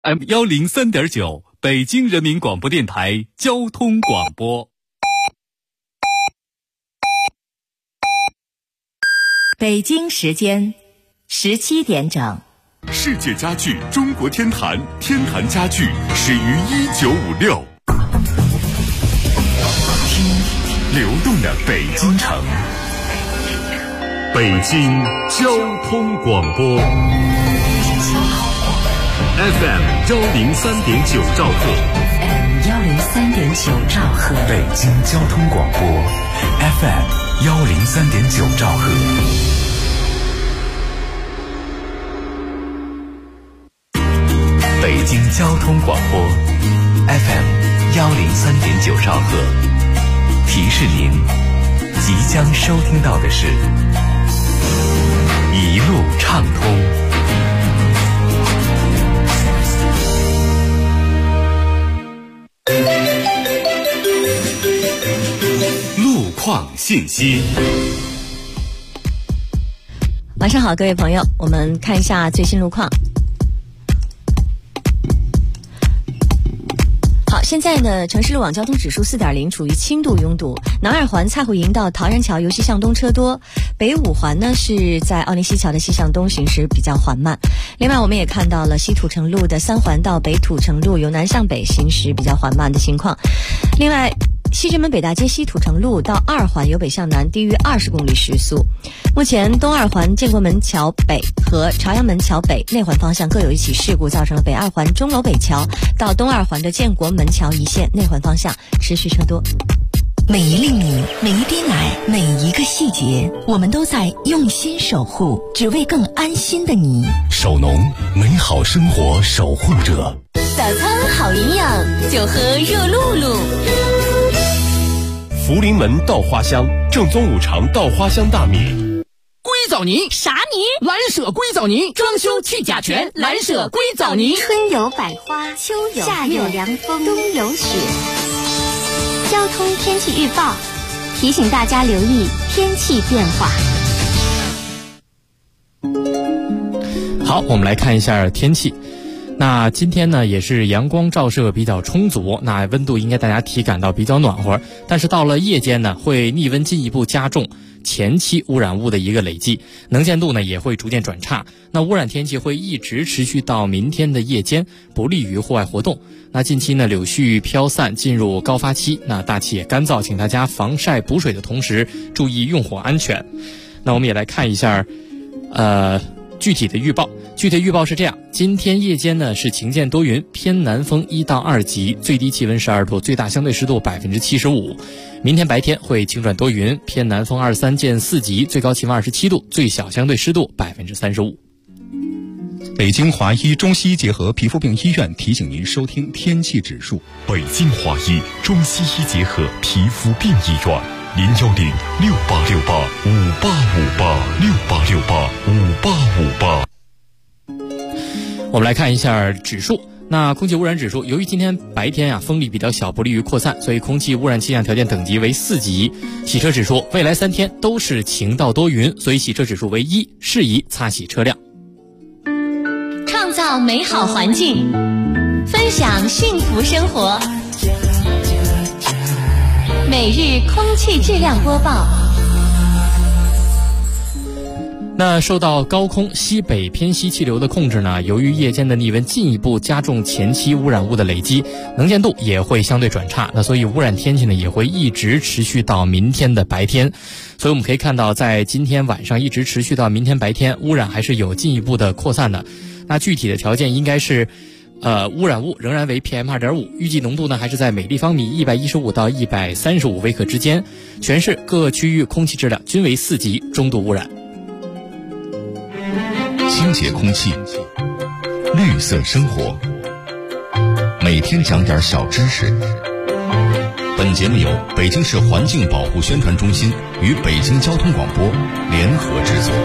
FM103.9，北京人民广播电台交通广播。 北京时间17点整。 世界家具中国天坛，天坛家具始于1956。听流动的北京城，北京交通广播 FM103.9兆赫 ，103.9兆赫， 北京交通广播 FM103.9兆赫。北京交通广播 FM103.9兆赫，提示您即将收听到的是一路畅通。路况信息。 晚上好，各位朋友，我们看一下最新路况。好，现在呢，城市路网交通指数4.0，处于轻度拥堵。南二环蔡湖营到陶然桥由西向东车多，北五环呢是在奥林西桥的西向东行驶比较缓慢。另外，我们也看到了西土城路的3环到北土城路由南向北行驶比较缓慢的情况。另外，西直门北大街西土城路到2环由北向南低于20公里时速。目前东2环建国门桥北和朝阳门桥北内环方向各有一起事故，造成了北2环钟楼北桥到东2环的建国门桥一线内环方向持续车多。每一粒米，每一滴奶，每一个细节，我们都在用心守护，只为更安心的你。 首农，美好生活守护者。 早餐好营养，就喝热露露。 福临门稻花香，正宗五常稻花香大米。 硅藻泥啥泥？ 蓝舍硅藻泥，装修去甲醛，蓝舍硅藻泥。 春有百花，秋有夏有凉风，冬有雪。交通天气预报提醒大家留意天气变化。 好，我们来看一下天气。那今天呢也是阳光照射比较充足，那温度应该大家体感到比较暖和，但是到了夜间呢会逆温进一步加重前期污染物的一个累积，能见度呢也会逐渐转差，那污染天气会一直持续到明天的夜间，不利于户外活动。那近期呢柳絮飘散进入高发期，那大气也干燥，请大家防晒补水的同时注意用火安全。那我们也来看一下具体的预报。具体预报是这样，今天夜间呢是晴间多云，偏南风1到2级，最低气温12度，最大相对湿度75%。明天白天会晴转多云，偏南风2、3见4级，最高气温27度，最小相对湿度35%。 北京华医中西医结合皮肤病医院提醒您收听天气指数。 北京华医中西医结合皮肤病医院，0106868585858，68685858。 我们来看一下指数。那空气污染指数，由于今天白天风力比较小，不利于扩散，所以空气污染气象条件等级为4级。洗车指数，未来3天都是晴到多云，所以洗车指数为1，适宜擦洗车辆。 创造美好环境，分享幸福生活。每日空气质量播报。 那受到高空西北偏西气流的控制呢，由于夜间的逆温进一步加重前期污染物的累积，能见度也会相对转差，那所以污染天气呢也会一直持续到明天的白天。所以我们可以看到，在今天晚上一直持续到明天白天，污染还是有进一步的扩散的。那具体的条件应该是污染物仍然为 PM2.5， 预计浓度呢还是在每立方米115到135微克之间，全市各区域空气质量均为4级中度污染。 清洁空气，绿色生活，每天讲点小知识。本节目由北京市环境保护宣传中心与北京交通广播联合制作。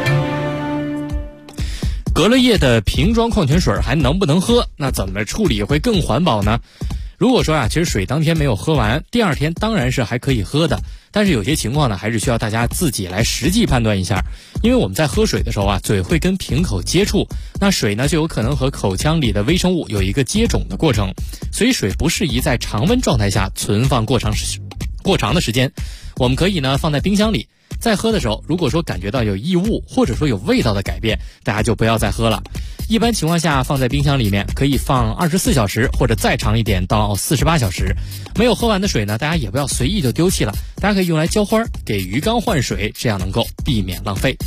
隔了夜的瓶装矿泉水还能不能喝？那怎么处理会更环保呢？ 如果说啊，其实水当天没有喝完，第二天当然是还可以喝的，但是有些情况呢，还是需要大家自己来实际判断一下。因为我们在喝水的时候啊，嘴会跟瓶口接触，那水呢就有可能和口腔里的微生物有一个接种的过程，所以水不适宜在常温状态下存放过长的时间。我们可以呢放在冰箱里，在喝的时候，如果说感觉到有异物或者说有味道的改变，大家就不要再喝了。一般情况下放在冰箱里面可以放24小时或者再长一点到48小时。没有喝完的水呢，大家也不要随意就丢弃了，大家可以用来浇花，给鱼缸换水，这样能够避免浪费。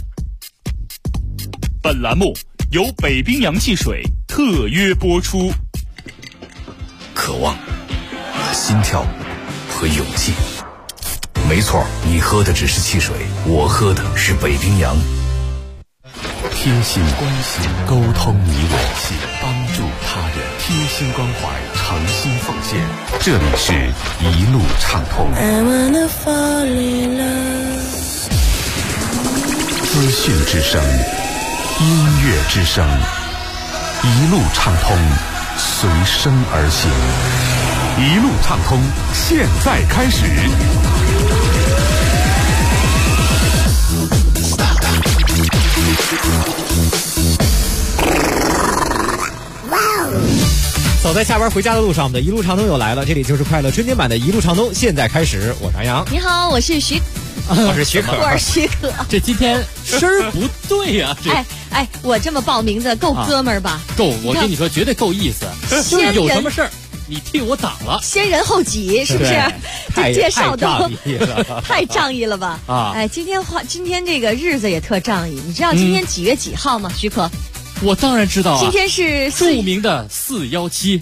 本栏目由北冰洋汽水特约播出。 渴望、心跳和勇气，没错，你喝的只是汽水，我喝的是北冰洋。贴心关心，沟通你我，帮助他人，贴心关怀，诚心奉献。这里是一路畅通。资讯之声，音乐之声，一路畅通，随声而行。一路畅通，现在开始。 走在下班回家的路上，我们的一路畅通又来了，这里就是快乐春天版的一路畅通，现在开始。我是杨洋， 你好，我是徐， 我是徐可， 我是徐可。 这今天声儿不对呀、啊！ 哎，我这么报名字够哥们儿吧？ 够，我跟你说绝对够意思。就是有什么事儿，你替我挡了， 先人后己，是不是？这介绍都太仗义了吧？ 啊！ 哎，今天这个日子也特仗义，你知道今天几月几号吗？徐可？ 我当然知道啊， 今天是著名的417。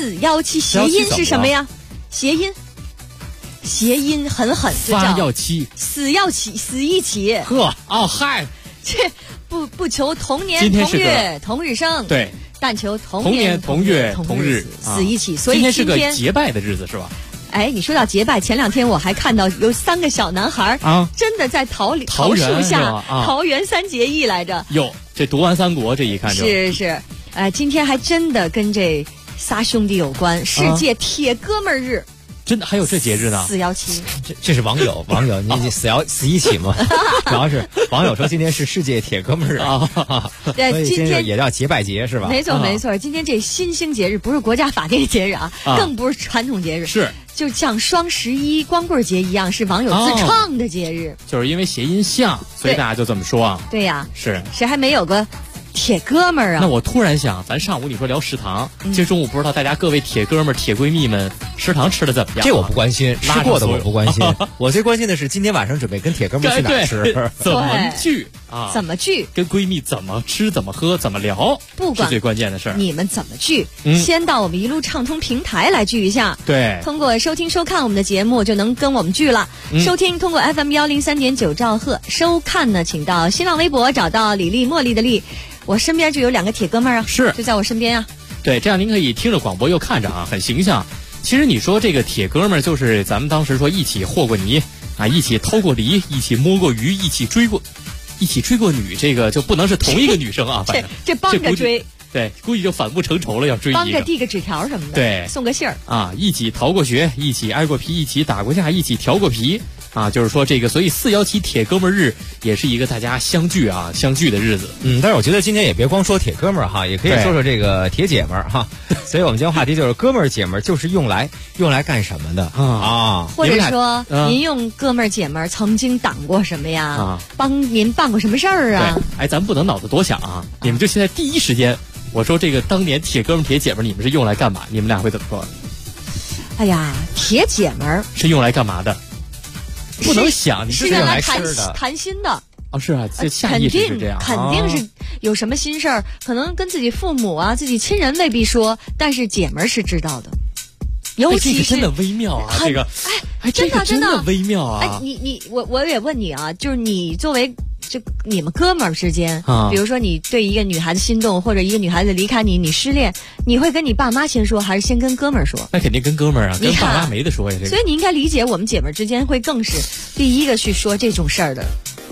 417谐音是什么呀？谐音很狠，就叫发要妻， 死要起，死一起。 呵，哦嗨， 这不求同年同月同日生， 对， 但求同年同月同日死一起。所以今天是个结拜的日子，是吧？ 哎，你说到结拜，前2天我还看到有3个小男孩啊，真的在桃树下桃园3结义来着。 哟，这读完三国，这一看是，今天还真的跟这仨兄弟有关，世界铁哥们儿日。 真的还有这节日呢 ？417， 这是网友，你死一起嘛？主要是网友说今天是世界铁哥们儿啊，对，今天也叫结拜节是吧？ 没错，今天这新兴节日不是国家法定节日啊，更不是传统节日， 是就像双11、光棍节一样，是网友自创的节日。 就是因为谐音像，所以大家就这么说啊。 对呀， 是谁还没有个铁哥们儿啊？ 那我突然想，咱上午你说聊食堂，今儿中午不知道大家各位铁哥们儿、铁闺蜜们食堂吃的怎么样？ 这我不关心，吃过的我不关心。我最关心的是今天晚上准备跟铁哥们儿去哪儿吃， 怎么聚啊？ 怎么聚？ 跟闺蜜怎么吃、怎么喝、怎么聊， 不管是最关键的事儿。 你们怎么聚？先到我们一路畅通平台来聚一下。 对， 通过收听收看我们的节目就能跟我们聚了。收听通过 FM 103.9兆赫，收看呢，请到新浪微博找到李丽茉莉的丽。我身边就有2个铁哥们儿啊， 是就在我身边啊。 对，这样您可以听着广播又看着啊，很形象。其实你说这个铁哥们儿，就是咱们当时说一起和过泥啊，一起偷过梨，一起摸过鱼，一起追过女，这个就不能是同一个女生啊。反正这帮着追， 对，估计就反目成仇了，要追一个。 帮着递个纸条什么的， 对， 送个信儿啊，一起逃过学，一起挨过批，一起打过架，一起调过皮。啊，就是说这个，所以417铁哥们儿日也是一个大家相聚的日子。 但是我觉得今天也别光说铁哥们儿哈，也可以说说这个铁姐们儿哈。所以我们今天话题就是哥们儿姐们儿就是用来干什么的啊？ 或者说您用哥们儿姐们儿曾经挡过什么呀？帮您办过什么事儿啊？ 哎，咱不能脑子多想啊！你们就现在第一时间，我说这个当年铁哥们儿铁姐们儿，你们是用来干嘛？你们俩会怎么说？ 哎呀，铁姐们儿是用来干嘛的？不能想，你是用来谈心的哦，是啊，这下意识是这样， 肯定是有什么心事儿，可能跟自己父母啊、自己亲人未必说，但是姐们儿是知道的。尤其是真的微妙啊，这个真的微妙啊！ 哎，我也问你啊，就是你作为就你们哥们儿之间，比如说你对一个女孩子心动，或者一个女孩子离开你，你失恋，你会跟你爸妈先说，还是先跟哥们儿说？ 那肯定跟哥们儿啊，跟爸妈没得说呀。 所以你应该理解我们姐们儿之间会更是第一个去说这种事儿的。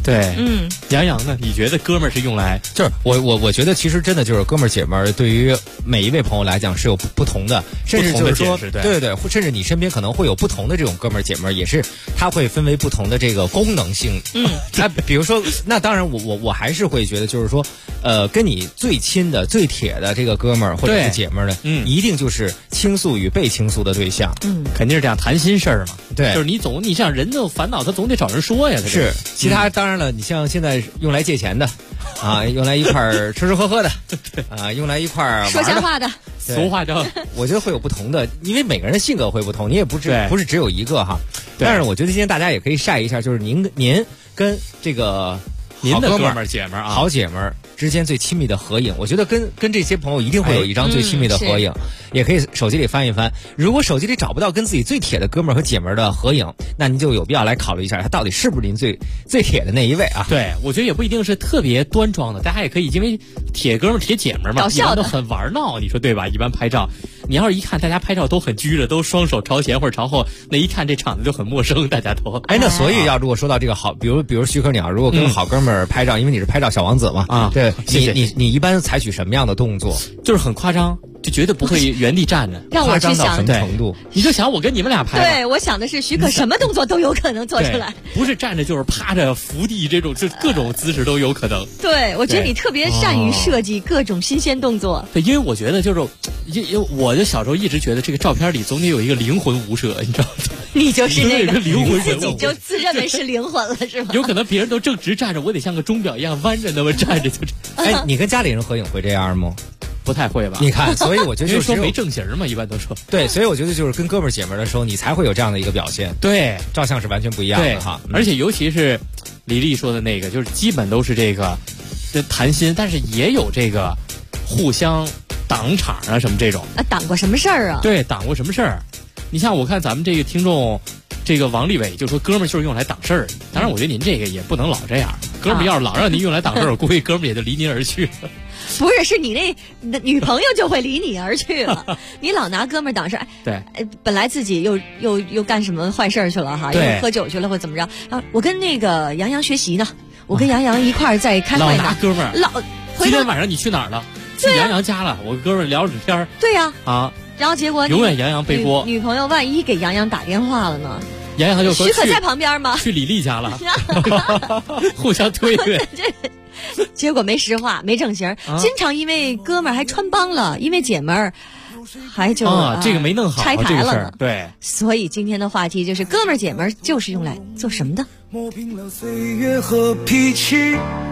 对，杨洋呢？你觉得哥们儿是用来？ 就是我觉得其实真的就是哥们儿姐们儿，对于每一位朋友来讲是有不同的，甚至就是说，对，甚至你身边可能会有不同的这种哥们儿姐们儿，也是它会分为不同的这个功能性。比如说，那当然我还是会觉得就是说，跟你最亲的、最铁的这个哥们儿或者是姐们儿呢，一定就是倾诉与被倾诉的对象。 肯定是这样，谈心事儿嘛。 对， 就是你像人的烦恼，他总得找人说呀。 是，其他当然了，你像现在用来借钱的，用来一块儿吃吃喝喝的，用来一块儿说瞎话的， 俗话叫， 我觉得会有不同的，因为每个人的性格会不同，你也不是只有一个哈。但是我觉得今天大家也可以晒一下，就是您跟这个您的哥们儿姐们儿好姐们儿之间最亲密的合影，我觉得跟这些朋友一定会有一张最亲密的合影，也可以手机里翻一翻。如果手机里找不到跟自己最铁的哥们儿和姐们儿的合影，那您就有必要来考虑一下，他到底是不是您最铁的那一位啊？ 对，我觉得也不一定是特别端庄的，大家也可以因为铁哥们儿铁姐们儿嘛，一般都很玩闹，你说对吧？一般拍照，你要是一看大家拍照都很拘着，都双手朝前或者朝后，那一看这场子就很陌生，大家都。 那所以如果说到这个好，比如徐克鸟，如果跟好哥们儿拍照，因为你是拍照小王子嘛，对，你一般采取什么样的动作？ 就是很夸张，就绝对不会原地站着， 让我去想什么程度？ 你就想我跟你们俩拍， 对，我想的是徐克什么动作都有可能做出来， 不是站着就是趴着、伏地这种，就各种姿势都有可能。 对，我觉得你特别善于设计各种新鲜动作。 对，因为我觉得就是，我就小时候一直觉得这个照片里总得有一个灵魂舞者，你知道吗？ 你就是那个灵魂人物， 自己就自认为是灵魂了，是吗？ 有可能别人都正直站着，我得像个钟表一样弯着那么站着，就是。 你跟家里人合影会这样吗？ 不太会吧？ 你看，所以我觉得就是说没正形嘛，一般都说。 对，所以我觉得就是跟哥们儿姐们儿的时候，你才会有这样的一个表现。 对， 照相是完全不一样的哈。 而且尤其是李丽说的那个，就是基本都是这个谈心，但是也有这个互相挡场啊什么这种。 挡过什么事儿啊？ 对，挡过什么事儿？你像我看咱们这个听众。这个王立伟就说哥们儿就是用来挡事儿，当然我觉得您这个也不能老这样，哥们儿要是老让您用来挡事儿，我估计哥们儿也就离您而去了。 不是，是你那女朋友就会离你而去了。你老拿哥们儿挡事儿， 对， 本来自己又干什么坏事儿去了哈，又喝酒去了或怎么着。然后我跟那个杨洋学习呢，我跟杨洋一块儿在开会呢。 老拿哥们儿，今天晚上你去哪儿了？去杨洋家了，我跟哥们儿聊会儿天儿。 对呀，然后结果永远杨洋背锅， 女朋友万一给杨洋打电话了呢？ 杨洋就说：“ 徐可在旁边吗？ 去李丽家了，互相推。 结果没实话，没正形，经常因为哥们儿还穿帮了，因为姐们儿还就这个没弄好， 拆台了呢。 对， 所以今天的话题就是哥们儿姐们儿就是用来做什么的？ 磨平了岁月和脾气，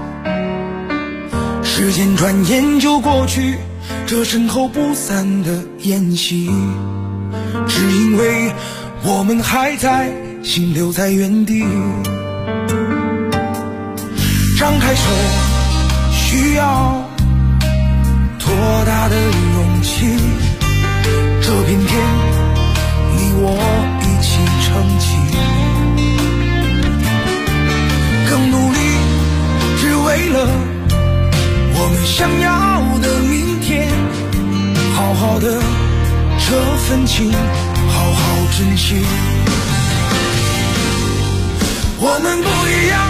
时间转眼就过去，这身后不散的宴席，只因为我们还在，心留在原地。张开手，需要多大的勇气？这片天，你我一起撑起。更努力，只为了我们想要的明天。好好的这份情，好好珍惜。我们不一样，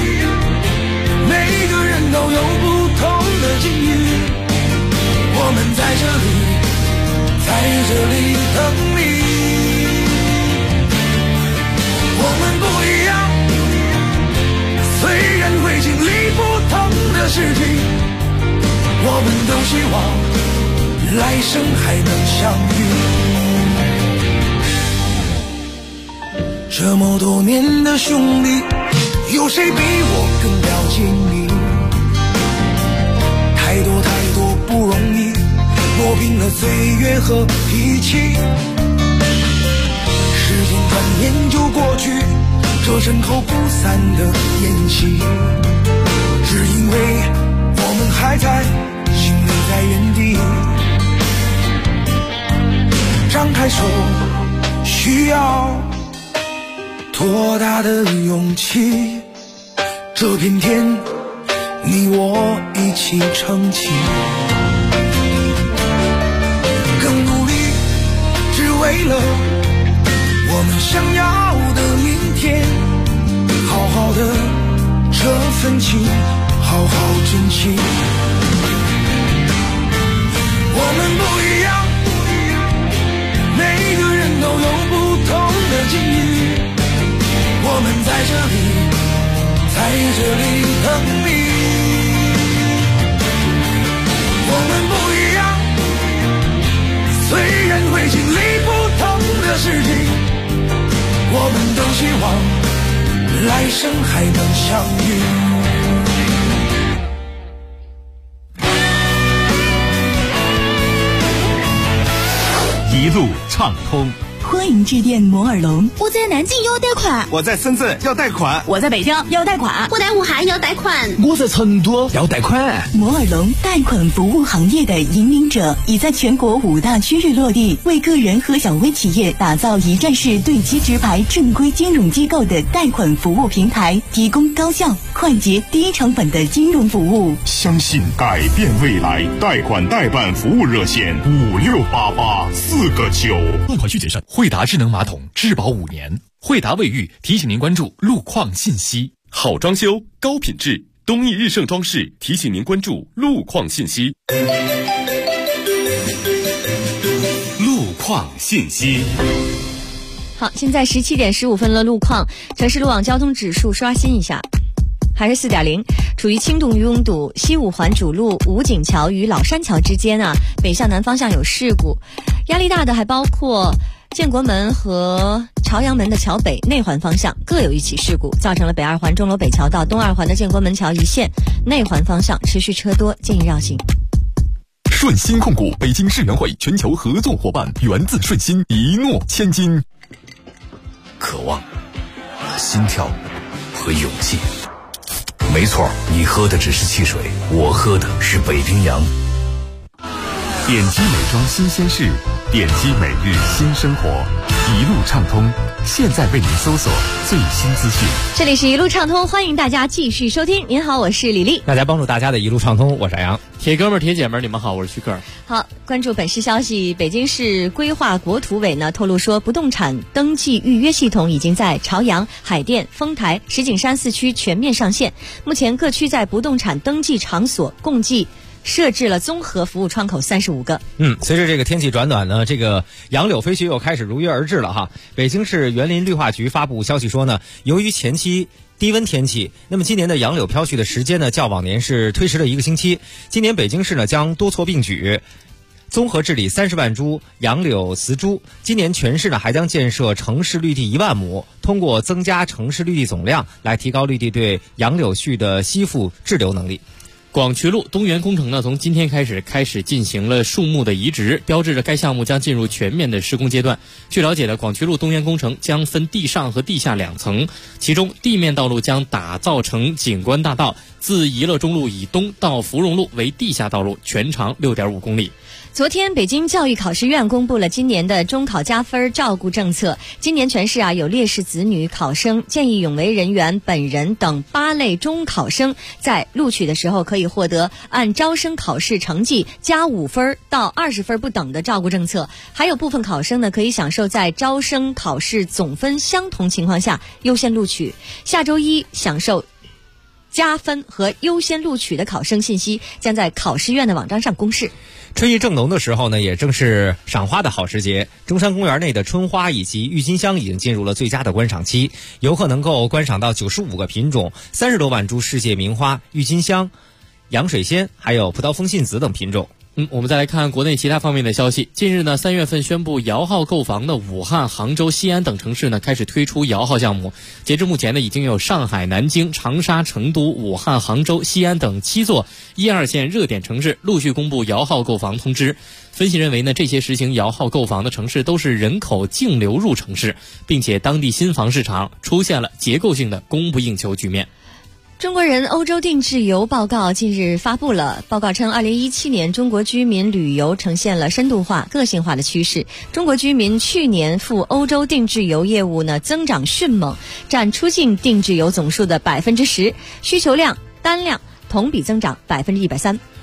每个人都有不同的境遇。我们在这里等你。我们不一样，虽然会经历不同的事情，我们都希望来生还能相遇。这么多年的兄弟，有谁比我更了解你？太多不容易，磨平了岁月和脾气。时间转眼就过去，这身后不散的宴席，只因为我们还在，心留在原地。张开手，需要多大的勇气？这片天，你我一起撑起。更努力，只为了我们想要的明天。好好的这份情好好珍惜。我们不一样，每个人都有不同的境遇，我们在这里等你。我们不一样，虽然会经历不同的事情，我们都希望来生还能相遇。 一路畅通。 欢迎致电摩尔龙。 我在南京要贷款， 我在深圳要贷款， 我在北京要贷款， 我在武汉要贷款， 我在成都要贷款。 摩尔龙贷款服务行业的引领者，已在全国5大区域落地，为个人和小微企业打造一站式对接直排正规金融机构的贷款服务平台，提供高效、快捷、低成本的金融服务。 相信改变未来，贷款代办服务热线5688-4个9。 贷款需谨慎。惠达智能马桶质保5年。惠达卫浴提醒您关注路况信息。 好装修，高品质，东义日盛装饰提醒您关注路况信息。路况信息。 好，现在17点15分了，路况，城市路网交通指数刷新一下。还是4.0，处于轻度拥堵，西五环主路武警桥与老山桥之间啊，北向南方向有事故，压力大的还包括建国门和朝阳门的桥北内环方向各有一起事故，造成了北2环钟楼北桥到东2环的建国门桥一线内环方向持续车多，建议绕行。 顺心控股北京世园会全球合作伙伴，源自顺心，一诺千金。 渴望、心跳和勇气。没错，你喝的只是汽水，我喝的是北冰洋。 点击美妆新鲜事，点击每日新生活，一路畅通。现在为您搜索最新资讯。 这里是一路畅通，欢迎大家继续收听。您好，我是李丽。 大家帮助大家的一路畅通，我是杨。 铁哥们儿、铁姐们儿，你们好，我是徐克。 好，关注本市消息，北京市规划国土委呢透露说，不动产登记预约系统已经在朝阳、海淀、丰台、石景山4区全面上线。目前各区在不动产登记场所共计设置了综合服务窗口35个。 随着这个天气转暖呢，这个杨柳飞雪又开始如约而至了哈。北京市园林绿化局发布消息说呢，由于前期低温天气，那么今年的杨柳飘絮的时间呢，较往年是推迟了1个星期。今年北京市呢将多措并举，综合治理30万株杨柳雌株。今年全市呢还将建设城市绿地1万亩，通过增加城市绿地总量来提高绿地对杨柳絮的吸附滞留能力。 广渠路东源工程呢，从今天开始进行了树木的移植，标志着该项目将进入全面的施工阶段。据了解呢，广渠路东源工程将分地上和地下2层，其中地面道路将打造成景观大道，自怡乐中路以东到芙蓉路为地下道路，全长6.5公里。 昨天，北京教育考试院公布了今年的中考加分照顾政策。今年全市有劣势子女考生、见义勇为人员本人等8类中考生，在录取的时候可以获得按招生考试成绩加5分到20分不等的照顾政策。还有部分考生呢，可以享受在招生考试总分相同情况下优先录取。下周一享受加分和优先录取的考生信息将在考试院的网站上公示。 春意正浓的时候呢，也正是赏花的好时节。中山公园内的春花以及郁金香已经进入了最佳的观赏期，游客能够观赏到95个品种、30多万株世界名花、郁金香、洋水仙，还有葡萄风信子等品种。 我们再来看国内其他方面的消息。近日呢，3月份宣布摇号购房的武汉、杭州、西安等城市呢，开始推出摇号项目。截至目前呢，已经有上海、南京、长沙、成都、武汉、杭州、西安等7座1、2线热点城市陆续公布摇号购房通知。分析认为呢，这些实行摇号购房的城市都是人口净流入城市，并且当地新房市场出现了结构性的供不应求局面。 中国人欧洲定制游报告近日发布了。报告称，2017年中国居民旅游呈现了深度化、个性化的趋势。中国居民去年赴欧洲定制游业务呢增长迅猛，占出境定制游总数的10%，需求量、单量同比增长130%。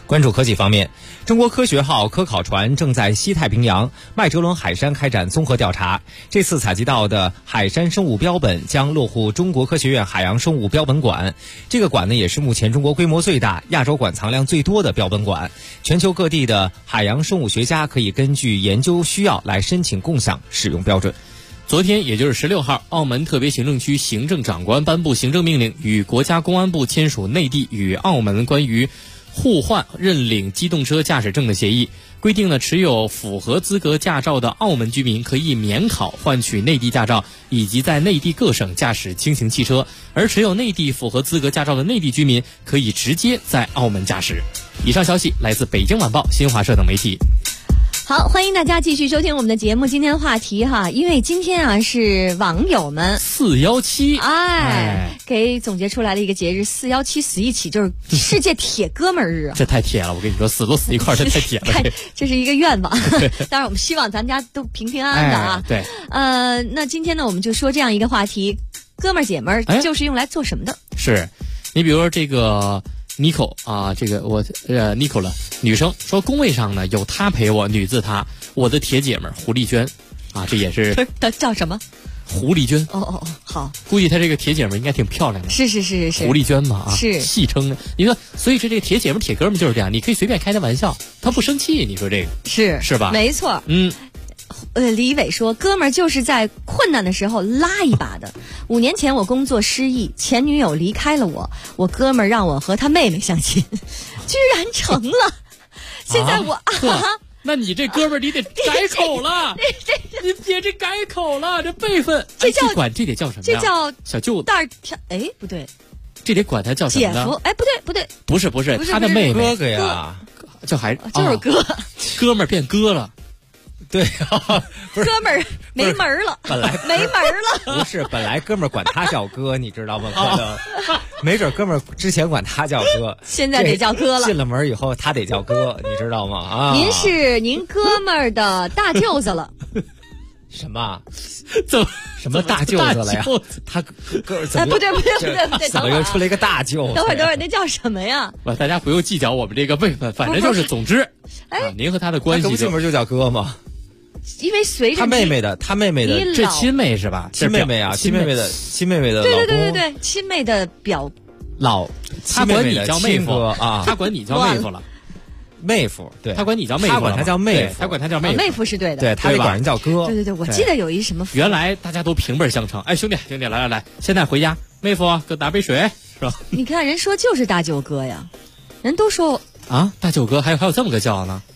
关注科技方面，中国科学号科考船正在西太平洋麦哲伦海山开展综合调查。这次采集到的海山生物标本将落户中国科学院海洋生物标本馆。这个馆呢，也是目前中国规模最大、亚洲馆藏量最多的标本馆。全球各地的海洋生物学家可以根据研究需要来申请共享使用标准。 昨天，也就是16号，澳门特别行政区行政长官颁布行政命令，与国家公安部签署内地与澳门关于互换认领机动车驾驶证的协议，规定呢，持有符合资格驾照的澳门居民可以免考换取内地驾照，以及在内地各省驾驶轻型汽车；而持有内地符合资格驾照的内地居民可以直接在澳门驾驶。以上消息来自北京晚报、新华社等媒体。 好，欢迎大家继续收听我们的节目。今天的话题哈，因为今天啊是网友们 417， 给总结出来的一个节日，417死一起，就是世界铁哥们日啊！ 这太铁了，我跟你说，死都死一块儿，这太铁了。 这是一个愿望，当然我们希望咱家都平平安安的啊。 对， 那今天呢，我们就说这样一个话题，哥们儿姐们儿就是用来做什么的？ 是，你比如说这个。Nico 啊，这个我Nico 了，女生说工位上呢有她陪我，女字她，我的铁姐们胡丽娟，啊，这也是她叫什么？ 胡丽娟。 哦，好， 估计她这个铁姐们应该挺漂亮的。 是， 胡丽娟嘛啊， 是戏称。你说，所以说这个铁姐们铁哥们就是这样，你可以随便开她玩笑，她不生气。你说这个是吧？ 没错。李伟说，哥们儿就是在困难的时候拉一把的。5年前我工作失意，前女友离开了我哥们儿让我和他妹妹相亲，居然成了。现在我那你这哥们儿你得改口了，你别这改口了，这辈分， 这叫管这得叫什么呀？ 这叫小舅子。 大跳，不对， 这得管他叫什么呢？ 姐夫，不对， 不是他的妹妹哥哥呀， 就还就是哥们儿变哥了。 对啊， 哥们儿没门儿了， 本来没门儿了。 不是，本来哥们儿管他叫哥，你知道吗？可能没准哥们儿之前管他叫哥， 现在得叫哥了。 进了门以后，他得叫哥，你知道吗？啊， 您是您哥们儿的大舅子了。 什么？ 什么大舅子了呀？他哥怎么？ 不对， 怎么又出来一个大舅子？ 等会儿，那叫什么呀？ 大家不用计较我们这个辈分，反正就是总之，您和他的关系进门就叫哥吗？ 因为随着他妹妹的这亲妹是吧？ 亲妹妹啊，亲妹妹的对，亲妹的表老， 他管你叫妹夫啊， 他管你叫妹夫了。 妹夫，对， 他管你叫妹夫， 他管他叫妹夫， 他管他叫妹夫， 妹夫是对的， 对，他得管人叫哥。 对，我记得有一什么， 原来大家都平辈相称。哎，兄弟，来，现在回家，妹夫给我拿杯水，是吧？ 你看人说就是大舅哥呀，人都说啊，大舅哥还有这么个叫呢？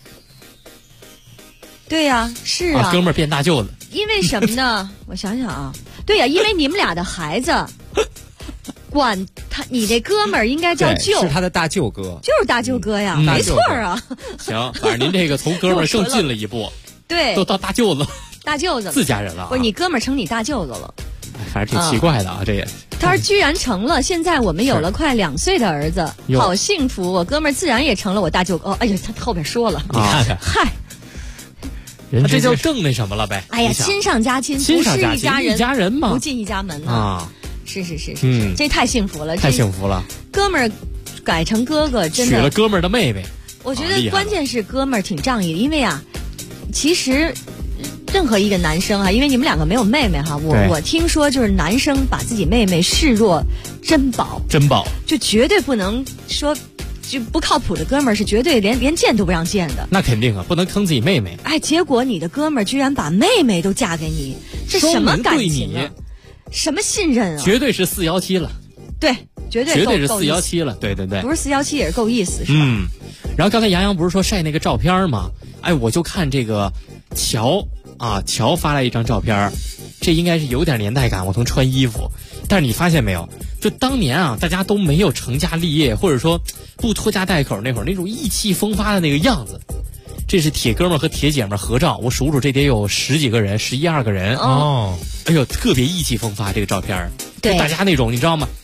对呀，是啊， 哥们儿变大舅子， 因为什么呢？我想想啊，对呀，因为你们俩的孩子。管他，你这哥们儿应该叫舅， 是他的大舅哥， 就是大舅哥呀，没错啊。 行，反正您这个从哥们儿更进了一步， 对， 都到大舅子， 自家人了。 不是你哥们儿成你大舅子了， 反正挺奇怪的啊，这也。 他说居然成了，现在我们有了快2岁的儿子，好幸福。我哥们儿自然也成了我大舅哥。哎呀，他后边说了， 你看看， 嗨。 这就更那什么了呗？ 哎呀，亲上加亲，不是一家人嘛， 不进一家门啊。 是，这太幸福了， 太幸福了。 哥们儿改成哥哥，真的娶了哥们儿的妹妹。 我觉得关键是哥们儿挺仗义的，因为啊，其实任何一个男生啊，因为你们两个没有妹妹哈，我听说就是男生把自己妹妹视若珍宝，就绝对不能说。就不靠谱的哥们儿是绝对连见都不让见的。 那肯定啊，不能坑自己妹妹。 哎，结果你的哥们儿居然把妹妹都嫁给你，这什么感情啊？什么信任啊？ 绝对是417了。 对，绝对是417了。对， 不是417也是够意思，是吧？ 然后刚才杨洋不是说晒那个照片吗？哎，我就看这个乔发来一张照片，这应该是有点年代感，我从穿衣服。但是你发现没有，就当年啊，大家都没有成家立业，或者说不拖家带口那会儿那种意气风发的那个样子。这是铁哥们和铁姐们合照，我数这得有10几个人，11、12个人哦。哎呦，特别意气风发这个照片， 对， 大家那种你知道吗？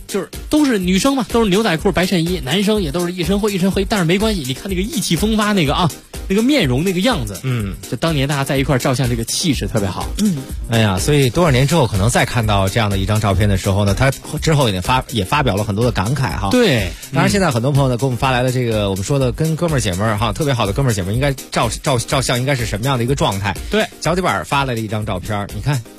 就是都是女生嘛，都是牛仔裤白衬衣，男生也都是一身灰一身灰，但是没关系，你看那个意气风发那个啊，那个面容那个样子，就当年大家在一块照相，这个气势特别好。 哎呀，所以多少年之后，可能再看到这样的一张照片的时候呢，他之后也发表了很多的感慨哈。 对， 当然现在很多朋友呢给我们发来了这个我们说的跟哥们儿姐们儿哈，特别好的哥们儿姐们儿应该照相应该是什么样的一个状态？对，脚底板发来了一张照片，你看。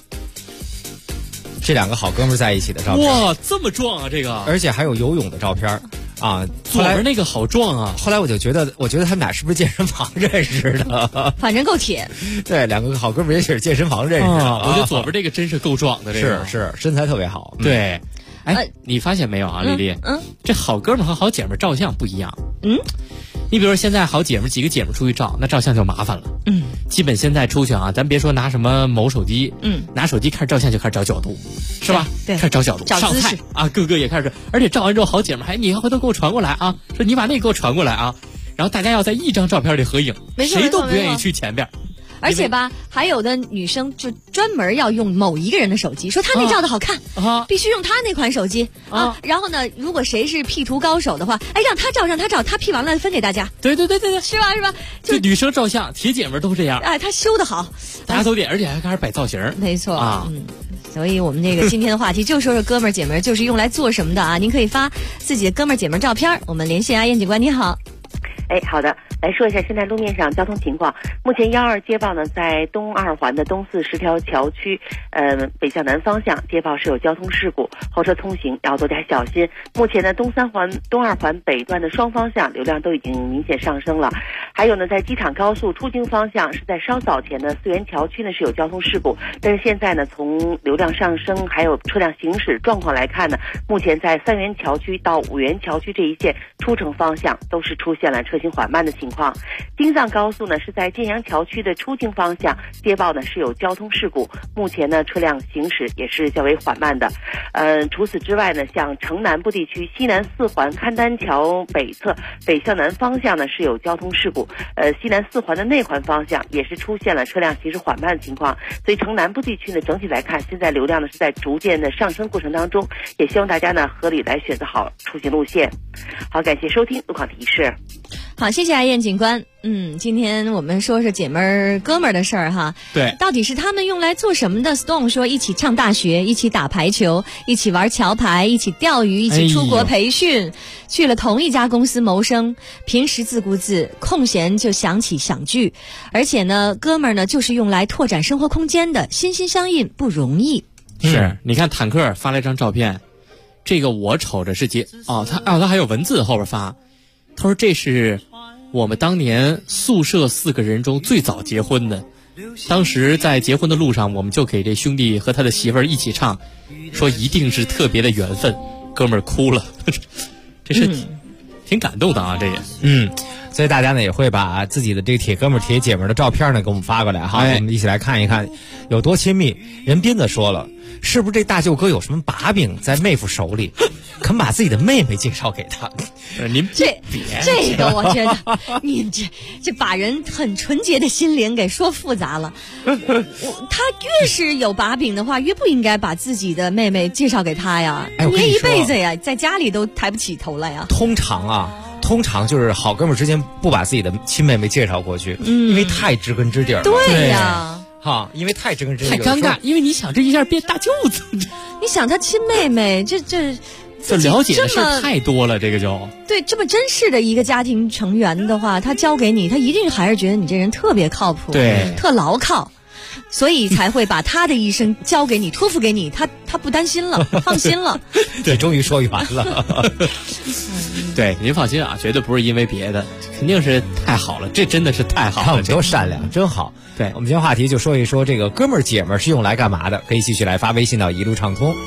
这两个好哥们儿在一起的照片， 哇，这么壮啊！这个， 而且还有游泳的照片啊。 左边那个好壮啊！ 后来我觉得他们俩是不是健身房认识的？ 反正够铁。 对，两个好哥们儿也许是健身房认识的。 我觉得左边这个真是够壮的，这个是身材特别好。 对，哎，你发现没有啊，丽丽？这好哥们儿和好姐们儿照相不一样。你比如说现在好姐们几个姐们出去照，那照相就麻烦了。基本现在出去啊，咱别说拿什么某手机，拿手机开始照相就开始找角度，是吧？ 对， 开始找角度，上菜啊，个个也开始。而且照完之后，好姐们你回头给我传过来啊，说你把那个给我传过来啊，然后大家要在一张照片里合影，谁都不愿意去前边。 而且吧，还有的女生就专门要用某一个人的手机，说他那照的好看，必须用他那款手机啊。然后呢，如果谁是 P 图高手的话，哎，让他照，他 P 完了分给大家。 对， 是吧？ 就女生照相，铁姐们都这样。 哎，他修得好， 大家都点，而且还开始摆造型。 没错啊，所以我们这个今天的话题就说说哥们儿姐们儿就是用来做什么的啊？您可以发自己的哥们儿姐们儿照片，我们连线燕警官，你好。 哎，好的，来说一下现在路面上交通情况。目前112接报呢，在东二环的东四十条桥区，北向南方向接报是有交通事故，后车通行要多加小心。目前呢，东二环北段的双方向流量都已经明显上升了。还有呢，在机场高速出京方向是在稍早前的四元桥区呢是有交通事故，但是现在呢，从流量上升还有车辆行驶状况来看呢，目前在3元桥区到5元桥区这一线出城方向都是出现了车行缓慢的情况。京藏高速呢是在建阳桥区的出京方向接报呢是有交通事故，目前呢车辆行驶也是较为缓慢的。除此之外呢，像城南部地区西南4环勘丹桥北侧北向南方向呢是有交通事故，西南4环的内环方向也是出现了车辆行驶缓慢的情况。所以城南部地区呢整体来看，现在流量呢是在逐渐的上升过程当中，也希望大家呢合理来选择好出行路线。好，感谢收听路况提示。 好，谢谢燕警官。今天我们说说姐们儿哥们儿的事儿哈。 对， 到底是他们用来做什么的 ？Stone 说一起上大学，一起打排球，一起玩桥牌，一起钓鱼，一起出国培训，去了同一家公司谋生，平时自顾自，空闲就想起想聚，而且呢，哥们儿呢就是用来拓展生活空间的，心心相印不容易。 是，你看坦克发了一张照片，这个我瞅着是他还有文字后边发。他说这是我们当年宿舍4个人中最早结婚的，当时在结婚的路上，我们就给这兄弟和他的媳妇儿一起唱，说一定是特别的缘分，哥们儿哭了，这是挺感动的啊，这也所以大家呢也会把自己的这个铁哥们儿铁姐们儿的照片呢给我们发过来哈，我们一起来看一看有多亲密。任斌子说了，是不是这大舅哥有什么把柄在妹夫手里，肯把自己的妹妹介绍给他？ 您这个我觉得你这把人很纯洁的心灵给说复杂了。他越是有把柄的话，越不应该把自己的妹妹介绍给他呀。你一辈子呀，在家里都抬不起头来呀。 通常就是好哥们儿之间不把自己的亲妹妹介绍过去，因为太知根知底了。 对呀。 因为太知根知底， 太尴尬。因为你想这一下变大舅子， 你想他亲妹妹，这了解的事太多了，这个就对这么珍视的一个家庭成员的话，他交给你，他一定还是觉得你这人特别靠谱， 对， 特牢靠，所以才会把他的一生交给你，托付给你，他不担心了，放心了。 对，终于说完了。 对，您放心啊，绝对不是因为别的，肯定是太好了，这真的是太好了， 多善良，真好。对，我们今天话题就说一说这个哥们儿姐们儿是用来干嘛的，可以继续来发微信到一路畅通。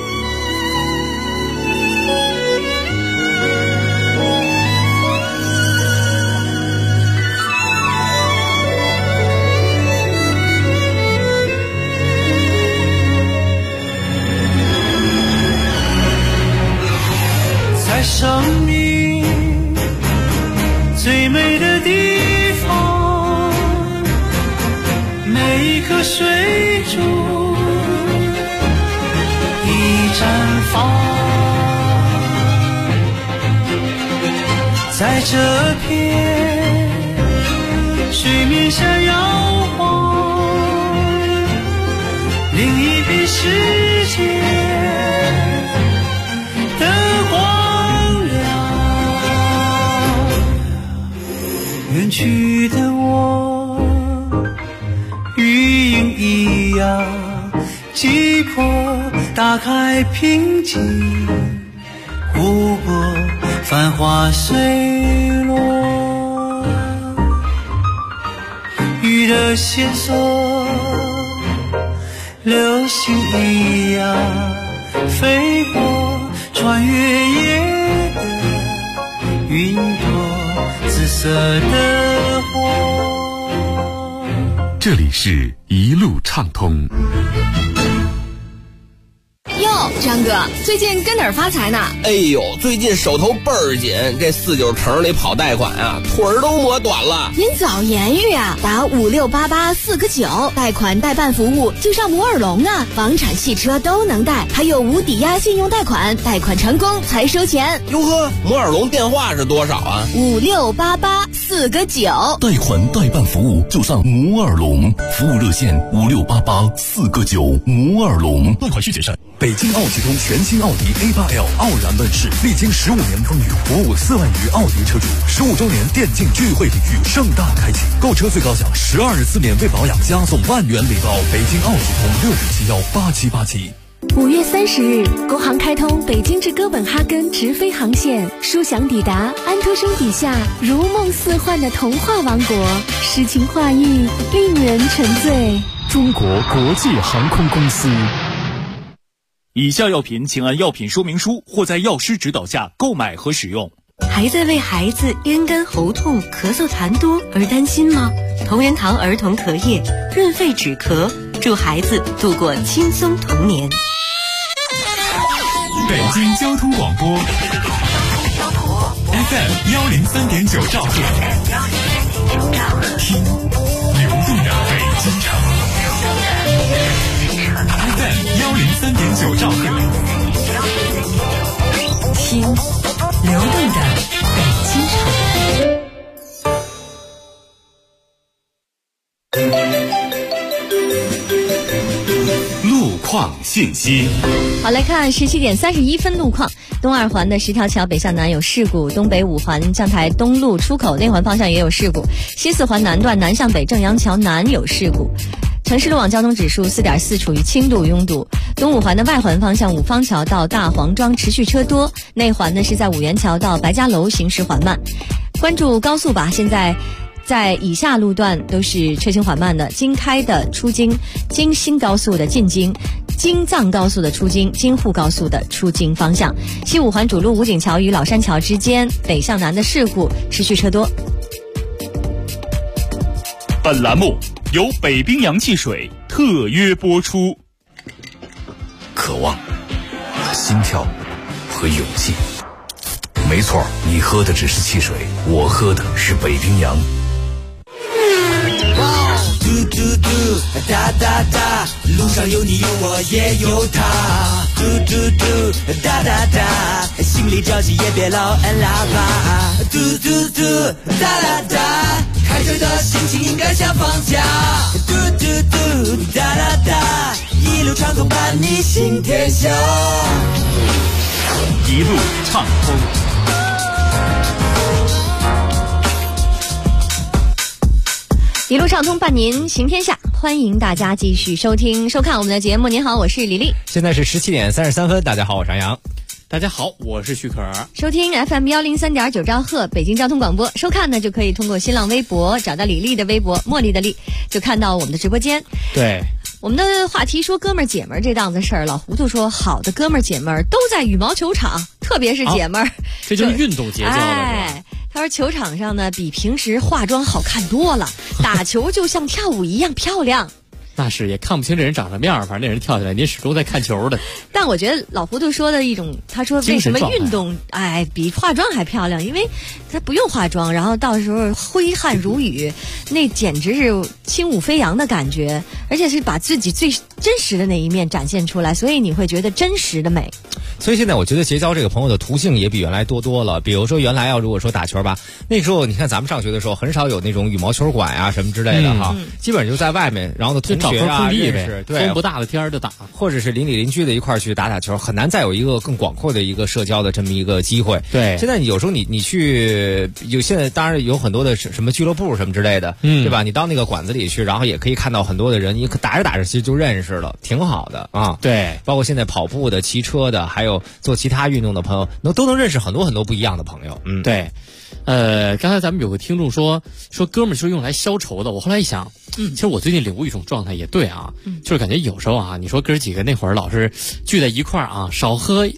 在生命最美的地方，每一颗水珠已绽放。 这片水面下摇晃，另一片世界的荒凉。远去的我与鹰一样击破大海平静，湖泊繁华碎落，鱼的线索流星一样飞过，穿越夜的云朵，紫色的火。 这里是一路畅通。 哟，张哥，最近跟哪儿发财呢？ 哎呦，最近手头倍儿紧，这49城里跑贷款啊，腿儿都磨短了。 您早言语啊，打5688-4个9，贷款代办服务就上摩尔龙啊，房产、汽车都能贷，还有无抵押信用贷款，贷款成功才收钱。 哟呵，摩尔龙电话是多少啊 ？5688-4个9， 贷款代办服务就上摩尔龙，服务热线5688-4个9，摩尔龙。 贷款需谨慎。北京奥汽通全新奥迪 A8L 傲然问世，历经15年风雨，服务4万余奥迪车主。15周年电竞聚会礼遇盛大开启，购车最高享12日次免费保养，加送万元礼包。北京奥汽通697-8787。 5月30日，国航开通北京至哥本哈根直飞航线，舒享抵达安徒生笔下如梦似幻的童话王国，诗情画意，令人沉醉。 中国国际航空公司。以下药品请按药品说明书或在药师指导下购买和使用。 还在为孩子咽干喉痛、咳嗽痰多而担心吗？同仁堂儿童咳液润肺止咳，助孩子度过轻松童年。 北京交通广播 FM 103.9兆赫，听流动的北京城。FM 103.9兆赫， 听流动的北京城。 路况信息。 好，来看17点31分路况。东二环的10条桥北向南有事故，东北5环将台东路出口内环方向也有事故，西4环南段南向北正阳桥南有事故。城市路网交通指数4.4，处于轻度拥堵。东5环的外环方向五方桥到大黄庄持续车多，内环呢是在五元桥到白家楼行驶缓慢。关注高速吧，现在在以下路段都是车行缓慢的：京开的出京、京新高速的进京、京藏高速的出京、京沪高速的出京方向。西5环主路武警桥与老山桥之间北向南的事故持续车多。 本栏目由北冰洋汽水特约播出。 渴望、心跳和勇气，没错，你喝的只是汽水，我喝的是北冰洋。 嘟嘟嘟，哒哒哒，路上有你有我也有他。嘟嘟嘟，哒哒哒，心里着急也别老按喇叭。嘟嘟嘟，哒哒哒，开车的心情应该像放假。嘟嘟嘟，哒哒哒，一路畅通伴你行天下。 一路畅通。 一路畅通伴您行天下，欢迎大家继续收听收看我们的节目。您好，我是李丽。 现在是17点33分，大家好，我是杨洋。 大家好，我是许可。 收听 FM 103.9兆赫北京交通广播，收看呢就可以通过新浪微博找到李丽的微博茉莉的丽，就看到我们的直播间。 对， 我们的话题说哥们儿姐们儿这档子事儿，老糊涂说好的哥们儿姐们儿都在羽毛球场，特别是姐们儿， 这就是运动结交了。 他说球场上呢比平时化妆好看多了，打球就像跳舞一样漂亮。 那是也看不清这人长什么样，反正那人跳起来您始终在看球的。 但我觉得老糊涂说的一种，他说为什么运动比化妆还漂亮，因为他不用化妆，然后到时候挥汗如雨，那简直是轻舞飞扬的感觉，而且是把自己最真实的那一面展现出来，所以你会觉得真实的美。 所以现在我觉得结交这个朋友的途径也比原来多了。比如说原来如果说打球吧，那时候你看咱们上学的时候很少有那种羽毛球馆啊什么之类的哈，基本上就在外面，然后呢同学啊认识，对， 风不大的天儿就打， 或者是邻里邻居的一块去打球，很难再有一个更广阔的一个社交的这么一个机会。 对， 现在有时候你去现在当然有很多的什么俱乐部什么之类的，对吧？你到那个馆子里去，然后也可以看到很多的人，你打着其实就认识了，挺好的啊。 对， 包括现在跑步的、骑车的，还有做其他运动的朋友，都能认识很多不一样的朋友。 对。刚才咱们有个听众说哥们儿是用来消愁的，我后来一想，其实我最近领悟一种状态也对啊，就是感觉有时候啊，你说哥几个那会儿老是聚在一块儿啊，少喝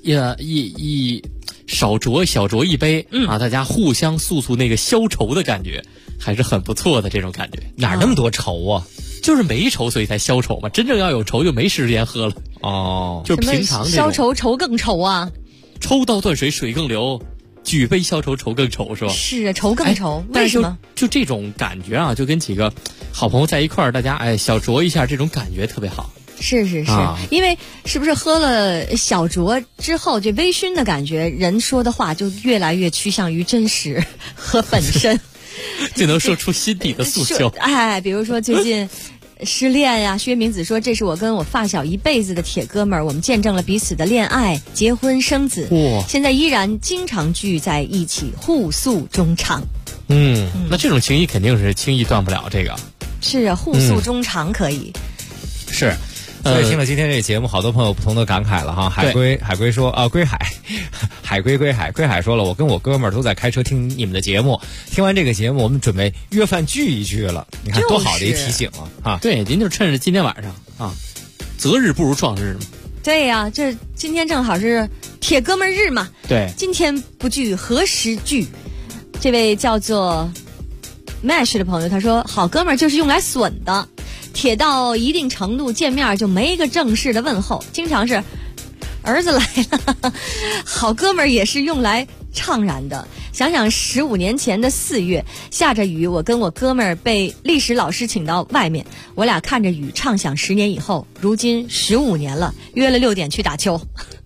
少酌一杯啊，大家互相诉那个消愁的感觉，还是很不错的这种感觉。 哪那么多愁啊？ 就是没愁所以才消愁嘛，真正要有愁就没时间喝了。 哦， 就是平常这种消愁愁更愁啊， 抽刀断水水更流，举杯消愁愁更愁，是吧？ 是啊，愁更愁。为什么？ 就这种感觉啊，就跟几个好朋友在一块儿，大家小酌一下，这种感觉特别好。 是，因为是不是喝了小酌之后，这微醺的感觉，人说的话就越来越趋向于真实和本身， 就能说出心底的诉求。 比如说最近失恋呀，薛明子说这是我跟我发小一辈子的铁哥们儿，我们见证了彼此的恋爱、结婚、生子，现在依然经常聚在一起，互诉衷肠。 那这种情谊肯定是轻易断不了。这个是啊，互诉衷肠可以。 是。 所以听了今天这个节目，好多朋友不同的感慨了哈。海龟说啊，归海说了，我跟我哥们儿都在开车听你们的节目，听完这个节目，我们准备约饭聚一聚了。你看多好的一提醒啊！ 对，您就趁着今天晚上啊，择日不如撞日嘛。 对呀，这今天正好是铁哥们日嘛。 对， 今天不聚何时聚？这位叫做 Mash 的朋友他说，好哥们儿就是用来损的。铁到一定程度，见面就没一个正式的问候，经常是儿子来了。好哥们儿也是用来怅然的。想想15年前的4月，下着雨，我跟我哥们儿被历史老师请到外面，我俩看着雨畅想10年以后，如今15年了，约了6点去打球。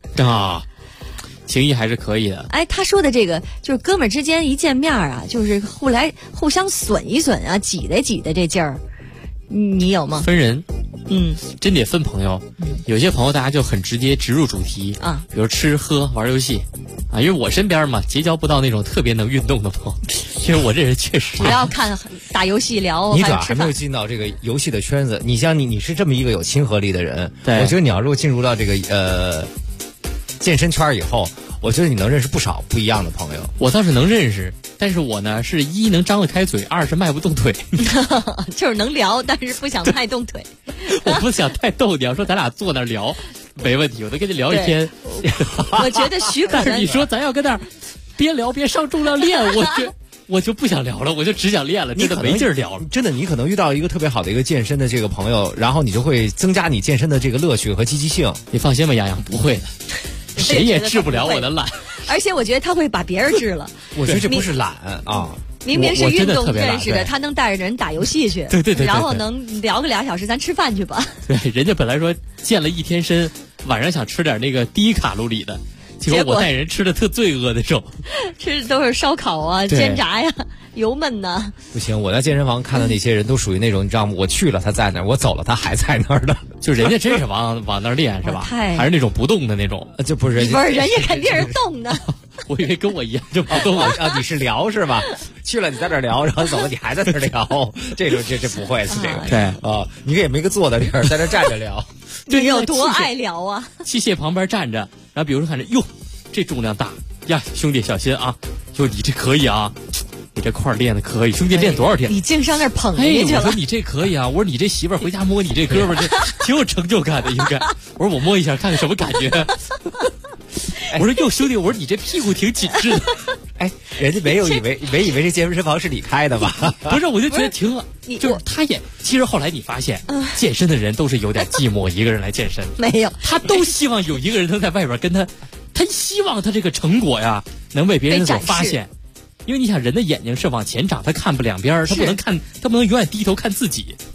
情谊还是可以的。 他说的这个就是哥们儿之间一见面啊，就是互相损一损啊，挤的这劲儿。你有吗？ 分人，真得分朋友。有些朋友大家就很直接直入主题啊，比如吃喝玩游戏啊。因为我身边嘛，结交不到那种特别能运动的朋友，因为我这人确实主要看打游戏聊。 你主要还没有进到这个游戏的圈子。你像你是这么一个有亲和力的人， 对， 我觉得你要如果进入到这个健身圈以后，我觉得你能认识不少不一样的朋友。 我倒是能认识，但是我呢是一能张得开嘴，二是迈不动腿。 就是能聊，但是不想迈动腿。 我不想太逗你，要说咱俩坐那儿聊没问题，我能跟你聊一天。 我觉得许可。 但是你说咱要跟那儿边聊边上重量练，我就不想聊了，我就只想练了，真的没劲儿聊了。 真的，你可能遇到一个特别好的一个健身的这个朋友，然后你就会增加你健身的这个乐趣和积极性。 你放心吧，洋洋不会的。谁也治不了我的懒， 而且我觉得他会把别人治了。 我觉得这不是懒啊， 明明是运动认识的，他能带着人打游戏去， 对， 然后能聊个2小时，咱吃饭去吧。 对，人家本来说健了一天身，晚上想吃点那个低卡路里的，结果我带人吃的特罪恶那种， 吃的都是烧烤啊、煎炸呀、油焖呢。 不行，我在健身房看到那些人都属于那种，你知道吗？我去了他在那儿，我走了他还在那儿的。 就人家真是往那儿练是吧？还是那种不动的那种？ 就不是人家肯定是动的。 我以为跟我一样就不动了啊！你是聊是吧？去了你在这儿聊，然后走了你还在那儿聊，这不会的这个。 对啊，你也没个坐的地儿，在这站着聊。 你有多爱聊啊？ 器械旁边站着，然后比如说看着哟，这重量大呀，兄弟小心啊！就你这可以啊。你这块练的可以，兄弟练多少天？ 你净上那捧人去了。 我说你这可以啊，我说你这媳妇儿回家摸你这胳膊，这挺有成就感的，应该。我说我摸一下看看什么感觉。我说哟兄弟，我说你这屁股挺紧致的。 人家没以为这健身房是你开的吧？ 不是，我就觉得挺好。就是他也，其实后来你发现，健身的人都是有点寂寞，一个人来健身。 没有， 他都希望有一个人能在外边跟他希望他这个成果呀能被别人所发现。因为你想，人的眼睛是往前长，他看不两边，他不能永远低头看自己。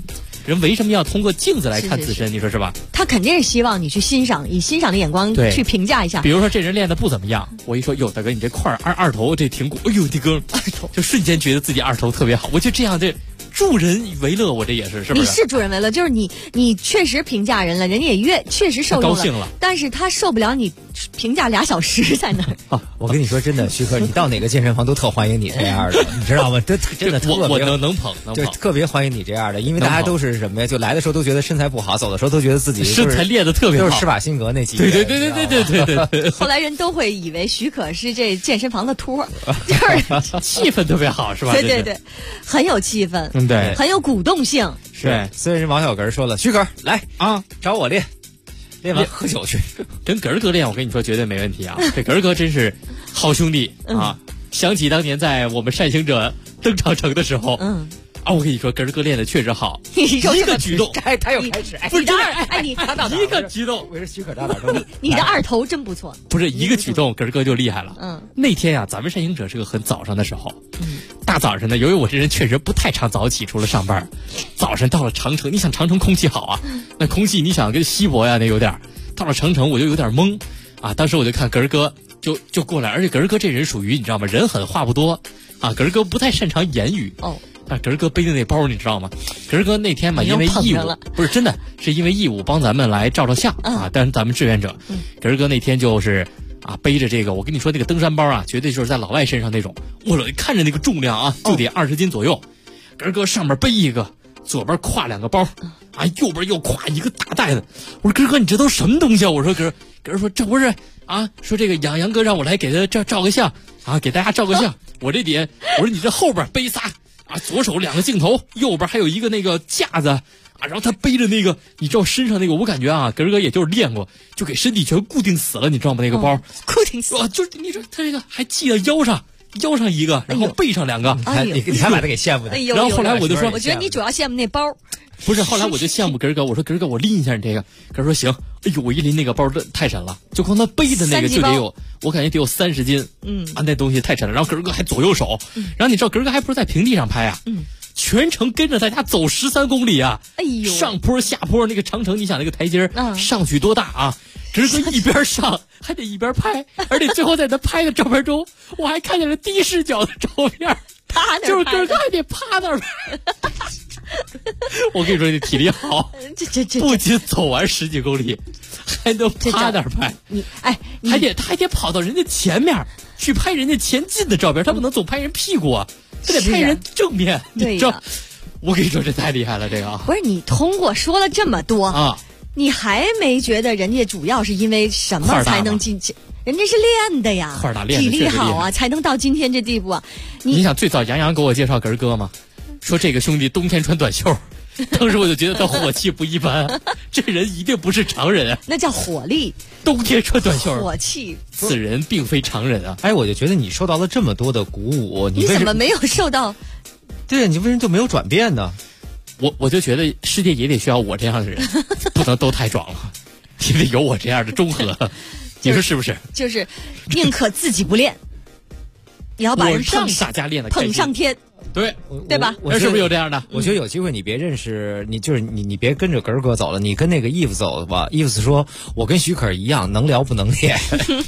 人为什么要通过镜子来看自身？你说是吧？ 他肯定是希望你去欣赏，以欣赏的眼光去评价一下。 比如说这人练的不怎么样，我一说哟大哥你这块二头这挺鼓，哎呦这哥就瞬间觉得自己二头特别好。我就这样这助人为乐，我这也是不是？ 你是助人为乐，就是你确实评价人了，人家也确实受用高兴了， 但是他受不了你评价2小时在那儿。 我跟你说真的，徐克，你到哪个健身房都特欢迎你这样的，你知道吗？真的特别我能捧， 就特别欢迎你这样的，因为大家都是什么呀？就来的时候都觉得身材不好，走的时候都觉得自己身材练得特别好， 就是施瓦辛格那几个。 对。 后来人都会以为许可是这健身房的托，就是气氛特别好，是吧？ 对，很有气氛， 对， 很有鼓动性。 是，所以王小根说了，许可来啊，找我练。练完喝酒去， 跟根儿哥练，我跟你说绝对没问题啊！这根儿哥真是好兄弟啊！想起当年在我们善行者登长城的时候，我跟你说，根儿哥练的确实好，一个举动， 他又开始， 不是你一个举动， 我是许可大胆， 你的二头真不错， 不是一个举动，根儿哥就厉害了。那天呀，咱们善行者是个很早上的时候，大早上呢，由于我这人确实不太常早起，除了上班，早晨到了长城，你想长城空气好啊，那空气你想跟稀薄呀，那有点，到了长城我就有点懵啊，当时我就看根儿哥就过来，而且根儿哥这人属于你知道吗？人狠话不多啊，根儿哥不太擅长言语但根儿哥背的那包你知道吗？根儿哥那天嘛，因为义务不是真的是因为义务帮咱们来照相啊，但是咱们志愿者，根儿哥那天就是背着这个，我跟你说那个登山包啊，绝对就是在老外身上那种，我看着那个重量啊，就得20斤左右。根儿哥上面背一个，左边挎2个包，右边又挎一个大袋子。我说根儿哥，你这都什么东西啊？我说根儿说这不是啊，说这个杨哥让我来给他照个相啊，给大家照个相。我这底下，我说你这后边背仨左手2个镜头，右边还有一个那个架子。然后他背着那个，你知道身上那个，我感觉根儿哥也就是练过，就给身体全固定死了，你知道吗？那个包固定死了， 就是你说他这个还系在腰上一个，然后背上2个， 你还把他给羡慕的。 然后后来我就说， 我觉得你主要羡慕那包。 不是，后来我就羡慕根儿哥，我说根儿哥，我拎一下你这个。根儿说行。哎呦，我一拎那个包太沉了，就光他背的那个就得有，我感觉得有30斤。那东西太沉了。然后根儿哥还左右手，然后你知道根儿哥还不是在平地上拍啊？全程跟着大家走13公里啊！ 哎呦， 上坡下坡那个长城，你想那个台阶上去多大啊？根儿哥一边上还得一边拍，而且最后在他拍的照片中，我还看见了低视角的照片，就是根儿哥还得趴那儿拍。我跟你说，你体力好， 这不仅走完10几公里，还能趴那儿拍。他还得跑到人家前面去拍人家前进的照片，他不能总拍人屁股啊。他得拍人正面，你知道？我跟你说，这太厉害了，这个不是你通过说了这么多你还没觉得人家主要是因为什么才能进去？人家是练的呀，体力好啊，才能到今天这地步啊！ 你想最早杨给我介绍根儿哥吗？说这个兄弟冬天穿短袖，当时我就觉得他火气不一般，这人一定不是常人啊！ 那叫火力， 冬天穿短袖， 火气， 此人并非常人啊！ 我就觉得你受到了这么多的鼓舞， 你怎么没有受到？ 对，你为什么就没有转变呢？ 我就觉得世界也得需要我这样的人，不能都太壮了，也得有我这样的中和。你说是不是？ 就是宁可自己不练，也要把人让大家练的捧上天。对吧？ 是不是有这样的？ 我觉得有机会你别认识你，就是你别跟着根儿哥走了，你跟那个 Eve 走吧。Eve 说：“我跟许可一样，能聊不能练。”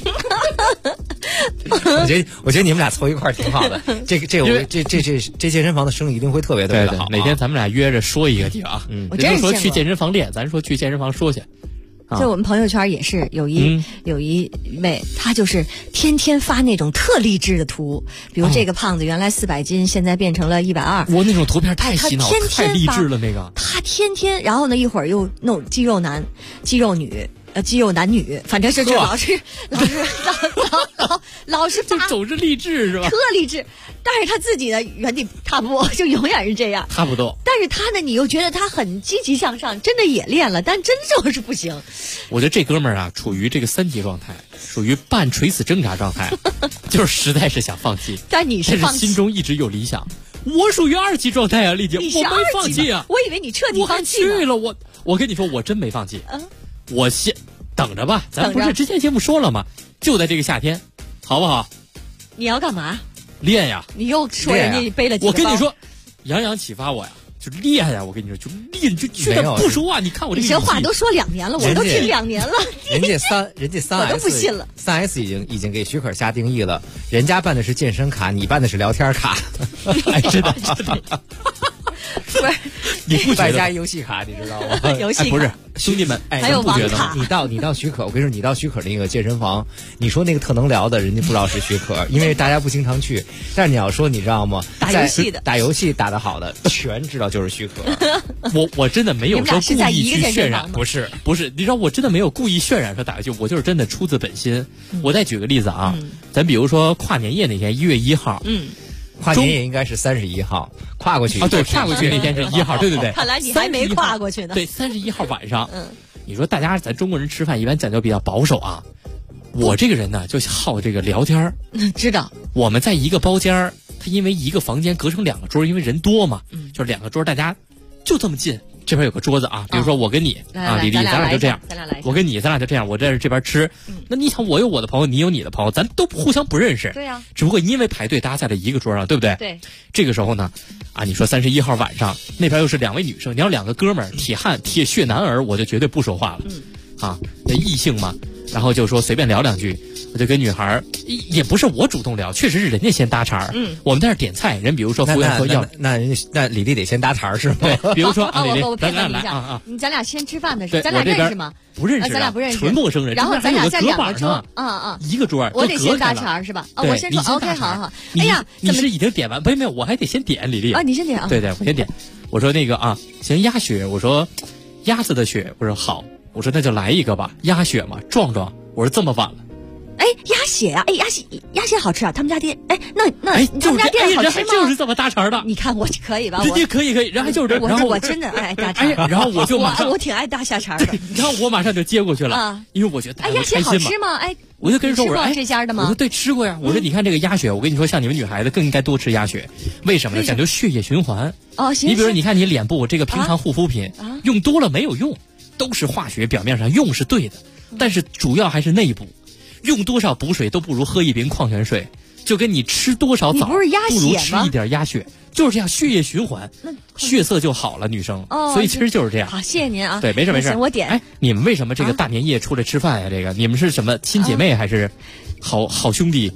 我觉得你们俩凑一块儿挺好的。这健身房的生意一定会特别特别的好。 哪天咱们俩约着说一个地方， 我真说去健身房练，咱说去健身房说去。 就我们朋友圈也是有一位，他就是天天发那种特励志的图，比如这个胖子原来400斤，现在变成了120。 我那种图片太洗脑，太励志了那个。 他天天，然后呢一会儿又弄肌肉男、肌肉女。肌肉男女，反正是这老是就总是励志是吧？ 特励志，但是他自己的原地踏步，就永远是这样， 踏不动。 但是他呢，你又觉得他很积极向上，真的也练了，但真就是不行。 我觉得这哥们儿啊，处于这个3级状态，属于半垂死挣扎状态，就是实在是想放弃。 但你是放弃，心中一直有理想。我属于2级状态啊，丽姐，我没放弃啊。 我以为你彻底放弃了。我跟你说，我真没放弃。我先等着吧，咱不是之前节目说了吗？就在这个夏天，好不好？ 你要干嘛？ 练呀！ 你又说人家背了几个包？ 我跟你说，杨启发我呀， 就厉害呀！我跟你说，就厉害，就觉得不说话。你看我这个， 你这话都说2年了，我都听2年了。 人家3S 我都不信了。 3S 已经给许可下定义了，人家办的是健身卡，你办的是聊天卡。 哎，真的。 不是， 你不外加游戏卡，你知道吗？ 游戏卡不是兄弟们， 还有网卡。 你到许可，我跟你说，你到许可那个健身房，你说那个特能聊的，人家不知道是许可，因为大家不经常去。但是你要说，你知道吗？打游戏打得好的，全知道就是许可。 我真的没有说故意去渲染， 不是， 你知道我真的没有故意渲染说打游戏，我就是真的出自本心。我再举个例子啊，咱比如说跨年夜那天1月1号， 跨年夜应该是31号，跨过去啊，对，跨过去那天是1号，对。 看来你还没跨过去呢。 对，31号晚上，你说大家咱中国人吃饭一般讲究比较保守啊，我这个人呢就好这个聊天知道。 我们在一个包间，他因为一个房间隔成2个桌，因为人多嘛，就是2个桌，大家就这么近。这边有个桌子啊，比如说我跟你李丽，咱俩就这样，我跟你，咱俩就这样，我在这边吃。那你想，我有我的朋友，你有你的朋友，咱都互相不认识。 对呀。 只不过因为排队，大家在了一个桌上，对不对？ 对。 这个时候呢，你说31号晚上那边又是2位女生，你要2个哥们儿，铁汉、铁血男儿，我就绝对不说话了。那异性嘛，然后就说随便聊2句。我就跟女孩也不是我主动聊，确实是人家先搭茬。我们在这点菜，人比如说服务员说要， 那李丽得先搭茬是吗？ 对，比如说我配合你一下咱俩先吃饭的时候，咱俩认识吗？ 不认识， 咱俩不认识， 纯陌生人。 然后咱俩在2个桌， 一个桌， 我得先搭茬是吧？我先说 OK， 好。哎呀， 你是已经点完？没有，我还得先点李丽啊，你先点啊。 对，我先点。我说那个行鸭血，我说鸭子的血，我说好，我说那就来一个吧，鸭血嘛，壮。我说这么晚了。 哎，鸭血啊！哎，鸭血好吃啊！他们家店，那他们家店好吃吗？ 就是这么搭茬的。 你看我可以吧？ 可以，然后就是这，然后我真的爱搭茬， 然后我就马上我挺爱搭下茬的。 然后我马上就接过去了，因为我觉得鸭血好吃吗？ 我就跟人说，我说这家的吗？ 我说对，吃过呀。我说你看这个鸭血，我跟你说，像你们女孩子更应该多吃鸭血，为什么呢？讲究血液循环。 行。 你比如你看你脸部这个平常护肤品用多了没有用，都是化学，表面上用是对的，但是主要还是内部。用多少补水都不如喝一瓶矿泉水，就跟你吃多少枣不如吃一点鸭血，就是这样，血液循环，血色就好了，女生。所以其实就是这样。 好，谢谢您啊。 对，没事。 我点。 你们为什么这个大年夜出来吃饭呀？这个你们是什么亲姐妹还是好兄弟？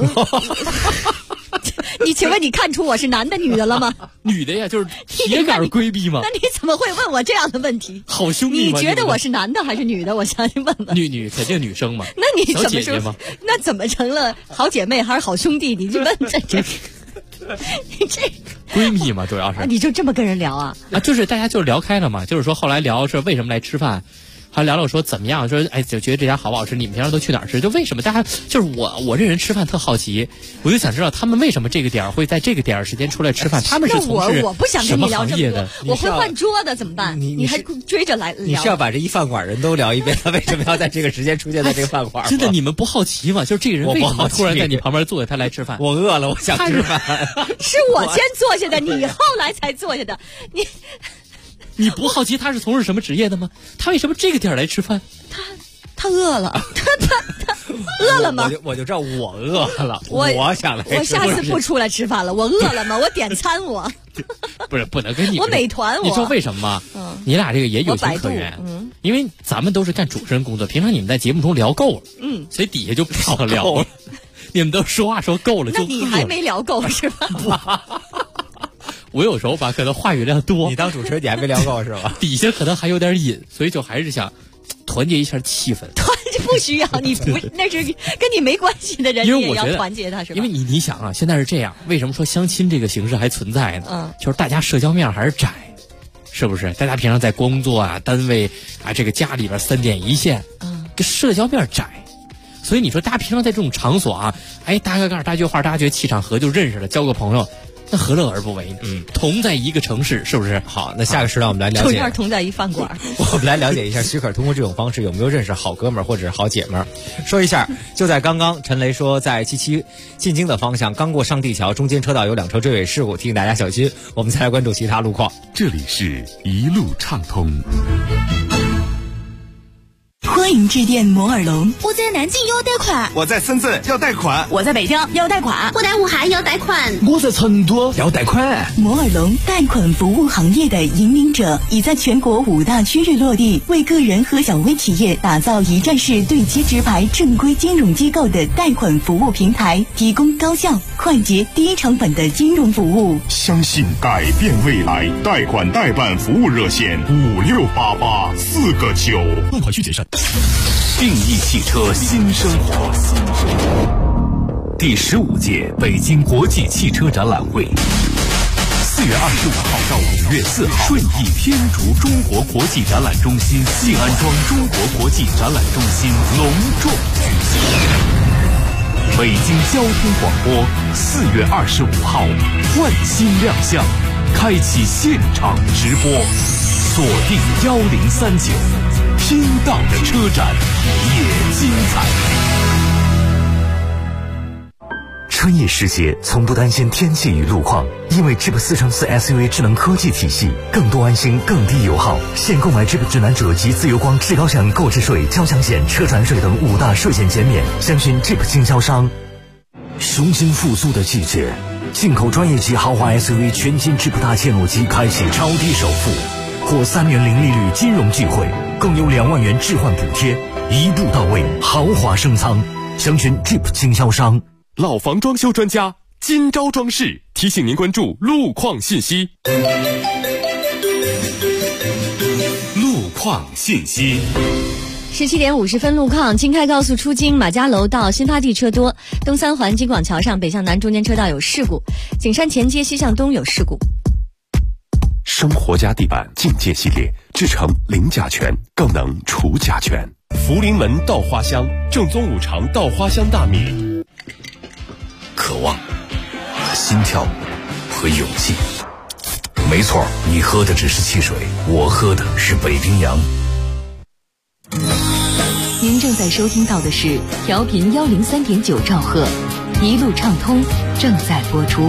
你请问你看出我是男的女的了吗？ 女的呀，就是铁杆闺蜜吗？ 那你怎么会问我这样的问题？ 好兄弟吗？ 你觉得我是男的还是女的？我相信问问。 女肯定女生嘛。 那你小姐姐吗？ 那怎么成了好姐妹还是好兄弟？你就问这你这闺蜜嘛，主要是。 你就这么跟人聊啊？ 就是大家就聊开了嘛，就是说后来聊是为什么来吃饭。还聊聊说怎么样？说就觉得这家好不好吃？你们平常都去哪儿吃？就为什么大家就是我这人吃饭特好奇，我就想知道他们为什么这个点儿会在这个点儿时间出来吃饭？他们是从事我不想跟你聊这么多，我会换桌的怎么办？你还追着来聊？ 你是要把这一饭馆人都聊一遍？他为什么要在这个时间出现在这个饭馆？ 真的，你们不好奇吗？就是这个人为什么突然在你旁边坐下，他来吃饭？ 我饿了，我想吃饭。 是我先坐下的，你后来才坐下的， 你不好奇他是从事什么职业的吗？他为什么这个点来吃饭？ 他饿了，他饿了吗？ 我就知道我饿了，我想来吃。 我下次不出来吃饭了，我饿了吗？我点餐我。 不是不能跟你。 我美团你知道为什么吗？你俩这个也有情可原。因为咱们都是干主持人工作，平常你们在节目中聊够了，所以底下就不好聊了。你们都说话说够了， 那你还没聊够是吧？ 我有时候吧，可能话语量多。 你当主持人你还没聊够是吧？ 底下可能还有点瘾，所以就还是想团结一下气氛。 团结不需要，你不那是跟你没关系的人，你也要团结他是吧？ 因为你想啊，现在是这样，为什么说相亲这个形式还存在呢？就是大家社交面还是窄，是不是？大家平常在工作啊、单位啊、这个家里边3点一线，这社交面窄。所以你说大家平常在这种场所啊，搭个盖搭句话，大家觉得气场合就认识了，交个朋友。那何乐而不为呢？同在一个城市，是不是？ 好，那下个时段我们来了解。 中间同在一饭馆。 我们来了解一下许可通过这种方式有没有认识好哥们儿或者是好姐们儿。说一下，就在刚刚，陈雷说在77进京的方向，刚过上地桥，中间车道有2车追尾事故，提醒大家小心。我们再来关注其他路况。 这里是一路畅通。 欢迎致电摩尔龙。 我在南京要贷款， 我在深圳要贷款， 我在北京要贷款， 我在武汉要贷款， 我在成都要贷款。 摩尔龙贷款服务行业的引领者，已在全国5大区域落地，为个人和小微企业打造一站式对接直排正规金融机构的贷款服务平台，提供高效、快捷、低成本的金融服务。 相信改变未来，贷款代办服务热线568849， 贷款需谨慎。 定义汽车新生活。第15届北京国际汽车展览会，4月25号到5月4号，顺义天竺中国国际展览中心静安庄中国国际展览中心隆重举行。北京交通广播4月25号换新亮相，开启现场直播，锁定1039，听到的车展也精彩。春夜时节，从不担心天气与路况，因为 Jeep 4×4 SUV 智能科技体系，更多安心，更低油耗。现购买 Jeep 指南者及自由光至高险购置税、交强险、车船税等5大税险减免，详询 Jeep 经销商。雄心复苏的季节，进口专业级豪华 SUV 全新 Jeep 大切诺基开启超低首付，获3年零利率金融机会，更有2万元置换补贴，一步到位，豪华升舱。详询 Jeep 经销商。 老房装修专家金招装饰提醒您关注路况信息。 路况信息。 17点50分，路况：京开高速出京马家楼到新发地车多，东三环京广桥上北向南中间车道有事故，景山前街西向东有事故。 生活家地板境界系列，制成零甲醛，更能除甲醛。福临门稻花香，正宗5常稻花香大米。 渴望、心跳和勇气。没错，你喝的只是汽水，我喝的是北冰洋。 您正在收听到的是调频103.9兆赫，一路畅通正在播出。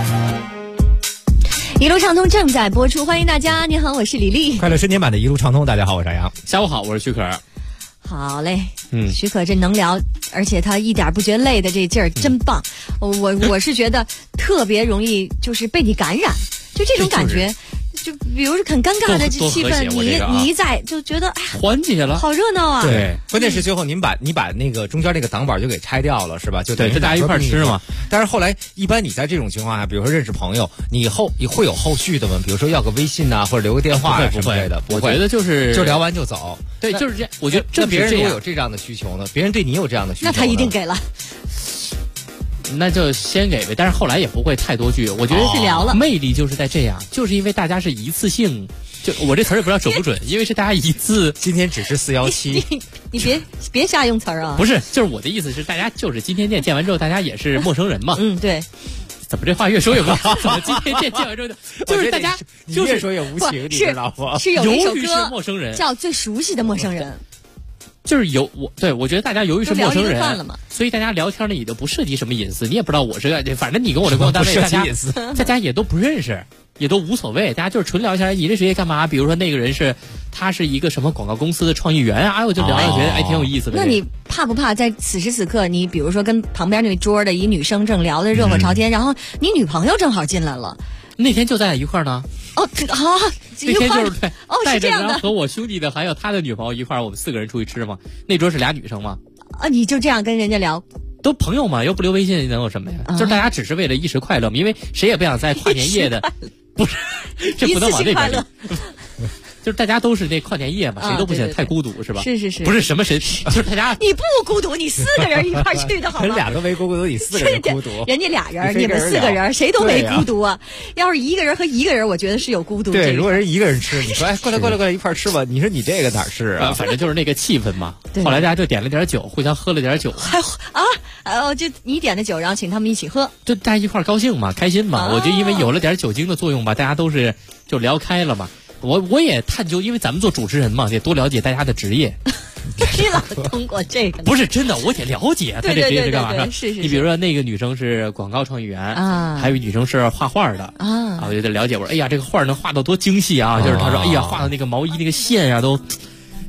一路畅通正在播出，欢迎大家。你好，我是李丽。 快乐春天版的一路畅通，大家好，我是杨。 下午好，我是许可。 好嘞，许可这能聊，而且他一点不觉累的这劲儿真棒。我是觉得特别容易就是被你感染，就这种感觉。就比如说很尴尬的这气氛，你一在就觉得哎， 缓解了， 好热闹啊！ 对，关键是最后你把那个中间那个挡板就给拆掉了，是吧？就对，大家一块吃嘛。 但是后来一般你在这种情况下，比如说认识朋友，你会有后续的吗？比如说要个微信呐，或者留个电话什么之类的。 我觉得就聊完就走。 对，就是这样。我觉得那别人如果有这样的需求呢？别人对你有这样的需求， 那他一定给了。 那就先给呗，但是后来也不会太多句。我觉得是聊了， 魅力就是在这样，就是因为大家是一次性，就我这词儿也不知道准不准，因为是大家一次。 今天只是417， 你别瞎用词儿啊！ 不是，就是我的意思是，大家就是今天见完之后，大家也是陌生人嘛。 对。 怎么这话越说越不好？怎么今天见完之后，就是大家就是越说越无情，你知道吗？ 是有一首歌陌生人叫《最熟悉的陌生人》。 就是我觉得大家由于是陌生人，所以大家聊天呢也都不涉及什么隐私，你也不知道我是个，反正你跟我的工作单位，大家也都不认识，也都无所谓，大家就是纯聊一下，你这谁干嘛？比如说那个人他是一个什么广告公司的创意员啊，我就聊聊，觉得挺有意思的。 那你怕不怕在此时此刻，你比如说跟旁边那桌的一女生正聊得热火朝天，然后你女朋友正好进来了？ 那天就在一块儿呢。 那天就是对， 是这样的。 和我兄弟的还有他的女朋友一块儿，我们4个人出去吃嘛。那桌是俩女生嘛。 你就这样跟人家聊？ 都朋友嘛，又不留微信，能有什么呀？就是大家只是为了一时快乐嘛，因为谁也不想在跨年夜的，不是，这不能往那边。就是大家都是那跨年夜嘛，谁都不想太孤独，是吧？ 是， 不是什么谁，就是大家。 你不孤独，你4个人一块去的好吗？ 人俩都没孤独，你4个人孤独。 人家俩人，你们4个人谁都没孤独啊！要是一个人和一个人，我觉得是有孤独。 对，如果人一个人吃，你说哎，过来一块吃吧。你说你这个哪是啊？ 反正就是那个气氛嘛。后来大家就点了点酒，互相喝了点酒。 就你点的酒，然后请他们一起喝， 就大家一块高兴嘛，开心嘛。我就因为有了点酒精的作用吧，大家都是就聊开了嘛。我也探究，因为咱们做主持人嘛，得多了解大家的职业。 你老通过这个？ 不是真的，我得了解他这职业是干嘛的。 是。 你比如说那个女生是广告创意员啊，还有女生是画画的啊，我就得了解。我说哎呀，这个画能画到多精细啊！就是她说哎呀，画的那个毛衣那个线啊都。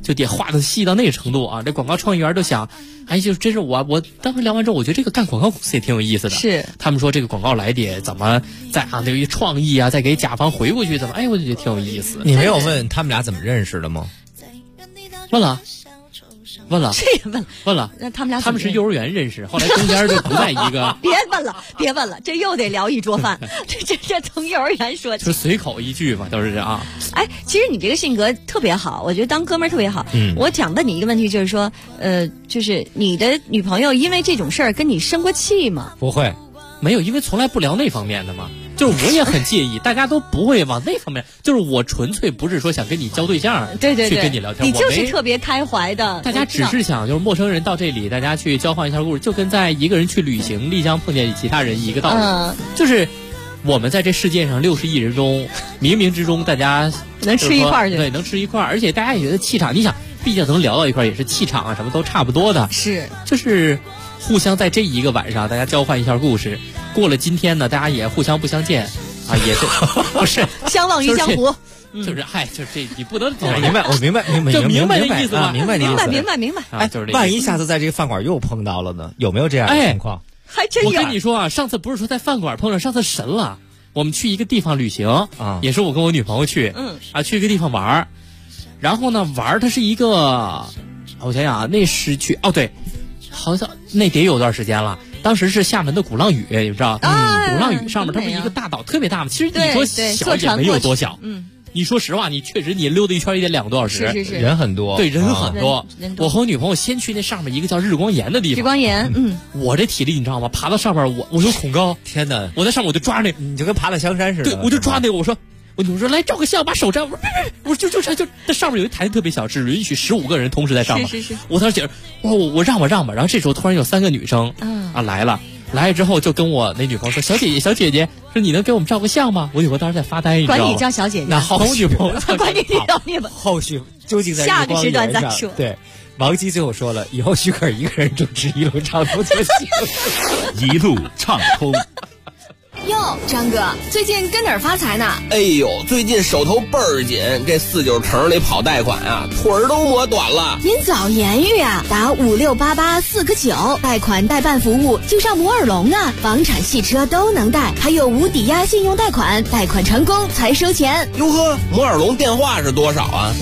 就得画的细到那个程度啊。这广告创意员都想，哎，就真是我当时聊完之后，我觉得这个干广告公司也挺有意思的。 是， 他们说这个广告来得怎么再那个创意啊，再给甲方回过去怎么，哎，我就觉得挺有意思。 你没有问他们俩怎么认识的吗？ 问了。 这也问了， 那他们俩他们是幼儿园认识，后来中间就不在一个。 别问了，这又得聊一桌饭。这从幼儿园说起， 就随口一句嘛，都是啊。 哎，其实你这个性格特别好，我觉得当哥们儿特别好。我想问你一个问题，就是说，就是你的女朋友因为这种事儿跟你生过气吗？ 不会， 没有，因为从来不聊那方面的嘛。就是我也很介意，大家都不会往那方面。就是我纯粹不是说想跟你交对象， 对， 去跟你聊天。 你就是特别开怀的。 大家只是想，就是陌生人到这里，大家去交换一下故事，就跟在一个人去旅行，丽江碰见其他人一个道理。就是我们在这世界上60亿人中，冥冥之中大家能吃一块儿去， 对，能吃一块儿，而且大家也觉得气场，你想，毕竟能聊到一块儿，也是气场啊，什么都差不多的。 是， 就是互相在这一个晚上，大家交换一下故事。过了今天呢，大家也互相不相见。啊，也是，不是相忘于江湖， 就是嗨，就这你不能明白，我明白这意思吧？ 明白， 哎， 就是这。 万一下次在这个饭馆又碰到了呢？有没有这样的情况？ 还真有。 我跟你说啊，上次不是说在饭馆碰上，上次神了。我们去一个地方旅行啊，也是我跟我女朋友去，去一个地方玩，然后呢玩它是一个，我想想啊，那是去对，好像那得有段时间了。当时是厦门的鼓浪屿，你知道？鼓浪屿上面它不是一个大岛，特别大嘛。其实你说小也没有多小。你说实话，你确实你溜达一圈也得2个多小时。 是， 人很多。 对，人很多。我和我女朋友先去那上面一个叫日光岩的地方。 日光岩， 我这体力你知道吗？爬到上面我有恐高。 天哪！ 我在上面我就抓那， 你就跟爬到香山似的。 对，我就抓那个，我说来照个相，把手摘。我说别，我说就那上面有一台特别小，只允许15个人同时在上面。 是。 我当时觉得，我让吧。然后这时候突然有3个女生来了之后就跟我那女朋友说：“小姐姐，说你能给我们照个相吗？”我女朋友当时在发呆，你知道吗？ 管你叫小姐姐， 那好，我女朋友管你叫你们。 后续究竟在下个时段再说。 对，王姬最后说了，以后许可一个人主持一路畅通就行。 一路畅通。 哟，张哥，最近跟哪儿发财呢？ 哎呦，最近手头倍儿紧，这49城里跑贷款啊，腿儿都磨短了。 您早言语啊，打5688-4个9，贷款代办服务就上摩尔龙啊，房产、汽车都能贷，还有无抵押信用贷款，贷款成功才收钱。 哟呵，摩尔龙电话是多少啊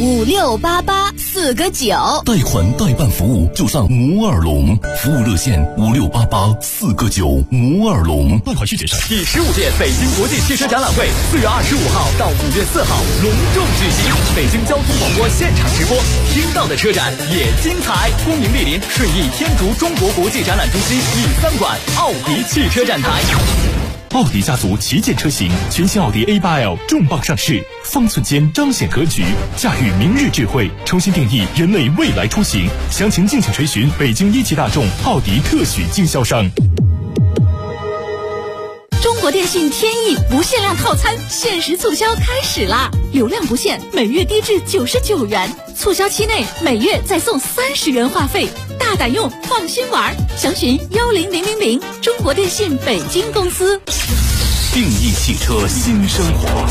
？5688-4个9， 贷款代办服务就上摩尔龙，服务热线5688-4个9，摩尔龙。 办款细节上。第15届北京国际汽车展览会4月25号到5月4号隆重举行，北京交通广播现场直播，听到的车展也精彩。恭迎莅临顺义天竺中国国际展览中心E3馆奥迪汽车展台。奥迪家族旗舰车型，全新奥迪 A8L 重磅上市，方寸间彰显格局，驾驭明日智慧，重新定义人类未来出行。详情敬请垂询北京一汽大众奥迪特许经销商。 中国电信天翼不限量套餐限时促销开始啦！流量不限，每月低至99元，促销期内每月再送30元话费，大胆用，放心玩。详询10000，中国电信北京公司。 定义汽车新生活。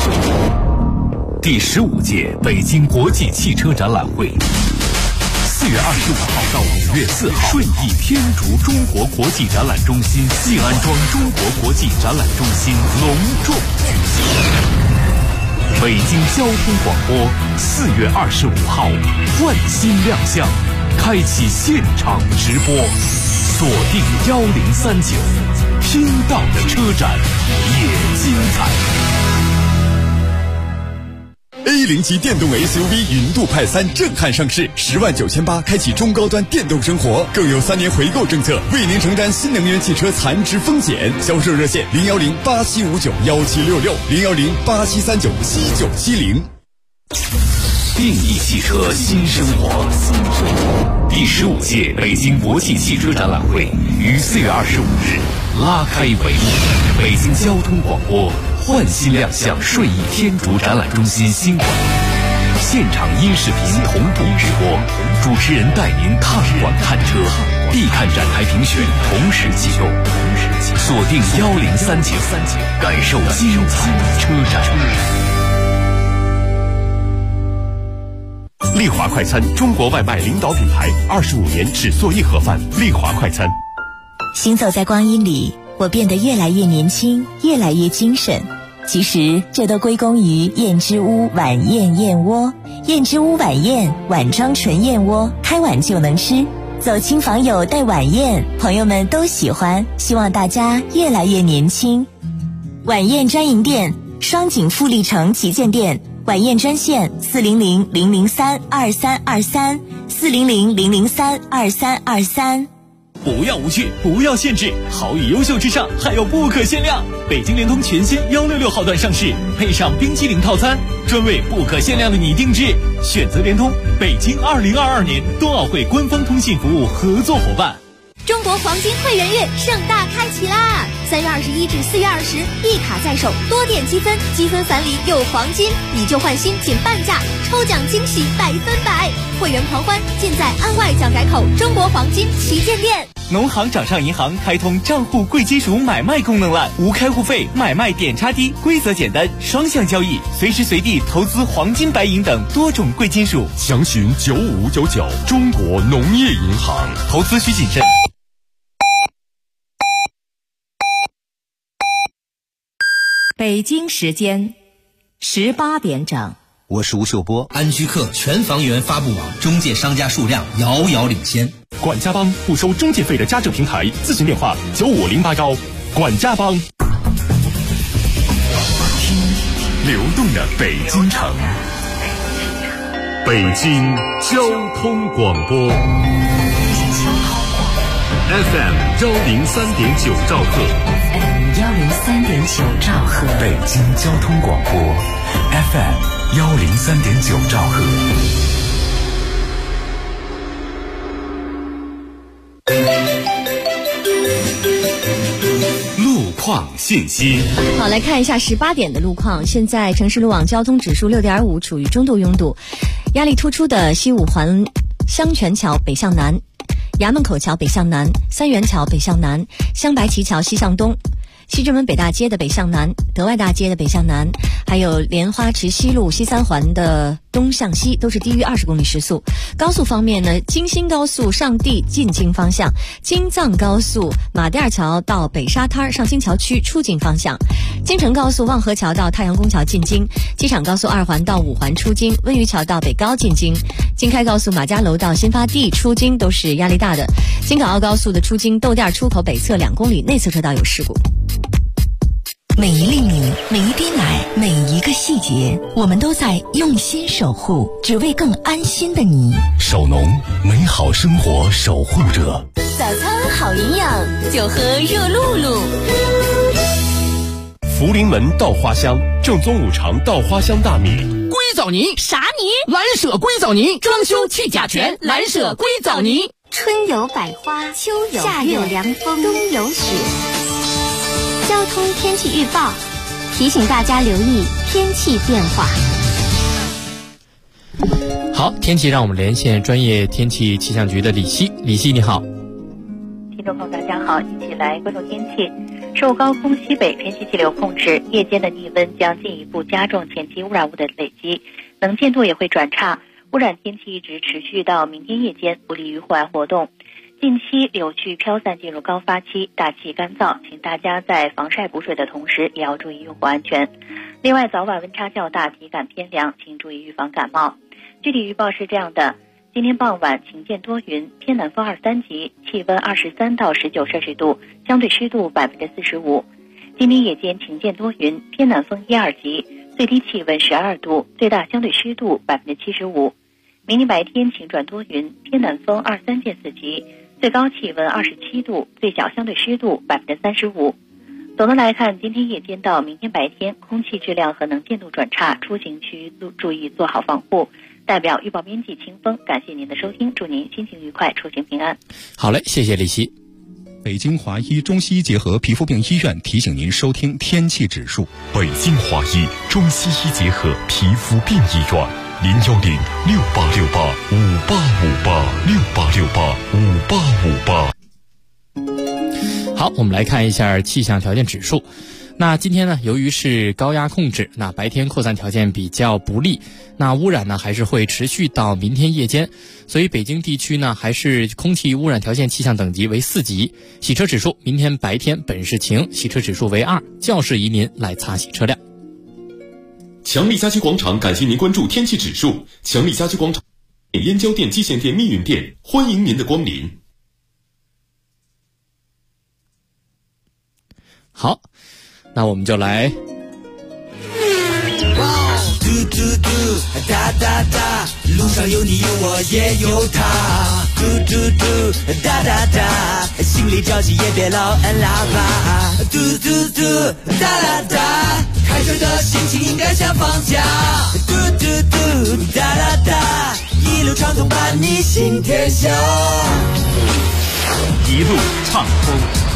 第15届北京国际汽车展览会。4月25号到5月4号，顺义天竺中国国际展览中心西安庄中国国际展览中心隆重举行。北京交通广播4月25号换新亮相，开启现场直播，锁定1039，听到的车展也精彩。 A0级电动 SUV 云度派3震撼上市，10.98万开启中高端电动生活，更有3年回购政策，为您承担新能源汽车残值风险。销售热线010-8759-1766，010-8739-7970。 定义汽车新生活。第15届北京国际汽车展览会于4月25日拉开帷幕。北京交通广播换新亮相顺义天竺展览中心新馆，现场音视频同步直播，主持人带您探馆看车，必看展台评选同时启动，锁定1039，感受精彩车展。 丽华快餐，中国外卖领导品牌，25年只做一盒饭。丽华快餐。 行走在光阴里，我变得越来越年轻，越来越精神。其实这都归功于燕之屋晚宴燕窝。燕之屋晚宴，碗装纯燕窝，开碗就能吃。走亲访友带晚宴，朋友们都喜欢，希望大家越来越年轻。晚宴专营店，双井富力城旗舰店，晚宴专线400-003-2323，400-003-2323。 不要无趣，不要限制，好与优秀之上还有不可限量。北京联通全新166号段上市，配上冰淇淋套餐，专为不可限量的你定制。选择联通，北京2022年冬奥会官方通信服务合作伙伴。 中国黄金会员月盛大开启啦！3月21至4月20，一卡在手，多点积分，积分返礼有黄金，以旧换新仅半价，抽奖惊喜100%，会员狂欢尽在安外蒋改口中国黄金旗舰店。 农行掌上银行开通账户贵金属买卖功能了，无开户费，买卖点差低，规则简单，双向交易，随时随地投资黄金、白银等多种贵金属。 详询9599，中国农业银行。 投资需谨慎。 北京时间18点整。 我是吴秀波。安居客全房源发布网中介商家数量遥遥领先。 管家帮不收中介费的家政平台，咨询电话95089。管家帮。听流动的北京城，北京交通广播 FM 103.9兆赫。 103.9兆赫， 北京交通广播 FM 103.9兆赫。 路况信息。 好，来看一下18点的路况。现在城市路网交通指数6.5，处于中度拥堵，压力突出的西五环香泉桥北向南，衙门口桥北向南，三元桥北向南，镶白旗桥西向东，西直门北大街的北向南，德外大街的北向南，还有莲花池西路西三环的东向西都是低于20公里时速。高速方面呢，京新高速上地进京方向，京藏高速马甸桥到北沙滩上新桥区出京方向，京承高速望河桥到太阳宫桥进京，机场高速2环到5环出京，温榆桥到北高进京，京开高速马家楼到新发地出京都是压力大的。京港澳高速的出京豆店出口北侧2公里内侧车道有事故。 每一粒米，每一滴奶，每一个细节，我们都在用心守护，只为更安心的你。 守农，美好生活守护者。 早餐好营养，就喝热露露。 福临门稻花香，正宗5常稻花香大米。 硅藻泥啥泥？ 蓝舍硅藻泥，装修去甲醛，蓝舍硅藻泥。 春有百花，秋有夏有凉风，冬有雪。交通天气预报提醒大家留意天气变化。 好，天气让我们连线专业天气气象局的李希。李希你好。 听众朋友大家好，一起来关注天气。受高空西北偏西气流控制，夜间的逆温将进一步加重前期污染物的累积，能见度也会转差，污染天气一直持续到明天夜间，不利于户外活动。近期柳絮飘散进入高发期，大气干燥，请大家在防晒补水的同时也要注意用户安全。另外早晚温差较大，体感偏凉，请注意预防感冒。具体预报是这样的：今天傍晚晴见多云，偏南风2-3级，气温23到19摄氏度，相对湿度45%。今天夜间晴见多云，偏南风1-2级，最低气温12度，最大相对湿度75%。明天白天晴转多云，偏南风2-3.4级，最高气温27度，最小相对湿度35%。总的来看，今天夜间到明天白天，空气质量和能见度转差，出行需注意做好防护。代表预报编辑清风，感谢您的收听，祝您心情愉快，出行平安。 好嘞，谢谢李希。 北京华医中西医结合皮肤病医院提醒您收听天气指数。 北京华医中西医结合皮肤病医院，0868585858，685858。 好，我们来看一下气象条件指数。 那今天呢，由于是高压控制，那白天扩散条件比较不利，那污染呢还是会持续到明天夜间，所以北京地区呢还是空气污染条件气象等级为4级，洗车指数明天白天本是晴，洗车指数为2，较适宜您来擦洗车辆。 强力家居广场感谢您关注天气指数，强力家居广场燕郊店、蓟县店、密云店，欢迎您的光临。 好，那我们就来。 哒哒哒，路上有你有我也有他，嘟嘟嘟，哒哒哒，心里着急也别老按喇叭，嘟嘟嘟，哒哒哒，开车的心情应该像放假，嘟嘟嘟，哒哒哒，一路畅通伴你行天下， 一路畅通。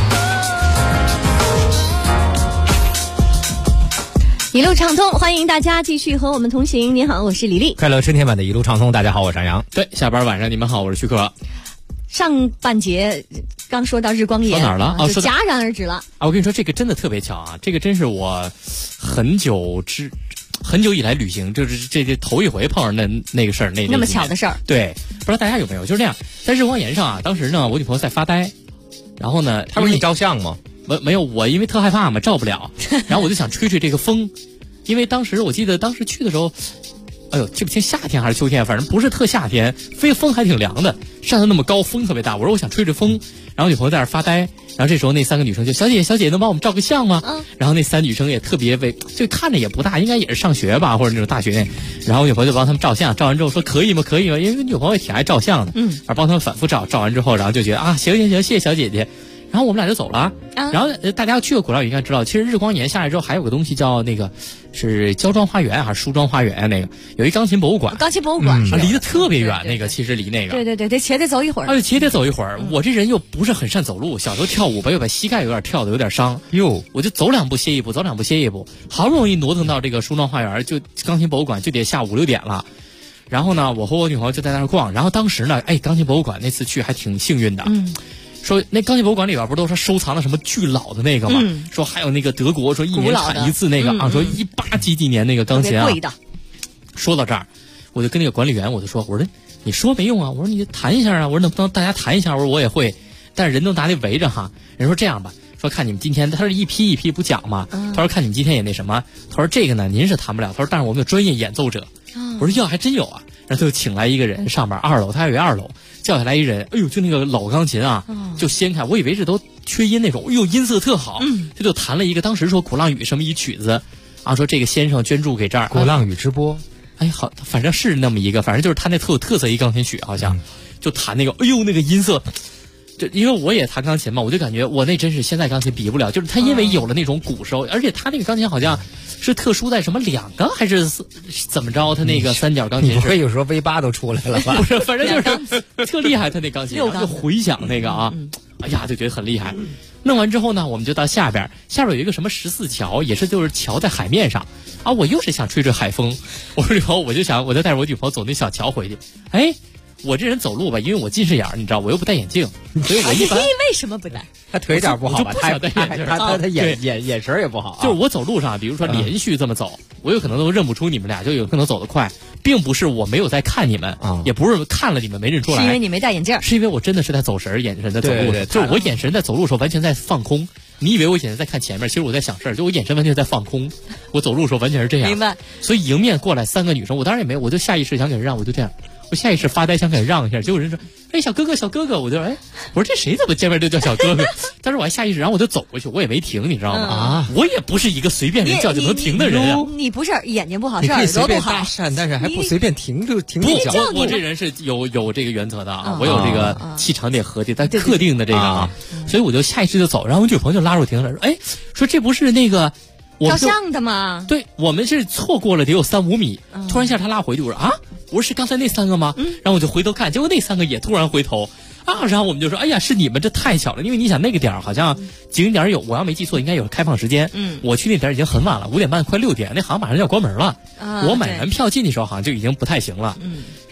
一路畅通，欢迎大家继续和我们同行。您好，我是李丽。 快乐春天版的一路畅通，大家好，我是杨洋。 对，下班晚上你们好，我是徐克。 上半节刚说到日光岩， 说哪儿了？ 就戛然而止了。 我跟你说，这个真的特别巧啊！这个真是我很久以来旅行，就是这头一回碰上那个事儿，那么巧的事儿。 对，不知道大家有没有？就是这样，在日光岩上啊，当时呢，我女朋友在发呆，然后呢， 她不是你照相吗？ 没有，我因为特害怕嘛，照不了。然后我就想吹这个风，因为当时我记得当时去的时候，哎呦，记不清夏天还是秋天，反正不是特夏天，风还挺凉的，上头那么高，风特别大。我说我想吹风，然后女朋友在那发呆，然后这时候那3个女生就小姐能帮我们照个相吗？然后那3女生也特别就看着也不大，应该也是上学吧，或者那种大学。然后女朋友就帮他们照相，照完之后说可以吗？因为女朋友也挺爱照相的，而帮他们反复照完之后，然后就觉得啊，行，谢谢小姐姐。然后我们俩就走了，然后大家去过鼓浪屿应该知道，其实日光岩下来之后还有个东西叫那个是焦庄花园还是梳庄花园，那个有一钢琴博物馆，离得特别远，那个其实离那个对，且得走一会儿， 且得走一会儿。我这人又不是很善走路，小时候跳舞吧，又把膝盖有点跳的有点伤，我就走2步歇一步，好不容易挪腾到这个梳庄花园，就钢琴博物馆就得下5、6点了。然后呢，我和我女朋友就在那儿逛，然后当时呢，钢琴博物馆那次去还挺幸运的，说那钢琴博物馆里边不都说收藏了什么巨老的那个吗？说还有那个德国说1年产一次那个说18几年那个钢琴啊。说到这儿，我就跟那个管理员我就说你说没用啊，我说你弹一下啊，我说能不能大家弹一下，我说我也会，但是人都拿那围着哈。人说这样吧，说看你们今天他是一批不讲嘛，他说看你们今天也那什么，他说这个呢您是弹不了，他说但是我们有专业演奏者。我说还真有啊，然后他就请来一个人，上面2楼，他还有2楼。叫下来一人，就那个老钢琴啊，就掀开，我以为这都缺音那种，音色特好，他就弹了一个当时说鼓浪屿什么一曲子，说这个先生捐助给这儿， 鼓浪屿之波， 好，反正是那么一个，反正就是他那特有特色一钢琴曲，好像就弹那个，那个音色。就因为我也弹钢琴嘛，我就感觉我那真是现在钢琴比不了，就是他因为有了那种鼓手，而且他那个钢琴好像是特殊在什么2个还是怎么着，他那个3角钢琴是， 你不会有时候 V8 都出来了吧？ 不是，反正就是特厉害，他那钢琴就回响那个啊，哎呀，就觉得很厉害。弄完之后呢，我们就到下边有一个什么14桥，也是就是桥在海面上我又是想吹海风，我就带着我女朋友走那小桥回去，我这人走路吧，因为我近视眼，你知道，我又不戴眼镜，所以我一般为什么不戴？ 他腿脚不好吧？ 他戴眼镜， 他眼神也不好。 就是我走路上，比如说连续这么走，我有可能都认不出你们俩，就有可能走得快，并不是我没有在看你们，也不是看了你们没认出来， 是因为你没戴眼镜， 是因为我真的是在走神，眼神在走路，就是我眼神在走路的时候完全在放空。你以为我眼神在看前面，其实我在想事儿，就我眼神完全在放空。我走路的时候完全是这样， 明白。 所以迎面过来3个女生，我当然也没有，我就下意识想给人让，我就这样。我下意识发呆想给人让一下，结果人说小哥哥，我就我说这谁怎么见面就叫小哥哥？但是我还下意识，然后我就走过去，我也没停，你知道吗？我也不是一个随便人叫就能停的人啊。 你不是眼睛不好，是耳朵不好。 搭讪，但是还不随便停就停不脚。我这人是有这个原则的啊，我有这个气场得合的，但特定的这个啊，所以我就下意识就走，然后我女朋友就拉着我停了，说这不是那个。 照相的吗？ 对，我们是错过了得有3、5米，突然一下他拉回去，我说不是刚才那3个吗？然后我就回头看，结果那3个也突然回头然后我们就说哎呀，是你们，这太巧了，因为你想那个点好像景点有，我要没记错应该有开放时间，我去那点已经很晚了，5点半快6点，那好像马上就要关门了，我买完票进去的时候好像就已经不太行了，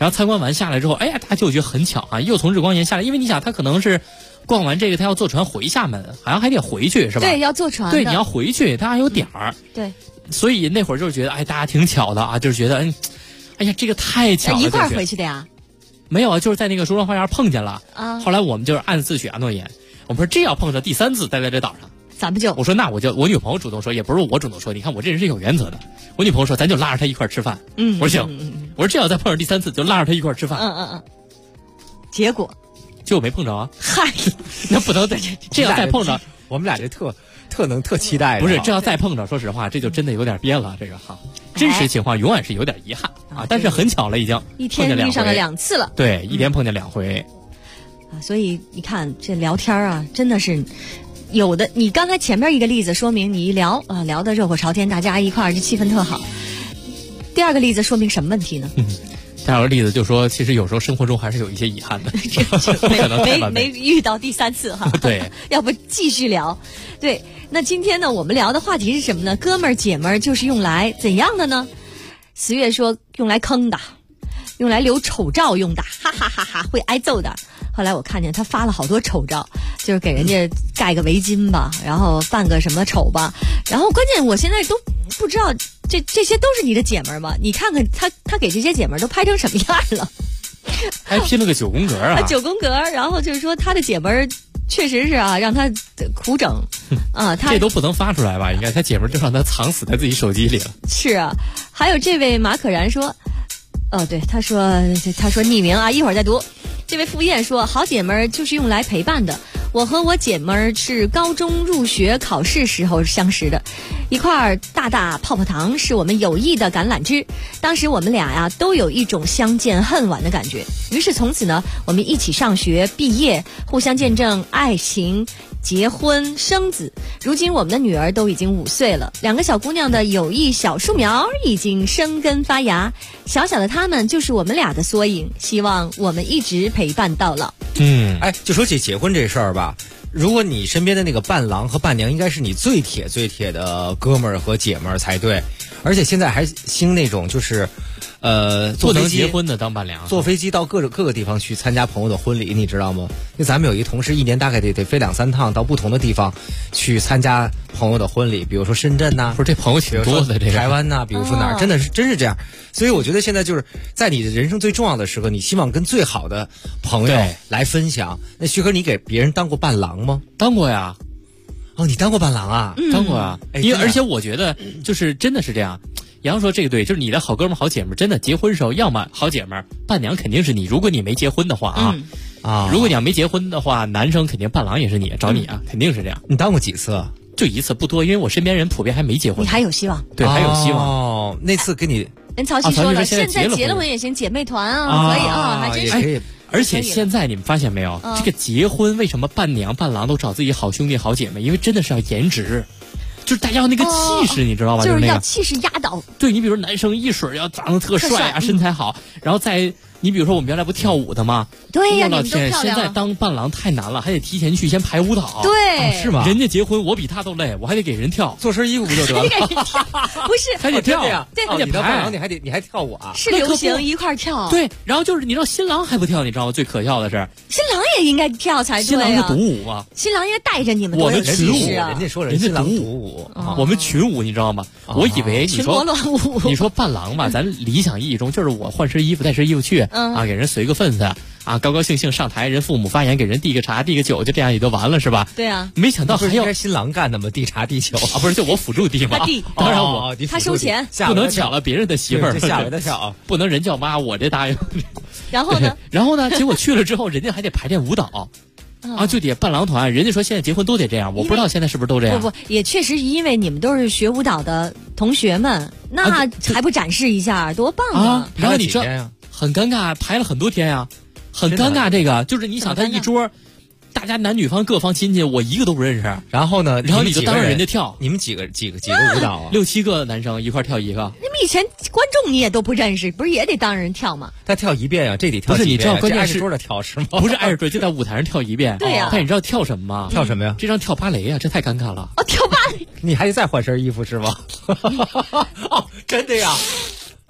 然后参观完下来之后，哎呀，大家就觉得很巧啊，又从日光岩下来，因为你想他可能是逛完这个，他要坐船回厦门，好像还得回去是吧？ 对，要坐船。 对，你要回去，他还有点儿。 对。 所以那会儿就是觉得，哎，大家挺巧的啊，就是觉得，哎呀，这个太巧了。 一块儿回去的呀？ 没有啊，就是在那个梳妆花园碰见了。 啊。 后来我们就是暗自许下诺言，我们说这要碰上第3次待在这岛上， 咱们就我说那我女朋友主动说，也不是我主动说，你看我这人是有原则的。我女朋友说，咱就拉着她一块儿吃饭。我说行。我说这要再碰上第3次，就拉着她一块儿吃饭。 结果就没碰着啊。 嗨， 那不能这要再碰着， 我们俩这特期待。 不是，这要再碰着，说实话，这就真的有点憋了。这个哈，真实情况永远是有点遗憾啊。但是很巧了，已经一天遇上了2次了。 对，一天碰见2回。 所以你看这聊天啊，真的是有的。你刚才前面一个例子说明你一聊啊，聊得热火朝天，大家一块儿这气氛特好。第二个例子说明什么问题呢？ 第二个例子就说，其实有时候生活中还是有一些遗憾的，不可能没遇到第3次哈。 对， 要不继续聊。对，那今天呢，我们聊的话题是什么呢？哥们儿姐们儿就是用来怎样的呢？10月说用来坑的，用来留丑照用的，哈哈哈哈，会挨揍的。后来我看见他发了好多丑照，就是给人家盖个围巾吧，然后扮个什么丑吧，然后关键我现在都不知道这些都是你的姐们儿吗？你看看他给这些姐们儿都拍成什么样了？ 还拼了个9宫格啊 ！9宫格，然后就是说他的姐们儿确实是啊，让他苦整啊，他这都不能发出来吧？应该他姐们儿就让他藏死在自己手机里了。 是啊，还有这位马可然说，对，他说匿名啊，一会儿再读。这位傅燕说，好姐们儿就是用来陪伴的。我和我姐们儿是高中入学考试时候相识的，一块大泡泡糖是我们友谊的橄榄枝。当时我们俩呀都有一种相见恨晚的感觉，于是从此呢，我们一起上学毕业，互相见证爱情、结婚生子。如今我们的女儿都已经5岁了，2个小姑娘的友谊小树苗已经生根发芽，小小的她们就是我们俩的缩影，希望我们一直陪伴到老。 就说起结婚这事儿吧，如果你身边的那个伴郎和伴娘应该是你最铁的哥们儿和姐们儿才对，而且现在还兴那种就是不能结婚的当伴娘， 坐飞机到各个地方去参加朋友的婚礼，你知道吗？因为咱们有一同事一年大概得飞2-3趟到不同的地方去参加朋友的婚礼，比如说深圳呐， 不是这朋友挺多的，这个台湾呐，比如说哪儿，真是这样。所以我觉得现在就是在你的人生最重要的时刻，你希望跟最好的朋友来分享。那徐哥，你给别人当过伴郎吗？ 当过呀。 哦，你当过伴郎啊？ 当过啊。因为而且我觉得就是真的是这样。杨说这个对，就是你的好哥们好姐们真的结婚时候，要么好姐们伴娘肯定是你，如果你没结婚的话如果你要没结婚的话，男生肯定伴郎也是你找你啊，肯定是这样。 你当过几次？ 就1次，不多，因为我身边人普遍还没结婚。 你还有希望？ 对，还有希望。 哦，那次跟你人曹曦说了，现在结了婚也行，姐妹团啊，可以啊，还真是。 而且现在你们发现没有，这个结婚为什么伴娘伴郎都找自己好兄弟好姐妹？因为真的是要颜值。就是大家要那个气势，你知道吧？ 就是要气势压倒。 对，你比如男生一水要长得特帅啊，身材好，然后再你比如说我们原来不跳舞的吗？ 对呀， 我老天，现在当伴郎太难了，还得提前去先排舞蹈。 对， 是吗？ 人家结婚我比他都累，我还得给人跳， 做身衣服不就得了？ 不是， 还得跳呀？ 对， 你当伴郎你还跳舞啊？ 是流行一块跳。 对，然后就是你知道新郎还不跳，你知道吗？最可笑的是新郎也应该跳才对。 新郎是独舞嘛？ 新郎应该带着你们。 我们群舞， 人家说人新郎独舞， 我们群舞你知道吗？我以为群魔乱舞。 你说伴郎嘛，咱理想意义中就是我换身衣服带身衣服去给人随个份子啊，高高兴兴上台，人父母发言，给人递个茶递个酒，就这样也就完了是吧？ 对啊， 没想到还要新郎干的吗？递茶递酒啊，不是就我辅助递吗？ 他递， 当然我他收钱， 不能抢了别人的媳妇儿， 下来的跳， 不能人叫妈，我这答应。 然后呢？ 然后呢？结果去了之后，人家还得排练舞蹈。就得伴郎团，人家说现在结婚都得这样，我不知道现在是不是都这样。 不，也确实因为你们都是学舞蹈的同学们，那还不展示一下，多棒啊！ 然后你说很尴尬，排了很多天呀，很尴尬。这个就是你想他一桌，大家男女方各方亲戚，我一个都不认识。 然后呢？ 然后你就当着人家跳， 你们几个舞蹈啊 ？6、7个男生一块跳一个。 你们以前观众你也都不认识，不是也得当人跳吗？ 他跳一遍呀，这得跳。 不是你知道关键是挨着桌的跳是吗？ 不是挨着桌，就在舞台上跳一遍。 对呀。 但你知道跳什么吗？ 跳什么呀？ 这张跳芭蕾呀，这太尴尬了。 哦，跳芭蕾。 你还得再换身衣服是吗？哦，真的呀。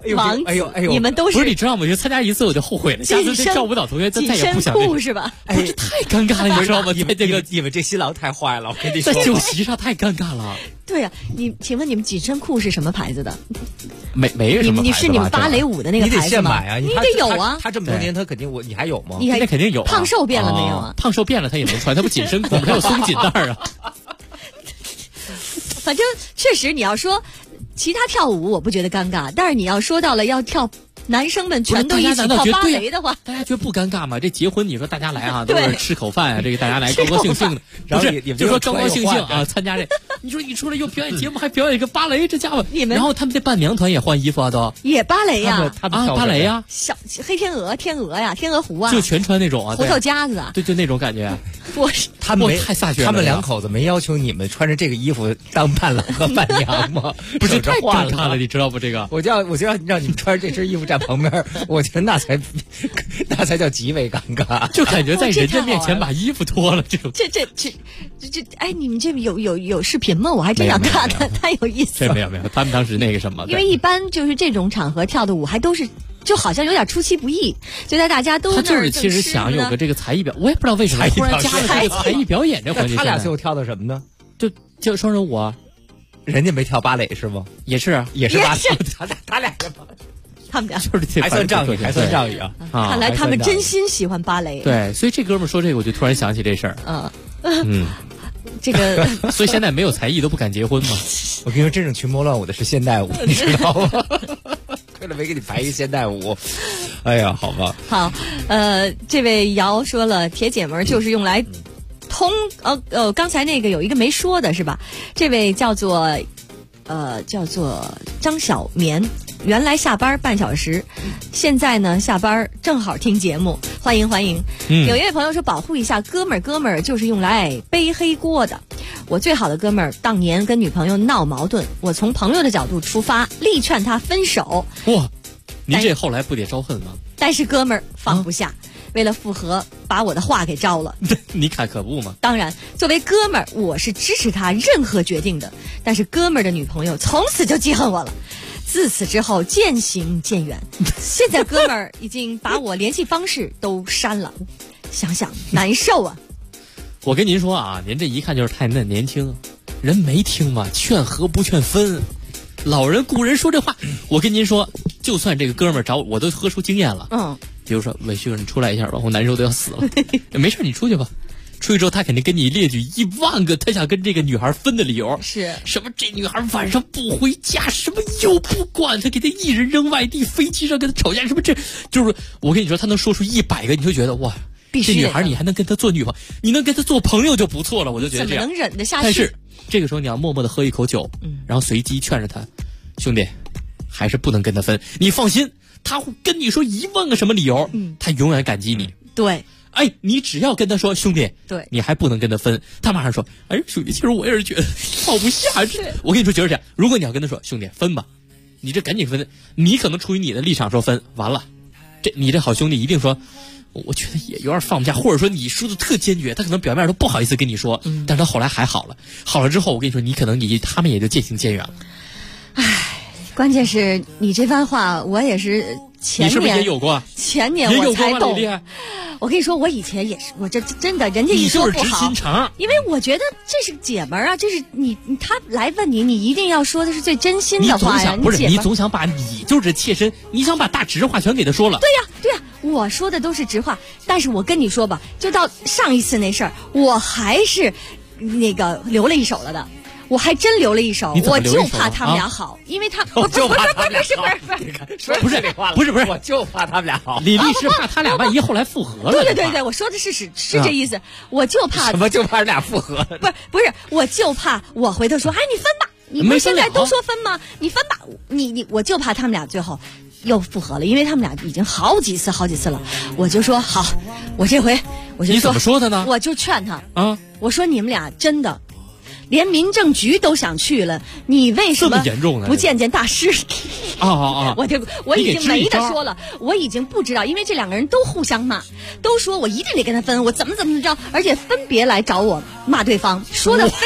王子，你们都是不是？你知道吗？就参加一次我就后悔了，下次这跳舞蹈同学再也不想紧身裤是吧？ 不是太尴尬了，你知道吗？ 你们这新郎太坏了，我跟你说， 在酒席上太尴尬了。 对啊，请问你们紧身裤是什么牌子的？ 没什么牌子吧？ 你是你们芭蕾舞的那个牌子吗？ 你得现买啊， 你得有啊。 他这么多年，他肯定你还有吗？ 现在肯定有。 胖瘦变了没有啊？ 胖瘦变了，他也能穿，他不紧身裤，他有松紧带啊。 反正确实，你要说其他跳舞，我不觉得尴尬，但是你要说到了要跳。男生们全都一起跳芭蕾的话， 大家觉得不尴尬吗？这结婚你说大家来啊，都是吃口饭啊，这个大家来高高兴兴的，不是就说高高兴兴啊，参加这。你说你出来又表演节目，还表演一个芭蕾，这家伙，然后他们这伴娘团也换衣服啊，都也芭蕾呀， 啊芭蕾呀， 小黑天鹅呀，天鹅湖啊， 就全穿那种啊， 胡桃夹子啊， 对，就那种感觉。 他们太飒血了， 他们两口子没要求你们穿着这个衣服当伴郎和伴娘吗？ 不是太尴尬了，你知道不？这个我就让你们穿着这身衣服站旁边。我觉得那才叫极为尴尬， 就感觉在人家面前把衣服脱了，这种哎，你们这有视频吗？我还真想看的，太有意思了。 没有，他们当时那个什么， 因为一般就是这种场合跳的舞还都是就好像有点出其不意，就在大家都他就是其实想有个这个才艺表，我也不知道为什么突然加了这个才艺表演这环节。 他俩最后跳的什么呢？ 就双人舞啊， 人家没跳芭蕾是吗？ 也是芭蕾， 他俩也芭蕾。 他们俩就是还算仗义啊！ 看来他们真心喜欢芭蕾。 对，所以这哥们说这个，我就突然想起这事儿。 这个， 所以现在没有才艺都不敢结婚嘛。 我跟你说，真正群魔乱舞的是现代舞，你知道吗？为了没给你排一个现代舞，哎呀，好吧。 好，这位瑶说了，铁姐们就是用来刚才那个有一个没说的是吧？这位叫做张小棉。原来下班半小时，现在呢下班正好听节目，欢迎。有一位朋友说，保护一下哥们儿就是用来背黑锅的。我最好的哥们儿当年跟女朋友闹矛盾，我从朋友的角度出发，力劝他分手。 哇，您这后来不得招恨吗？ 但是哥们儿放不下，为了复合，把我的话给招了。 你看可不嘛。 当然，作为哥们儿，我是支持他任何决定的。但是哥们儿的女朋友从此就记恨我了。自此之后渐行渐远，现在哥们儿已经把我联系方式都删了，想想难受啊。 我跟您说啊，您这一看就是太嫩年轻，人没听嘛，劝和不劝分，老人古人说这话。我跟您说，就算这个哥们儿找我都喝出经验了。比如说伟旭，你出来一下吧，我难受都要死了。没事，你出去吧。出去之后，他肯定跟你列举10000个他想跟这个女孩分的理由， 是什么？这女孩晚上不回家，什么又不管他，给他一人扔外地，飞机上跟他吵架，什么这就是我跟你说，他能说出100个，你就觉得哇，这女孩你还能跟他做女朋友，你能跟他做朋友就不错了，我就觉得这样。 怎么能忍得下去？ 但是这个时候你要默默的喝一口酒，然后随机劝着他，兄弟，还是不能跟他分，你放心，他会跟你说10000个什么理由，他永远感激你。 对。 哎，你只要跟他说兄弟， 对， 你还不能跟他分，他马上说，哎，兄弟，其实我也是觉得放不下。我跟你说，觉得这样，如果你要跟他说兄弟分吧，你这赶紧分，你可能出于你的立场说分，完了，你这好兄弟一定说，我觉得也有点放不下，或者说你说的特坚决，他可能表面都不好意思跟你说，但是他后来还好了，好了之后，我跟你说，你可能他们也就渐行渐远了。 唉，关键是你这番话，我也是前年， 你是不是也有过？ 前年我才懂。我跟你说，我以前也是，我这真的，人家一说不好， 你就是直心肠。 因为我觉得这是姐们儿啊，这是他来问你，你一定要说的是最真心的话呀。 你总想把你就是切身，你想把大直话全给他说了。 对呀，我说的都是直话。但是我跟你说吧，就到上一次那事儿，我还是那个留了一手了的。我还真留了一手，我就怕他们俩好，因为他我就怕他们俩好。 不是， 我就怕他们俩好。 李丽是怕他俩万一后来复合了。 对，我说的是这意思，我就怕什么就怕人俩复合。 不是，我就怕我回头说，哎，你分吧，你不是现在都说分吗？你分吧，我就怕他们俩最后又复合了，因为他们俩已经好几次了。我就说好，我这回我就说， 你怎么说的呢？ 我就劝他啊，我说你们俩真的。连民政局都想去了，你为什么不见大师？我已经没得说了，我已经不知道，因为这两个人都互相骂，都说我一定得跟他分，我怎么着，而且分别来找我骂对方，说的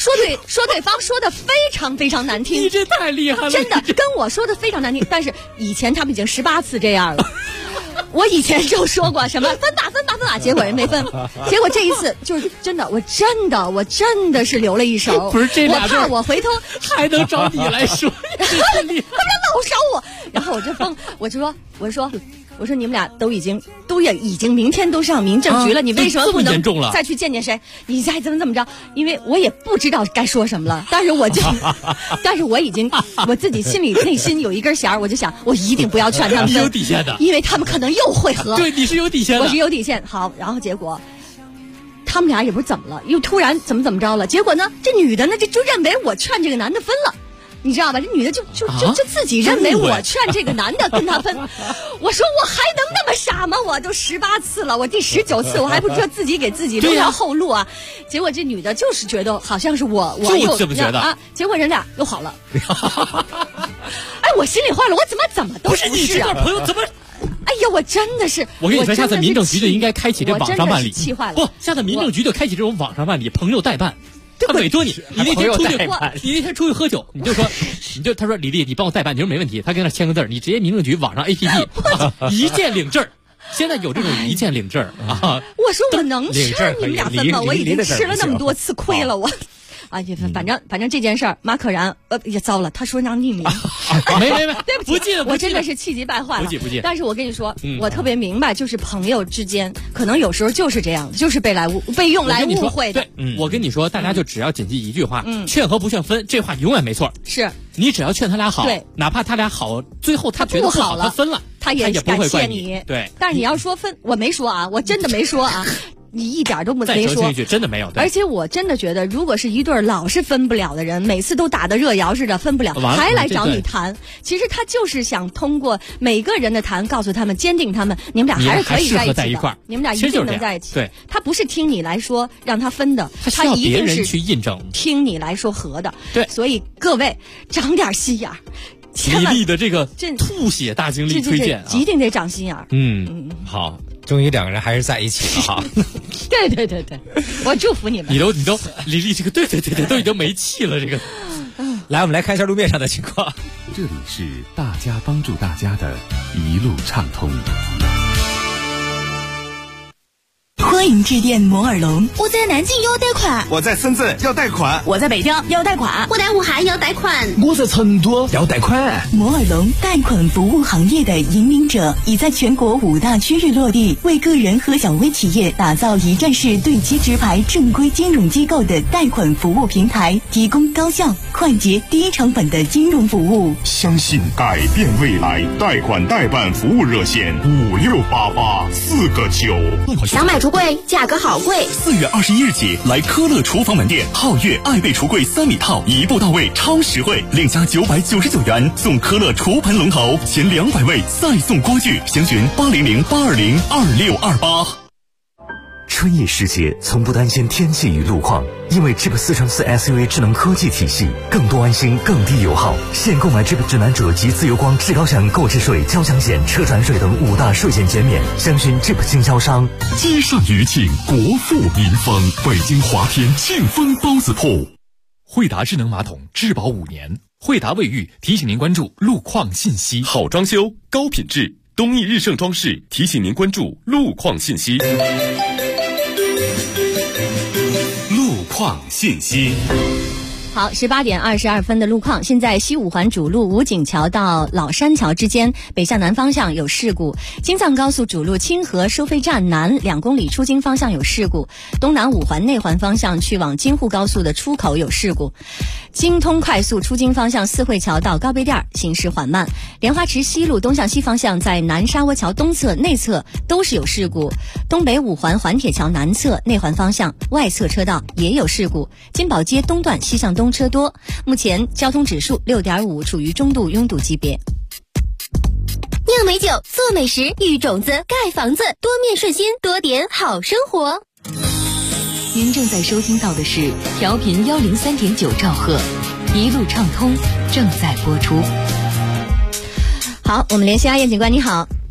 说对方说的非常非常难听。 你这太厉害了， 真的跟我说的非常难听。但是以前他们已经18次这样了。我以前就说过什么分吧，结果人没分，结果这一次就是真的，我真的是留了一手。 不是这俩， 我怕我回头还能找你来说， 他们老烧我，然后我说你们俩也已经明天都上民政局了，你为什么不能再去见谁？你再怎么着？因为我也不知道该说什么了，但是我已经我自己内心有一根弦，我就想我一定不要劝他们分， 你有底线的， 因为他们可能又会和。 对，你是有底线的， 我是有底线。好，然后结果他们俩也不是怎么了，又突然怎么着了？结果呢，这女的呢就认为我劝这个男的分了。你知道吧？这女的就自己认为我劝这个男的跟他分，我说我还能那么傻吗？我都18次了，我第19次我还不知道自己给自己留条后路啊！结果这女的就是觉得好像是我又这么觉得啊，结果人俩又好了。哎，我心里话了，我怎么都不是你这个朋友怎么？ 哎呀，我真的是， 我跟你说，下次民政局就应该开启这网上办理， 气坏了。 不，下次民政局就开启这种网上办理，朋友代办。他委托你，你那天出去喝酒，他说李丽，你帮我代办，你说没问题，他跟那签个字，你直接民政局网上 APP 一键领证。现在有这种一键领证啊！ 我说我能劝你们俩分吗？我已经吃了那么多次亏了，我。啊，反正这件事儿，马可然也糟了，他说让匿名， 没， 对不起， 不记得， 我真的是气急败坏了， 不记。 但是我跟你说，我特别明白，就是朋友之间，可能有时候就是这样，就是被用来误会的。 对，我跟你说，大家就只要谨记一句话，劝和不劝分，这话永远没错。 是你只要劝他俩好， 对， 哪怕他俩好，最后他觉得不好，他分了， 他也不会怪你。 对， 但是你要说分，我没说啊，我真的没说啊。你一点都没说， 再澄清一句，真的没有。 而且我真的觉得，如果是一对老是分不了的人，每次都打得热窑似的分不了，还来找你谈，其实他就是想通过每个人的谈，告诉他们，坚定他们，你们俩还是可以在一起的，你们俩一定能在一起。 对， 他不是听你来说让他分的， 他需要别人去印证， 听你来说和的。 对， 所以各位长点心眼儿。 李丽的这个吐血大经历推荐， 一定得长心眼儿。 好，终于两个人还是在一起了哈。 对，我祝福你们。 你都李丽这个对，都已经没气了这个。 来，我们来看一下路面上的情况。 这里是大家帮助大家的一路畅通。 欢迎致电摩尔龙。 我在南京要贷款， 我在深圳要贷款， 我在北京要贷款， 我在武汉要贷款， 我在成都要贷款。 摩尔龙贷款服务行业的引领者，已在全国5大区域落地，为个人和小微企业打造一站式对接直排正规金融机构的贷款服务平台，提供高效、快捷、低成本的金融服务。 相信改变未来，贷款代办服务热线5688-4个9。 想买橱柜，价格好贵。 4月21日起，来科乐厨房门店，皓月爱贝橱柜3米套，一步到位，超实惠，另加999元送科乐厨盆龙头，前200位再送锅具，详询800-820-2628。 春意时节从不担心天气与路况，因为 Jeep 4×4 SUV 智能科技体系，更多安心，更低油耗。现购买 Jeep 指南者及自由光至高享购置税、交强险、车船税等5大税减减免，详询 Jeep 经销商。 积善余庆，国富民丰。北京华天庆丰包子铺。惠达智能马桶质保5年。惠达卫浴提醒您关注路况信息。 好装修，高品质，东义日盛装饰提醒您关注路况信息。路况信息。 好，18点22分的路况，现在西五环主路武警桥到老山桥之间北向南方向有事故，京藏高速主路清河收费站南2公里出京方向有事故，东南5环内环方向去往京沪高速的出口有事故，京通快速出京方向四惠桥到高碑店行驶缓慢，莲花池西路东向西方向在南沙窝桥东侧内侧都是有事故，东北5环环铁桥南侧内环方向外侧车道也有事故，金宝街东段西向东车多，目前交通指数6.5，处于中度拥堵级别。 酿美酒，做美食，育种子，盖房子，多面顺心，多点好生活。 您正在收听到的是调频103.9兆赫，一路畅通正在播出。 好，我们联系阿燕警官，你好。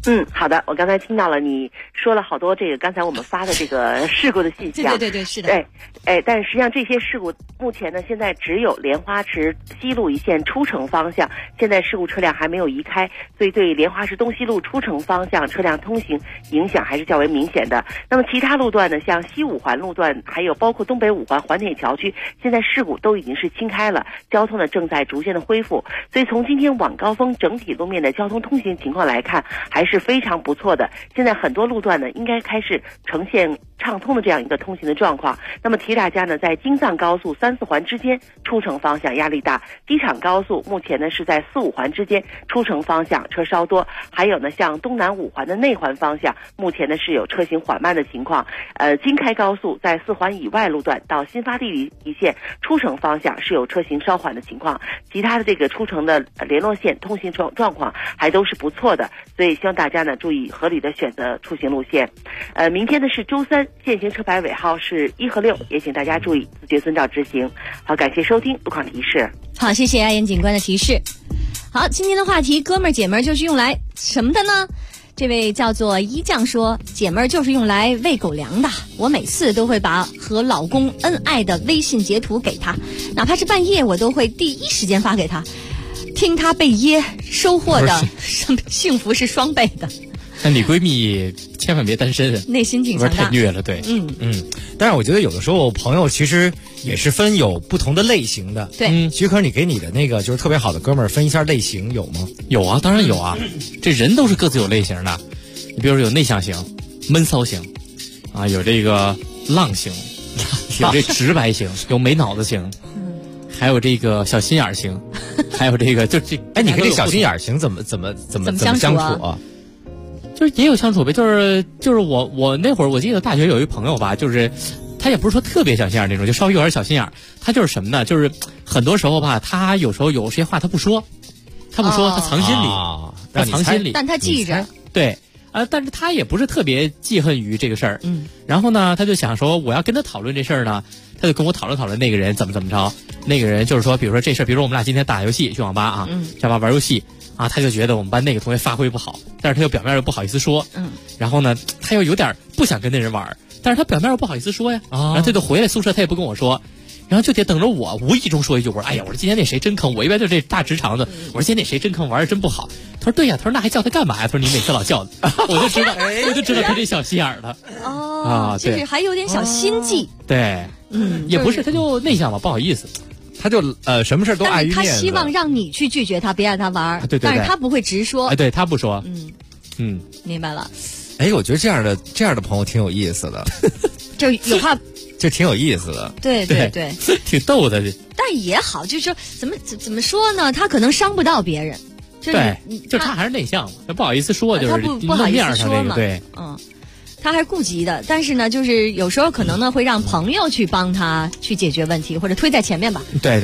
好的，我刚才听到了你说了好多这个刚才我们发的这个事故的信息对，是的。 但是实际上这些事故目前呢，现在只有莲花池西路一线出城方向，现在事故车辆还没有移开，所以对莲花池东西路出城方向车辆通行影响还是较为明显的。那么其他路段呢，像西五环路段，还有包括东北五环环铁桥区，现在事故都已经是清开了，交通呢正在逐渐的恢复。所以从今天晚高峰整体路面的交通通行情况来看，还是非常不错的。现在很多路段呢，应该开始呈现畅通的这样一个通行的状况。那么提大家呢，在京藏高速3、4环之间出城方向压力大，机场高速目前呢是在4、5环之间出城方向车稍多，还有呢像东南5环的内环方向，目前呢是有车行缓慢的情况。京开高速在4环以外路段到新发地一线出城方向是有车行稍缓的情况，其他的这个出城的联络线通行状况还都是不错的，所以希望大家呢注意合理的选择出行路线。明天呢是周三，限行车牌尾号是1和6，也请大家注意自觉遵照执行。好，感谢收听路况提示。 好，谢谢阿岩警官的提示。好，今天的话题，哥们儿姐们儿就是用来什么的呢？这位叫做一酱说，姐们儿就是用来喂狗粮的，我每次都会把和老公恩爱的微信截图给他，哪怕是半夜我都会第一时间发给他，听他被噎收获的幸福是双倍的。 那你闺蜜千万别单身， 内心挺强大， 太虐了，对， 但是我觉得有的时候朋友其实也是分有不同的类型的， 对。 徐可，你给你的那个就是特别好的哥们儿分一下类型有吗？ 有啊，当然有啊，这人都是各自有类型的。你比如说有内向型、闷骚型，啊，有这个浪型，有这直白型，有没脑子型，还有这个小心眼型，还有这个就这， 哎，你跟这小心眼型怎么相处啊？ 就是也有相处呗，就是我那会儿我记得大学有一朋友吧，就是他也不是说特别小心眼那种，就稍微有点小心眼。他就是什么呢？就是很多时候吧，他有时候有些话他不说，他藏心里，他藏心里， 但他记着。 对，但是他也不是特别记恨于这个事儿。然后呢，他就想说我要跟他讨论这事儿呢，他就跟我讨论那个人怎么着。那个人就是说，比如说这事儿，比如说我们俩今天打游戏去网吧啊，在玩游戏。啊，他就觉得我们班那个同学发挥不好，但是他又表面又不好意思说，然后呢，他又有点不想跟那人玩，但是他表面又不好意思说呀，然后他就回来宿舍，他也不跟我说，然后就得等着我无意中说一句，我说哎呀，我说今天那谁真坑，我一般就这大直肠子，我说今天那谁真坑，玩的真不好。他说对呀，他说那还叫他干嘛呀？他说你每次老叫他，我就知道他这小心眼了。 就是还有点小心计。 对，也不是，他就内向嘛，不好意思。 他就什么事都碍于面子， 他希望让你去拒绝他，别让他玩。 对， 但是他不会直说。 对他不说。 明白了。 哎，我觉得这样的朋友挺有意思的， 就有话， 就挺有意思的。 对， 挺逗的。 但也好，就是说怎么说呢？他可能伤不到别人。 对，就他还是内向嘛，他不好意思说，就是不好意思说嘛。 对， 他还是顾及的，但是呢，就是有时候可能呢会让朋友去帮他去解决问题，或者推在前面吧。 对。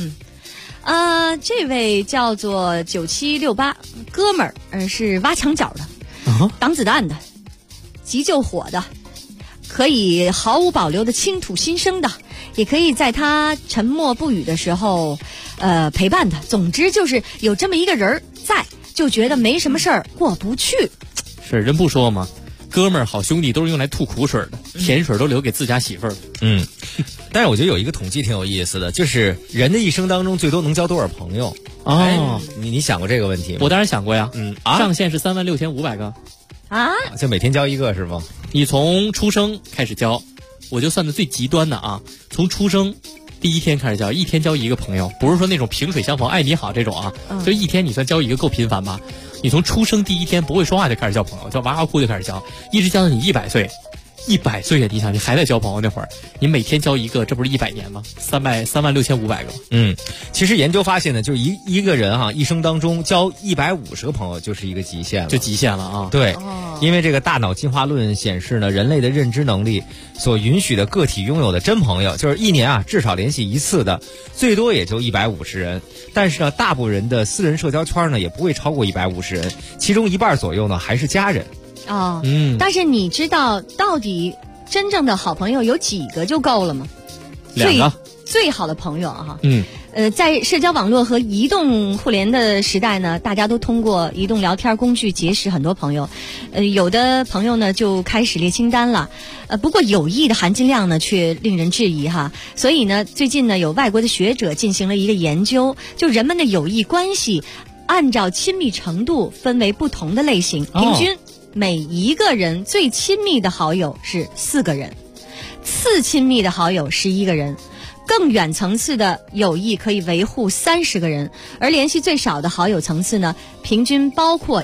这位叫做9768哥们儿，是挖墙角的，挡子弹的，急救火的，可以毫无保留的倾吐心声的，也可以在他沉默不语的时候，陪伴他。总之就是有这么一个人在，就觉得没什么事儿过不去。 是人不说吗？哥们儿好兄弟都是用来吐苦水的，甜水都留给自家媳妇儿。 但是我觉得有一个统计挺有意思的，就是人的一生当中最多能交多少朋友？你想过这个问题吗？ 我当然想过呀。上限是36500个。 就每天交一个是吗？ 你从出生开始交，我就算的最极端的啊，从出生第一天开始交，一天交一个朋友，不是说那种萍水相逢爱你好这种啊，就一天你算交一个够频繁吧？你从出生第一天不会说话就开始交朋友，叫哇哇哭就开始交，一直交到你100岁，100岁啊！你想，你还在交朋友那会儿，你每天交一个，这不是100年吗？36500个。 其实研究发现呢，就是一个人一生当中交150个朋友就是一个极限了， 就极限了啊。 对，因为这个大脑进化论显示呢，人类的认知能力所允许的个体拥有的真朋友，就是一年至少联系一次的，最多也就150人。但是呢，大部分人的私人社交圈呢，也不会超过150人，其中一半左右呢还是家人。 但是你知道到底真正的好朋友有几个就够了吗？2个最好的朋友在社交网络和移动互联的时代呢，大家都通过移动聊天工具结识很多朋友。有的朋友呢就开始列清单了。不过友谊的含金量呢却令人质疑哈。所以呢，最近呢有外国的学者进行了一个研究，就人们的友谊关系按照亲密程度分为不同的类型，平均每一个人最亲密的好友是4个人，次亲密的好友11个人，更远层次的友谊可以维护30个人，而联系最少的好友层次呢，平均包括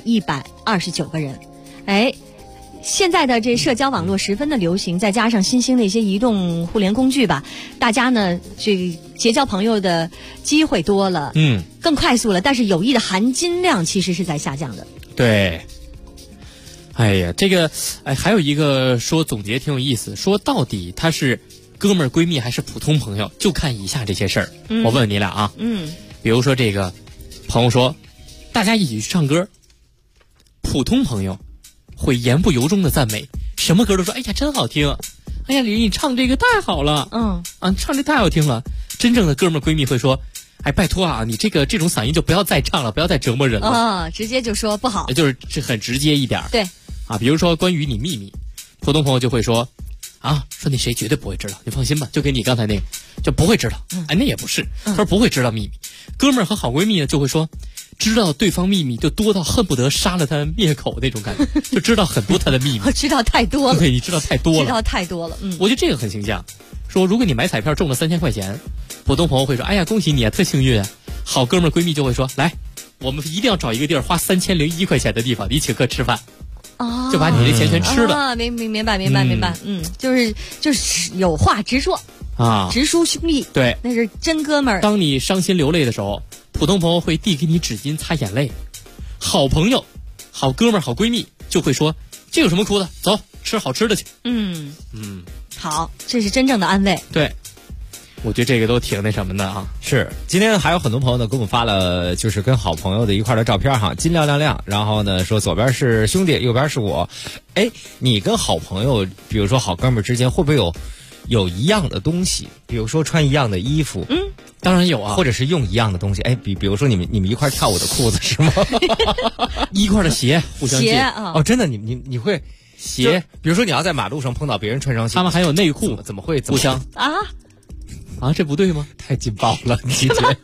129个人。现在的这社交网络十分的流行，再加上新兴的一些移动互联工具吧，大家呢这结交朋友的机会多了，更快速了，但是友谊的含金量其实是在下降的。 对。哎呀，这个还有一个说总结挺有意思，说到底他是哥们儿闺蜜还是普通朋友，就看以下这些事儿。我问问你俩啊，比如说这个朋友说大家一起去唱歌，普通朋友会言不由衷的赞美，什么歌都说哎呀真好听，哎呀李你唱这个太好了，唱这太好听了。真正的哥们儿闺蜜会说，哎拜托啊，你这种嗓音就不要再唱了，不要再折磨人了。 直接就说不好， 就是很直接一点。对啊，比如说关于你秘密，普通朋友就会说说那谁绝对不会知道，你放心吧，就给你刚才那个就不会知道。那也不是，他说不会知道秘密。哥们儿和好闺蜜呢就会说，知道对方秘密就多到恨不得杀了他灭口那种感觉，就知道很多他的秘密。 我知道太多了。 对，你知道太多了。 知道太多了。 我觉得这个很形象。说如果你买彩票中了3000块钱，普通朋友会说，哎呀恭喜你啊，特幸运啊。好哥们儿闺蜜就会说，来，我们一定要找一个地儿花3001块钱的地方，你请客吃饭。就把你的钱全吃了。 明白。就是有话直说直抒胸臆。 对， 那是真哥们儿。 当你伤心流泪的时候，普通朋友会递给你纸巾擦眼泪，好朋友、好哥们儿、好闺蜜就会说，这有什么哭的，走吃好吃的去。 好，这是真正的安慰。 对，我觉得这个都挺那什么的啊。 是，今天还有很多朋友呢给我们发了就是跟好朋友的一块的照片哈，金亮亮，然后呢说左边是兄弟，右边是我。你跟好朋友比如说好哥们儿之间会不会有一样的东西，比如说穿一样的衣服？ 当然有啊， 或者是用一样的东西。比如说你们一块跳舞的裤子是吗？ 一块的鞋互相借。 真的你会鞋？比如说你要在马路上碰到别人穿上鞋， 他们还有内裤， 怎么会互相这不对吗？ 太劲爆了，你觉得？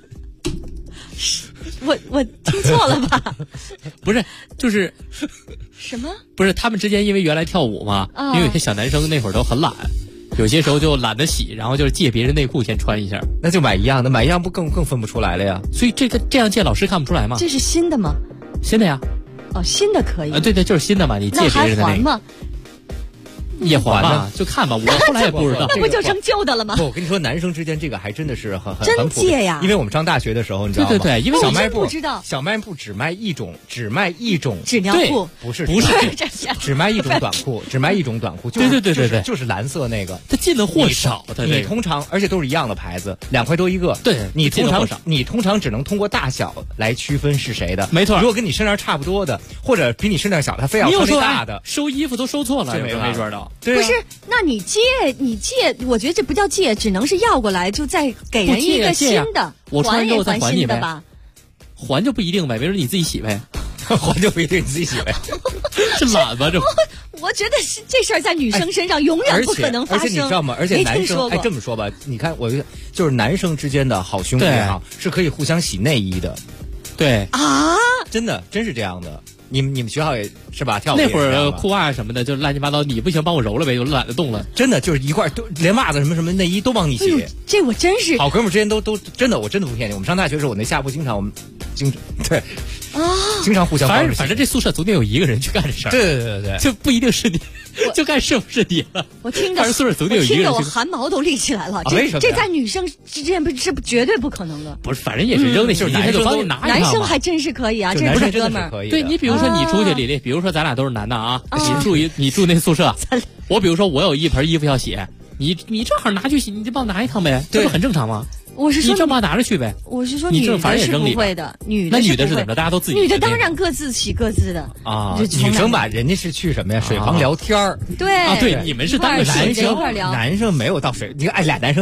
我听错了吧？ 不是，就是什么？ 不是，他们之间因为原来跳舞嘛，因为有些小男生那会儿都很懒，有些时候就懒得洗，然后就是借别人内裤先穿一下， 那就买一样的，买一样不更分不出来了呀？ 所以这样借老师看不出来吗？ 这是新的吗？ 新的呀。 新的可以。 对，就是新的嘛，你借别人的那个。 那还还吗？ 也还嘛，就看吧，我后来也不知道。 那不就成旧的了吗？ 不，我跟你说，男生之间这个还真的是很真借呀。 因为我们上大学的时候，你知道吗？ 对，因为小卖部小卖部只卖一种纸尿裤， 不是只卖一种短裤，只卖一种短裤。 对， 就是蓝色那个。 它进的货少， 你通常而且都是一样的牌子，2块多一个。 对， 你通常只能通过大小来区分是谁的。 没错， 如果跟你身量差不多的，或者比你身量小，他非要穿大的， 收衣服都收错了， 没准的。 对， 不是。那你借，我觉得这不叫借，只能是要过来就再给人一个新的， 我穿之后再还你呗。 吧？ 还就不一定呗，没准你自己洗呗。 还就不一定你自己洗呗。 是懒吧？这我觉得是这事儿在女生身上永远不可能发生。 而且你知道吗？而且男生这么说吧，你看就是男生之间的好兄弟是可以互相洗内衣的。 对啊， 真是这样的。你们学校也是吧？跳舞那会儿裤袜什么的就乱七八糟，你不行帮我揉了呗，我懒得动了。 真的就是一块都连袜子什么内衣都帮你洗。 这我真是好哥们儿之间都真的，我真的不骗你。我们上大学的时候，我那下铺经常对经常互相帮着洗。 反正这宿舍总得有一个人去干这事儿。 对， 就不一定是你，就看是不是你了。 我听着宿舍总得有一个人。 我汗毛都立起来了。 为什么？ 这在女生之间是绝对不可能的。 不是，反正也是扔那就是男生帮你拿一趟。 男生还真是可以啊，这不是哥们儿。 对你比如说你出去，李丽，比如说咱俩都是男的啊，你住那宿舍，我比如说我有一盆衣服要洗，你正好拿去洗，你就帮我拿一趟呗，这不很正常吗？ 我是说你正好拿着去呗。 我是说女的是不会的，女的是怎么着？大家都自己。 女的当然各自洗各自的啊。女生吧，人家是去什么呀？水房聊天儿。 对啊，对，你们是当个男生没有到水。你看，俩男生在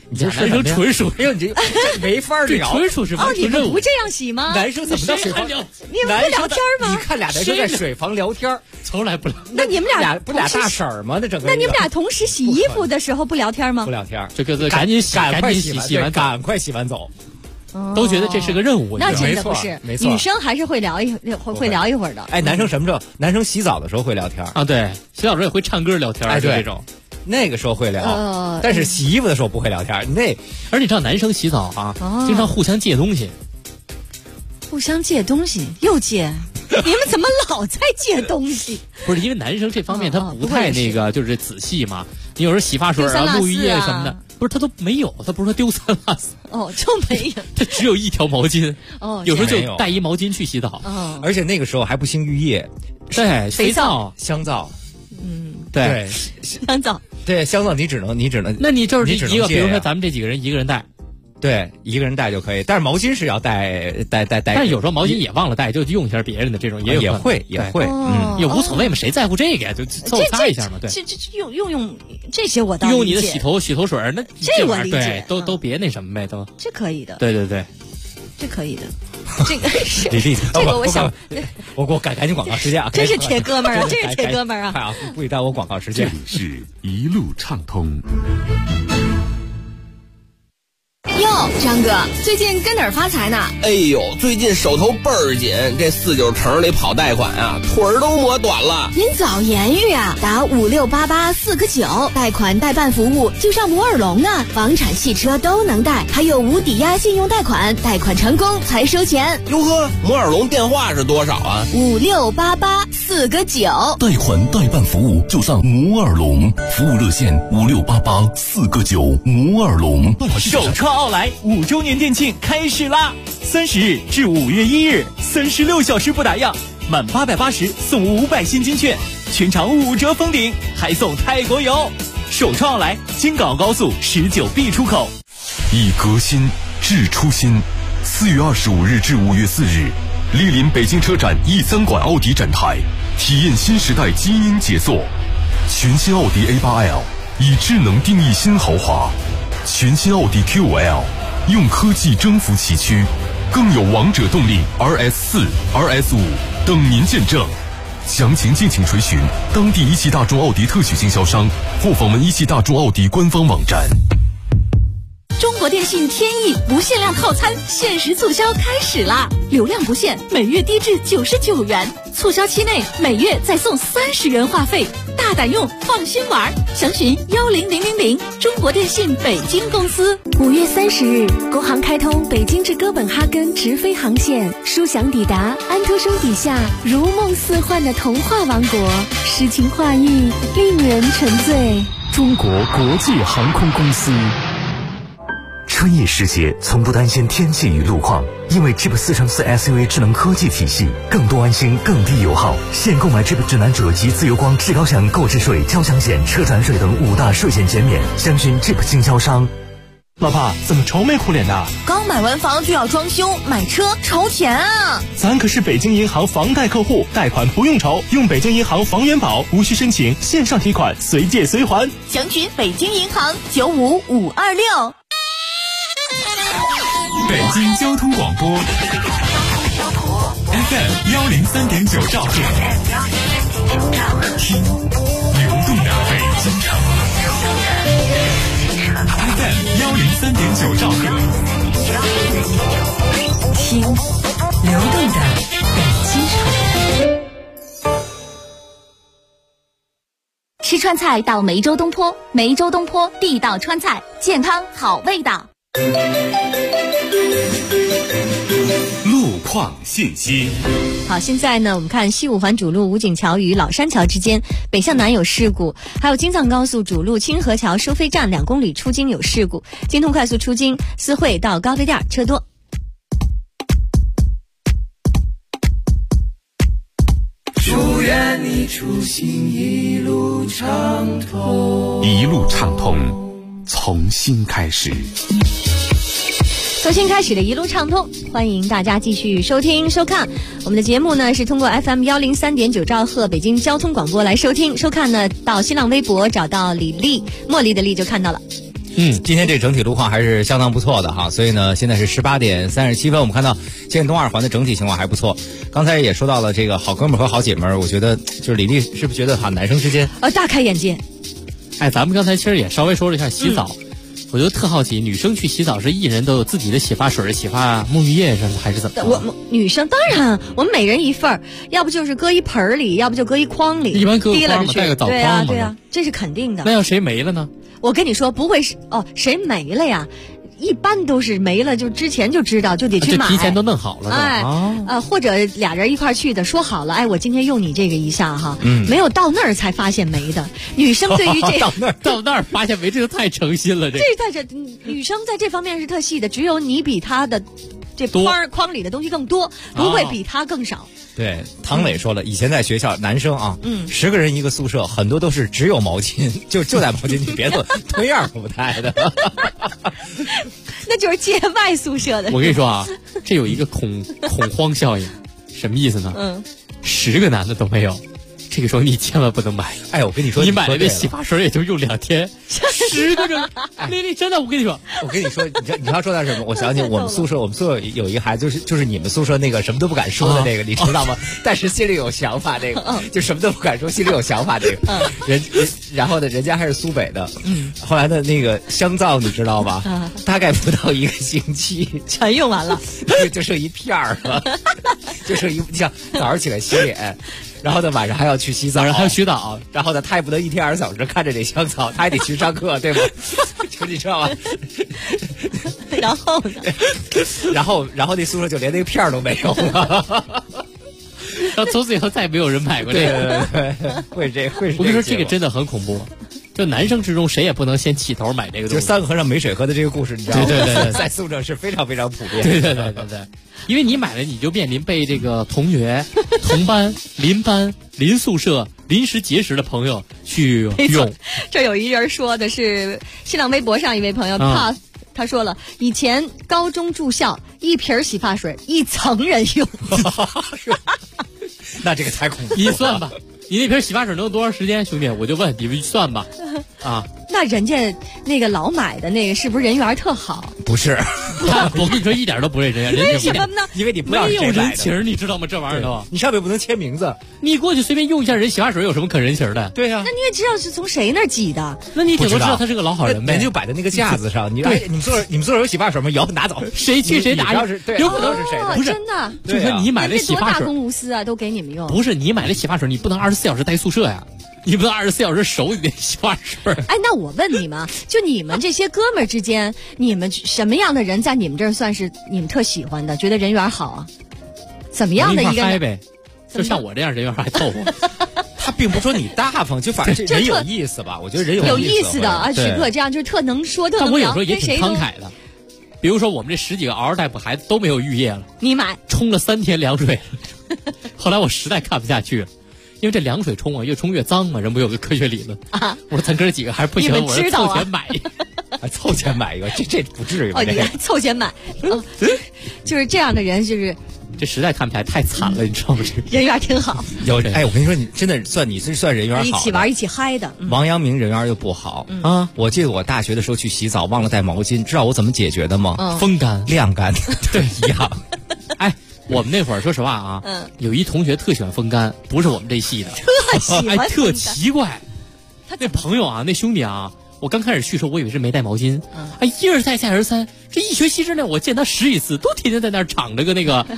你这男生纯属， 哎呦，你这没法聊， 纯属是完成任务。 你们不这样洗吗？ 男生怎么到水房聊？ 你们不聊天吗？ 你看俩男生在水房聊天， 从来不聊。 那你们俩不俩大婶儿吗？那整个。 那你们俩同时洗衣服的时候不聊天吗？ 不聊天， 这个赶紧洗完， 赶快洗完走。 都觉得这是个任务， 那真的不是， 没错， 女生还是会聊一会儿的。 哎，男生什么时候？男生洗澡的时候会聊天啊，对，洗澡的时候也会唱歌聊天，就这种。 那个时候会聊，但是洗衣服的时候不会聊天。 而你知道男生洗澡啊，经常互相借东西， 又借。你们怎么老在借东西？ 不是因为男生这方面他不太那个，就是仔细嘛。你有时候洗发水啊、沐浴液什么的，不是他都没有，他不是说丢三落四就没有， 他只有一条毛巾有时候就带一毛巾去洗澡而且那个时候还不兴浴液， 对，肥皂、 香皂， 对， 香皂， 对，香皂你只能， 那你就是一个，比如说咱们这几个人一个人带。 对，一个人带就可以，但是毛巾是要带。但是有时候毛巾也忘了带，就用一下别人的这种，也会， 也无所谓嘛，谁在乎这个呀？就凑擦一下嘛，对。 这用这些我倒理解。 用你的洗头水，那这我理解， 对，都别那什么呗，都。 这可以的。 对， 这可以的。这个是李丽， 这个我想， 我赶紧广告时间啊！ 真是铁哥们儿啊，这是铁哥们儿啊！ 快啊，不许耽误我广告时间。 这里是一路畅通。 哟，张哥，最近跟哪儿发财呢？ 哎呦，最近手头倍儿紧，这49城里跑贷款啊，腿儿都磨短了。 您早言语啊，打5688 4个9，贷款代办服务就上摩尔龙啊，房产、汽车都能贷，还有无抵押信用贷款，贷款成功才收钱。 哟呵，摩尔龙电话是多少啊 ？5688 4个9， 贷款代办服务就上摩尔龙，服务热线5688 4个9，摩尔龙。 首创奥莱5周年店庆开始啦！30日至5月1日，36小时不打烊，满880送500现金券，全场5折封顶，还送泰国游。首创奥莱京港高速19B 出口。 以革新致初心。4月25日至5月4日，莅临北京车展E3馆奥迪展台，体验新时代基因杰作。全新奥迪 A8L 以智能定义新豪华。全新奥迪 Q5L 用科技征服崎岖，更有王者动力 RS4、RS5 等您见证。详情敬请垂询当地一汽大众奥迪特许经销商或访问一汽大众奥迪官方网站。 中国电信天翼不限量套餐限时促销开始啦！流量不限，每月低至99元，促销期内每月再送30元话费，大胆用，放心玩。详询10000，中国电信北京公司。 5月30日，国航开通北京至哥本哈根直飞航线，舒享抵达安徒生笔下如梦似幻的童话王国，诗情画意，令人沉醉。 中国国际航空公司。春夜时节从不担心天气与路况，因为 Jeep 4×4 SUV 智能科技体系，更多安心，更低油耗。现购买 Jeep 指南者及自由光至高享购置税、交强险、车船税等5大税险减免，详询 Jeep 经销商。 老婆，怎么愁眉苦脸的？ 刚买完房就要装修，买车愁钱啊！ 咱可是北京银行房贷客户，贷款不用愁，用北京银行房源保，无需申请，线上提款，随借随还。 详询北京银行95526。 北京交通广播 FM 103.9兆赫，听流动的北京城。FM 103.9兆赫， 听流动的北京城。 吃川菜到梅州东坡，梅州东坡地道川菜，健康好味道。 路况信息。 好，现在呢，我们看西五环主路武警桥与老山桥之间北向南有事故，还有京藏高速主路清河桥收费站2公里出京有事故，京通快速出京思汇到高碑店车多。 祝愿你出行一路畅通， 一路畅通，从新开始。 从新开始的一路畅通，欢迎大家继续收听收看我们的节目呢，是通过 FM 103.9兆赫北京交通广播来收听收看呢，到新浪微博找到李丽，茉莉的丽就看到了。 今天这整体路况还是相当不错的哈，所以呢，现在是18点37分，我们看到建东2环的整体情况还不错。刚才也说到了这个好哥们和好姐们，我觉得就是李丽是不是觉得哈男生之间大开眼界？ 哎，咱们刚才其实也稍微说了一下洗澡，我就特好奇，女生去洗澡是一人都有自己的洗发水、洗发沐浴液还是怎么？ 我女生当然，我们每人一份儿，要不就是搁一盆里，要不就搁一筐里， 一般搁个筐嘛，带个澡筐嘛。 对啊，这是肯定的。 那要谁没了呢？ 我跟你说，不会是谁没了呀？一般都是没了，就之前就知道，就得去买， 提前都弄好了， 或者俩人一块去的，说好了，我今天用你这个一下哈，没有到那儿才发现没的。女生对于这到那儿发现没，这就太诚心了， 女生在这方面是特细的，只有你比她的这筐里的东西更多，不会比她更少。 对，唐磊说了，以前在学校男生啊，10个人一个宿舍，很多都是只有毛巾，就带毛巾，你别吞样不带的。 那就是街外宿舍的。 我跟你说啊，这有一个恐慌效应，什么意思呢？10个男的都没有。这个时候你千万不能买。 哎，我跟你说， 你买了那洗发水也就用2天，10个人，丽真的，我跟你说， 你要说到什么？我想起我们宿舍有一个孩子，就是你们宿舍那个什么都不敢说的那个，你知道吗？但是心里有想法那个，就什么都不敢说，心里有想法那个。然后呢，人家还是苏北的，后来的那个香皂你知道吧？大概不到1个星期全用完了， 就剩一片儿了，就剩你像早上起来洗脸。然后呢，晚上还要去洗澡， 还要洗澡， 然后呢，他也不能一天2小时看着这香皂，他还得去上课，对吗？就你知道吗？ 然后呢？ 然后那宿舍就连那个片儿都没有了。 然后从此以后再也没有人买过这个。 对，会这。 我跟你说，这个真的很恐怖。就男生之中谁也不能先起头买这个东西。 就3个和尚没水喝的这个故事，你知道吗？ 对， 在宿舍是非常非常普遍。 对，因为你买了，你就面临被这个同学、同班、邻宿舍临时结识的朋友去用。 这有一人说的是新浪微博上一位朋友他说了，以前高中住校1瓶洗发水1层人用。 那这个太恐怖了。 你算吧。你那瓶洗发水能有多长时间，兄弟？我就问你们算吧。 那人家那个老买的那个是不是人缘特好？ 不是， 我跟你说一点都不认真。 为什么呢？ 因为你不知道没有人情，你知道吗？这玩意儿都， 你上面不能签名字， 你过去随便用一下人洗发水，有什么可人情的？ 对呀， 那你也知道是从谁那儿挤的， 那你顶多知道他是个老好人呗。 人就摆在那个架子上，你们宿舍有洗发水吗？有，拿走， 谁去谁拿， 有可能是谁的？ 不是真的， 就说你买的洗发水， 多大公无私啊，都给你们用。 不是你买的洗发水，你不能24小时待宿舍呀。你不能24小时守你的洗发水。 哎，那我问你们，就你们这些哥们儿之间，你们什么样的人在你们这儿算是你们特喜欢的，觉得人缘好啊？怎么样的一个人呗？就像我这样人缘还凑合。 他并不说你大方，就反正人有意思吧？我觉得人有意思的啊，许可这样就是特能说，特能聊。 但我有时候也挺慷慨的。比如说我们这10几个嗷嗷待哺孩子都没有浴液了， 你买冲了3天凉水，后来我实在看不下去了。因为这凉水冲啊，越冲越脏嘛，人不有个科学理论啊？我说咱哥几个还是不行，我说凑钱买一个， 凑钱买一个，这不至于吧？ 你凑钱买，就是这样的人，就是这实在看不起来，太惨了，你知道吗？ 人缘挺好。 有哎，我跟你说，你真的你是算人缘好， 一起玩一起嗨的。 王阳明人缘又不好啊！我记得我大学的时候去洗澡忘了带毛巾，知道我怎么解决的吗？ 风干、 晾干，对，一样。 哎。我们那会儿说实话啊，有一同学特喜欢风干，不是我们这系的，特奇怪。那朋友啊，那兄弟啊，我刚开始去的时候，我以为是没带毛巾，一而再再而三，这1学期之内我见他10几次，都天天在那儿敞着个那个，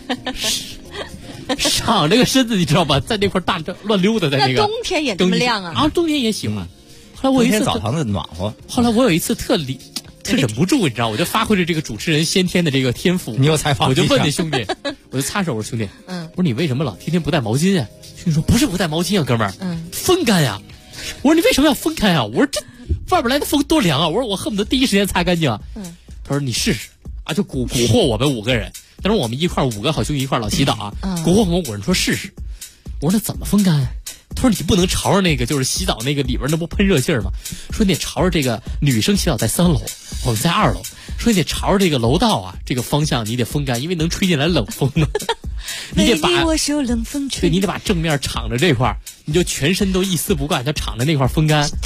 敞着个身子，你知道吧，在那块大乱溜达，在那个。 冬天也这么亮啊？ 冬天也喜欢。后来我有一次澡堂子暖和。 后来我有一次特忍不住，你知道，我就发挥着这个主持人先天的这个天赋。 你有采访？ 我就问那兄弟，我就擦手，我说兄弟，我说你为什么老天天不带毛巾啊？兄弟说不是不带毛巾啊，哥们儿，风干呀。我说你为什么要风干呀？我说这外边来的风多凉啊！我说我恨不得第一时间擦干净啊。他说你试试啊，就蛊惑我们5个人。当时我们一块5个好兄弟一块老洗澡啊，蛊惑我们5人说试试。我说那怎么风干？他说你不能朝着那个就是洗澡那个里边那不喷热气儿吗？说你得朝着这个女生洗澡在3楼，我们在2楼。说你得朝着这个楼道啊这个方向你得风干，因为能吹进来冷风呢。你得把对，你得把正面敞着这块，你就全身都一丝不挂，就敞着那块风干。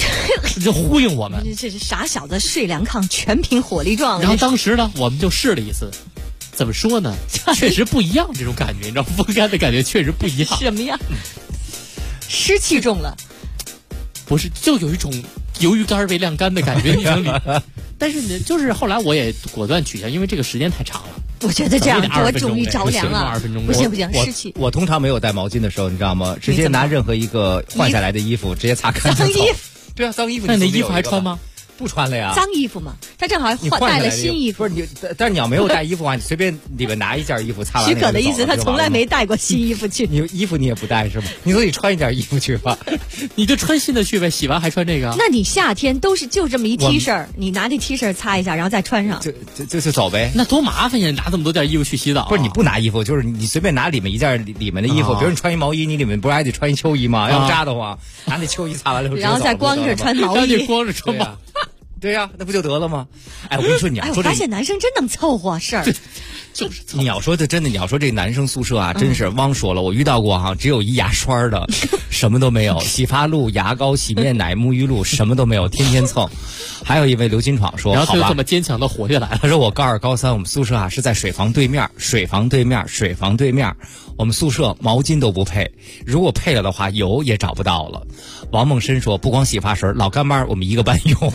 就呼应我们。 这是傻小子睡凉炕，全凭火力壮。 然后当时呢，我们就试了一次，怎么说呢？确实不一样，这种感觉，你知道，风干的感觉确实不一样。 什么样？湿气重了。 不是，就有一种鱿鱼干被晾干的感觉，你能理解？但是呢，就是后来我也果断取消，因为这个时间太长了。 我觉得这样多容易着凉啊！不行，湿气。 我通常没有带毛巾的时候，你知道吗？直接拿任何一个换下来的衣服直接擦干净。 脏衣服。 对啊，脏衣服。 那你的衣服还穿吗？ 不穿了呀， 脏衣服嘛，他正好带了新衣服。 不是你，但是你要没有带衣服的话，你随便里面拿一件衣服擦完。 许可的意思，他从来没带过新衣服去。 你衣服你也不带是吗？你总得穿一件衣服去吧？ 你就穿新的去呗，洗完还穿这个。 那你夏天都是就这么一 T 恤，你拿这 T 恤擦一下，然后再穿上， 就走呗。 那多麻烦呀！拿这么多件衣服去洗澡。 不是你不拿衣服，就是你随便拿里面一件里面的衣服，比如你穿一毛衣，你里面不是还得穿一秋衣吗？要扎的慌，拿那秋衣擦完了， 然后再光着穿毛衣， 光着穿毛。 对呀，那不就得了吗？哎，我跟你说， 我发现男生真能凑合事儿。 就是你要说的真的，你要说这男生宿舍啊，真是汪说了，我遇到过哈，只有一牙刷的，什么都没有，洗发露、牙膏、洗面奶、沐浴露什么都没有，天天蹭。还有一位刘金闯说， 然后他就这么坚强的活下来了。 他说我高2、高3，我们宿舍啊是在水房对面，我们宿舍毛巾都不配，如果配了的话，油也找不到了。王梦申说，不光洗发水，老干妈我们一个班用。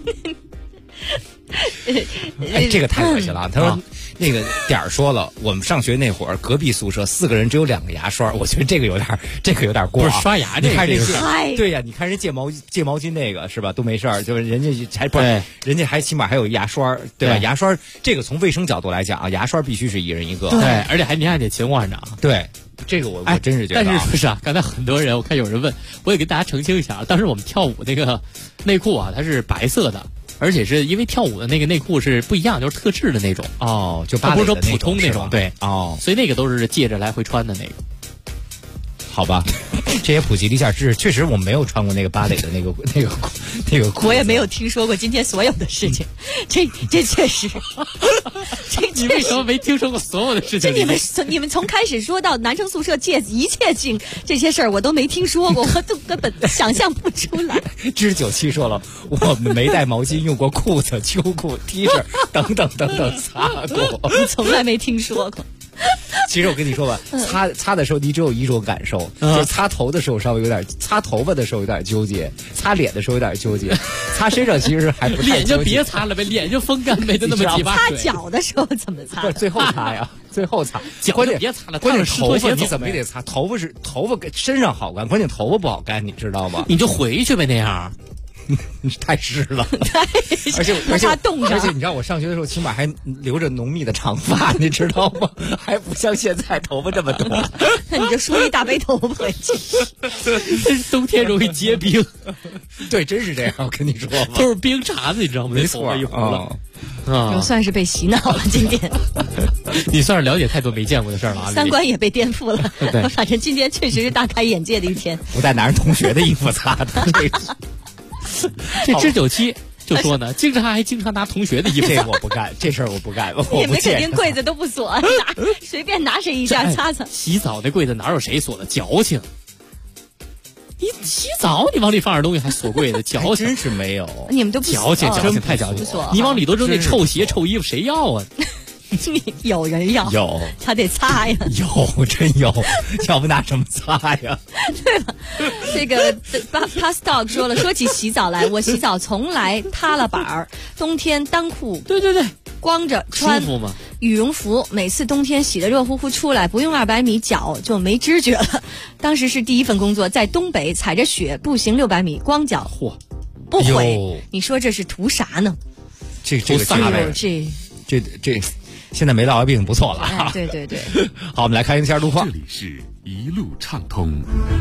哎，这个太可惜了。他说那个点儿说了，我们上学那会儿，隔壁宿舍4个人只有2个牙刷，我觉得这个有点过。 不是刷牙， 你看这个对呀，你看人借毛巾那个是吧，都没事儿，就是人家还不是，人家还起码还有牙刷，对吧？牙刷这个从卫生角度来讲啊，牙刷必须是1人1个， 对，而且您还得勤换着。 对，这个我真是觉得。 但是不是啊？刚才很多人我看有人问，我也给大家澄清一下，当时我们跳舞那个内裤啊，它是白色的。而且是因为跳舞的那个内裤是不一样，就是特制的那种哦，就不是说普通那种， 对哦， 所以那个都是借着来回穿的那个。 好吧，这也普及了一下知识。确实，我没有穿过那个芭蕾的那个裤。 我也没有听说过今天所有的事情，这确实。 你为什么没听说过所有的事情？ 你们从开始说到男生宿舍借一切性这些事儿，我都没听说过，我都根本想象不出来。 知97说了，我们没带毛巾，用过裤子、秋裤、T 恤等等擦过， 从来没听说过。 其实我跟你说吧，擦的时候你只有一种感受，就是擦头的时候稍微有点，擦头发的时候有点纠结，擦脸的时候有点纠结，擦身上其实还不太纠结。 脸就别擦了呗，脸就风干呗，就那么几把水。擦脚的时候怎么擦？ 不是最后擦呀，最后擦。 脚就别擦了， 关键头发你怎么也得擦，头发身上好干，关键头发不好干，你知道吗？ 你就回去呗那样。 太湿了，而且你知道我上学的时候起码还留着浓密的长发，你知道吗？还不像现在头发这么多。 那你就梳一大背头发回去。 冬天容易结冰， 对，真是这样。我跟你说吧， 都是冰碴子，你知道吗？ 没错我算是被洗脑了。今天你算是了解太多没见过的事儿了啊， 三观也被颠覆了。 对， 反正今天确实是大开眼界的一天。 不带拿着同学的衣服擦的。 这知97就说呢，经常拿同学的衣服， 这我不干，这事儿我不干。 你们肯定柜子都不锁，随便拿谁一下擦擦。 洗澡那柜子哪有谁锁的？矫情！你洗澡你往里放点东西还锁柜子，矫情！ 真是没有， 你们都不矫情，太矫情！你往里头扔那臭鞋、臭衣服，谁要啊？ 有人要， 有他得擦呀， 真有，要不拿什么擦呀？ 对吧？这个Pastor 说了，说起洗澡来，我洗澡从来塌了板儿，冬天单裤， 对， 光着穿羽绒服，每次冬天洗得热乎乎出来，不用200米脚就没知觉了。当时是第一份工作，在东北踩着雪步行600米，光脚，不悔。你说这是图啥呢？ 这个啥呗？ 这。现在没落病不错了啊！ 对。 好，我们来看一下路况。 这里是一路畅通。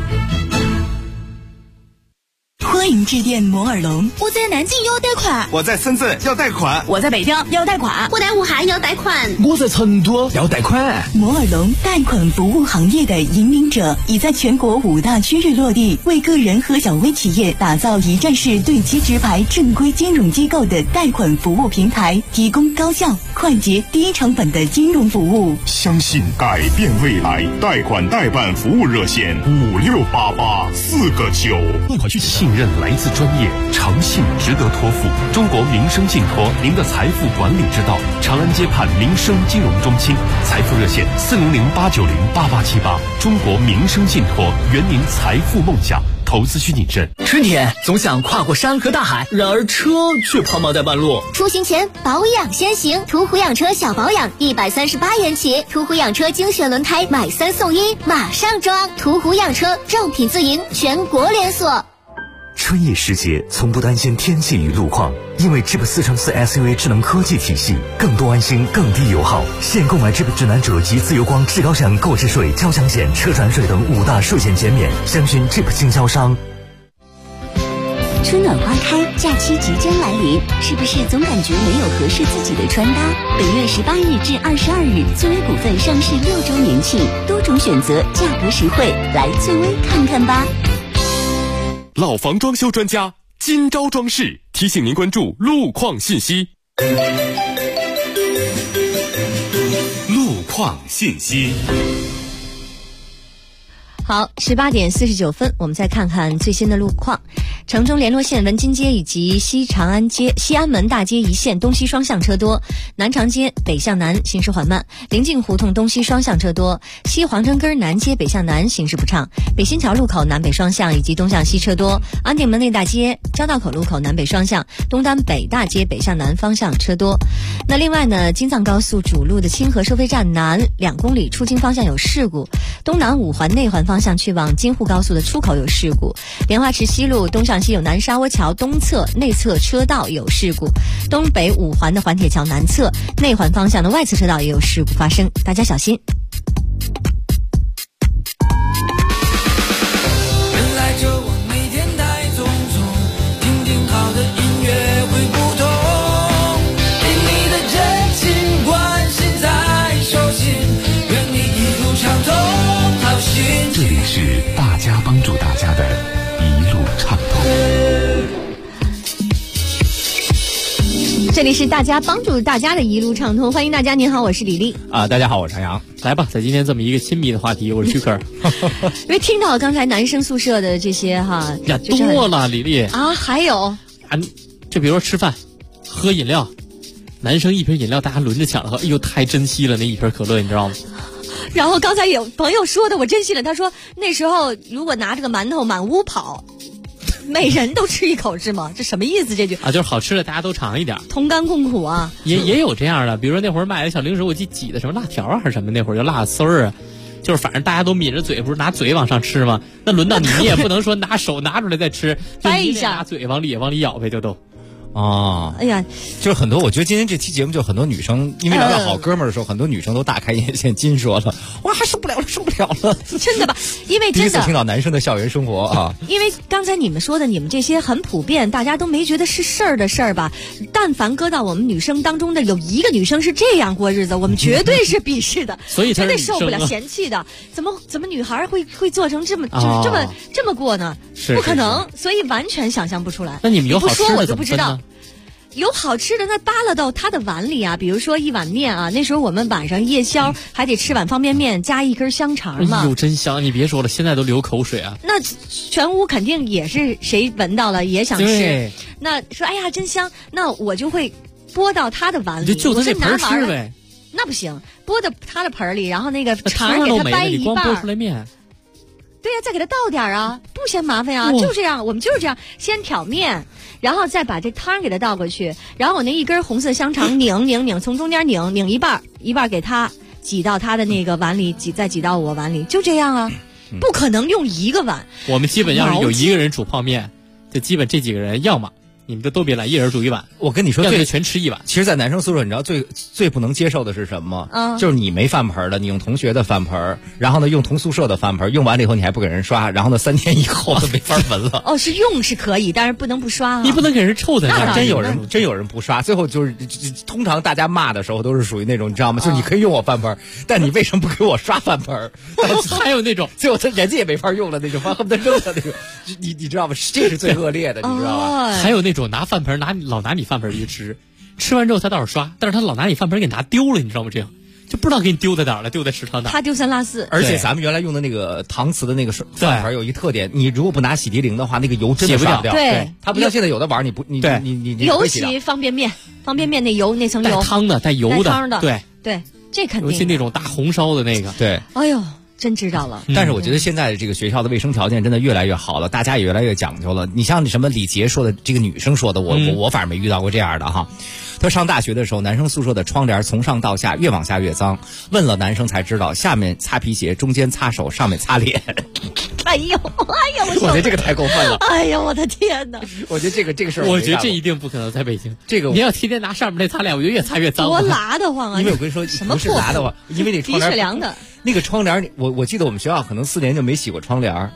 欢迎致电摩尔龙。 我在南京要贷款， 我在深圳要贷款， 我在北京要贷款，我在武汉要贷款， 我在成都要贷款。 摩尔龙贷款服务行业的引领者，已在全国5大区域落地，为个人和小微企业打造一站式对接直排正规金融机构的贷款服务平台，提供高效、快捷、低成本的金融服务。 相信改变未来，贷款代办服务热线568849， 贷款需求信任来自专业，诚信值得托付。中国民生信托，您的财富管理之道。长安街畔民生金融中心，财富热线400-890-8878。中国民生信托，圆您财富梦想。投资需谨慎。 春天总想跨过山和大海，然而车却抛锚在半路。 出行前保养先行，途虎养车小保养138元起，途虎养车精选轮胎买3送1，马上装。途虎养车正品自营，全国连锁。 春夜时节，从不担心天气与路况，因为 Jeep 4乘4 SUV 智能科技体系，更多安心，更低油耗。现购买 Jeep 指南者及自由光至高享购置税、交强险、车船税等5大税险减免，详询 Jeep 经销商。 春暖花开，假期即将来临，是不是总感觉没有合适自己的穿搭？本月18日至22日，最微股份上市6周年庆，多种选择，价格实惠，来最微看看吧。 老房装修专家金招装饰提醒您关注路况信息。路况信息。 好，18点49分，我们再看看最新的路况。城中联络线文津街以及西长安街、西安门大街一线东西双向车多，南长街北向南行驶缓慢，临近胡同东西双向车多，西黄城根南街北向南行驶不畅，北新桥路口南北双向以及东向西车多，安定门内大街交道口路口南北双向，东单北大街北向南方向车多。那另外呢，京藏高速主路的清河收费站南2公里出京方向有事故，东南5环内环方向去往京沪高速的出口有事故，莲花池西路东向西有南沙窝桥东侧内侧车道有事故，东北5环的环铁桥南侧内环方向的外侧车道也有事故发生，大家小心。 原来这我每天太匆匆，听听好的音乐会不同，给你的真情关心在手心，愿你一路畅通好心情。 这里是大家帮助大家的一路畅通。 这里是大家帮助大家的一路畅通，欢迎大家，您好，我是李丽大家好，我是常阳。 来吧，在今天这么一个亲密的话题，我是徐可。 因为听到刚才男生宿舍的这些哈呀，多了，李丽啊，还有啊， 就比如说吃饭、喝饮料，男生一瓶饮料大家轮着抢着喝，哎呦，太珍惜了那一瓶可乐，你知道吗？ 然后刚才有朋友说的，我真信了。他说那时候如果拿着个馒头满屋跑，每人都吃一口是吗？这什么意思？这句啊，就是好吃的大家都尝一点， 同甘共苦啊。 也有这样的，比如说那会儿买的小零食，我记挤的什么辣条啊还是什么，那会儿叫辣丝儿啊，就是反正大家都抿着嘴，不是拿嘴往上吃吗？那轮到你，你也不能说拿手拿出来再吃， 掰一下， 拿嘴往里咬呗，就都。 哎呀，就是很多，我觉得今天这期节目就很多女生，因为聊到好哥们儿的时候，很多女生都大开眼界。金说了，哇，受不了了， 真的吧？因为真的第一次听到男生的校园生活啊。 因为刚才你们说的，你们这些很普遍，大家都没觉得是事儿的事儿吧？但凡搁到我们女生当中的有一个女生是这样过日子，我们绝对是鄙视的， 所以绝对受不了、嫌弃的。怎么女孩会做成这么就是这么过呢？不可能，所以完全想象不出来。 那你们有好吃的不说我就不知道怎么分呢？ 有好吃的，那扒拉到他的碗里啊，比如说一碗面啊，那时候我们晚上夜宵还得吃碗方便面加一根香肠嘛。 哎呦，真香！你别说了，现在都流口水啊。 那全屋肯定也是谁闻到了也想吃，那说哎呀真香，那我就会拨到他的碗里， 就他这盆吃呗。 那不行，拨到他的盆里，然后那个肠给他掰一半， 你光拨出来面。 对呀，再给他倒点啊，不嫌麻烦呀，就这样，我们就是这样，先挑面，然后再把这汤给他倒过去，然后我那一根红色香肠拧，从中间拧一半给他挤到他的那个碗里，再挤到我碗里，就这样啊，不可能用一个碗。 我们基本要是有一个人煮泡面，就基本这几个人要么你们就都别来，一人煮一碗。 我跟你说， 对，全吃一碗。 其实，在男生宿舍，你知道最不能接受的是什么吗？就是你没饭盆的，你用同学的饭盆，然后呢，用同宿舍的饭盆，用完了以后你还不给人刷，然后呢，3天以后都没法闻了。 哦，是用是可以，但是不能不刷啊。 你不能给人臭在那。 真有人不刷，最后就是通常大家骂的时候都是属于那种，你知道吗？就是你可以用我饭盆，但你为什么不给我刷饭盆？ 还有那种最后人家也没法用了那种，恨不得扔的那种。你知道吗？这是最恶劣的，你知道吧？ 还有那种拿饭盆老拿你饭盆去吃完之后他倒是刷，但是他老拿你饭盆给拿丢了，你知道吗？这样就不知道给你丢在哪儿了，丢在食堂哪儿。 他丢三落四。 而且咱们原来用的那个搪瓷的那个涮盆有一特点，你如果不拿洗涤灵的话，那个油真的刷不掉。 对， 它不像现在有的碗，你尤其方便面那油那层油带汤的带油的， 带汤的， 对对，这肯定。 尤其那种大红烧的那个， 对。 哎呦。真知道了， 但是我觉得现在的这个学校的卫生条件真的越来越好了，大家也越来越讲究了。你像什么李杰说的，这个女生说的，我反正没遇到过这样的哈。他上大学的时候，男生宿舍的窗帘从上到下越往下越脏，问了男生才知道，下面擦皮鞋，中间擦手，上面擦脸。 哎呦， 我觉得这个太过分了。 哎呀，我的天哪！ 我觉得这个事儿， 我觉得这一定不可能在北京。 这个你要天天拿上面那擦脸，我觉得越擦越脏。 多拉得慌啊！ 因为我跟你说，不是拉得慌，因为那窗帘的确凉的。 那个窗帘，我记得我们学校可能4年就没洗过窗帘。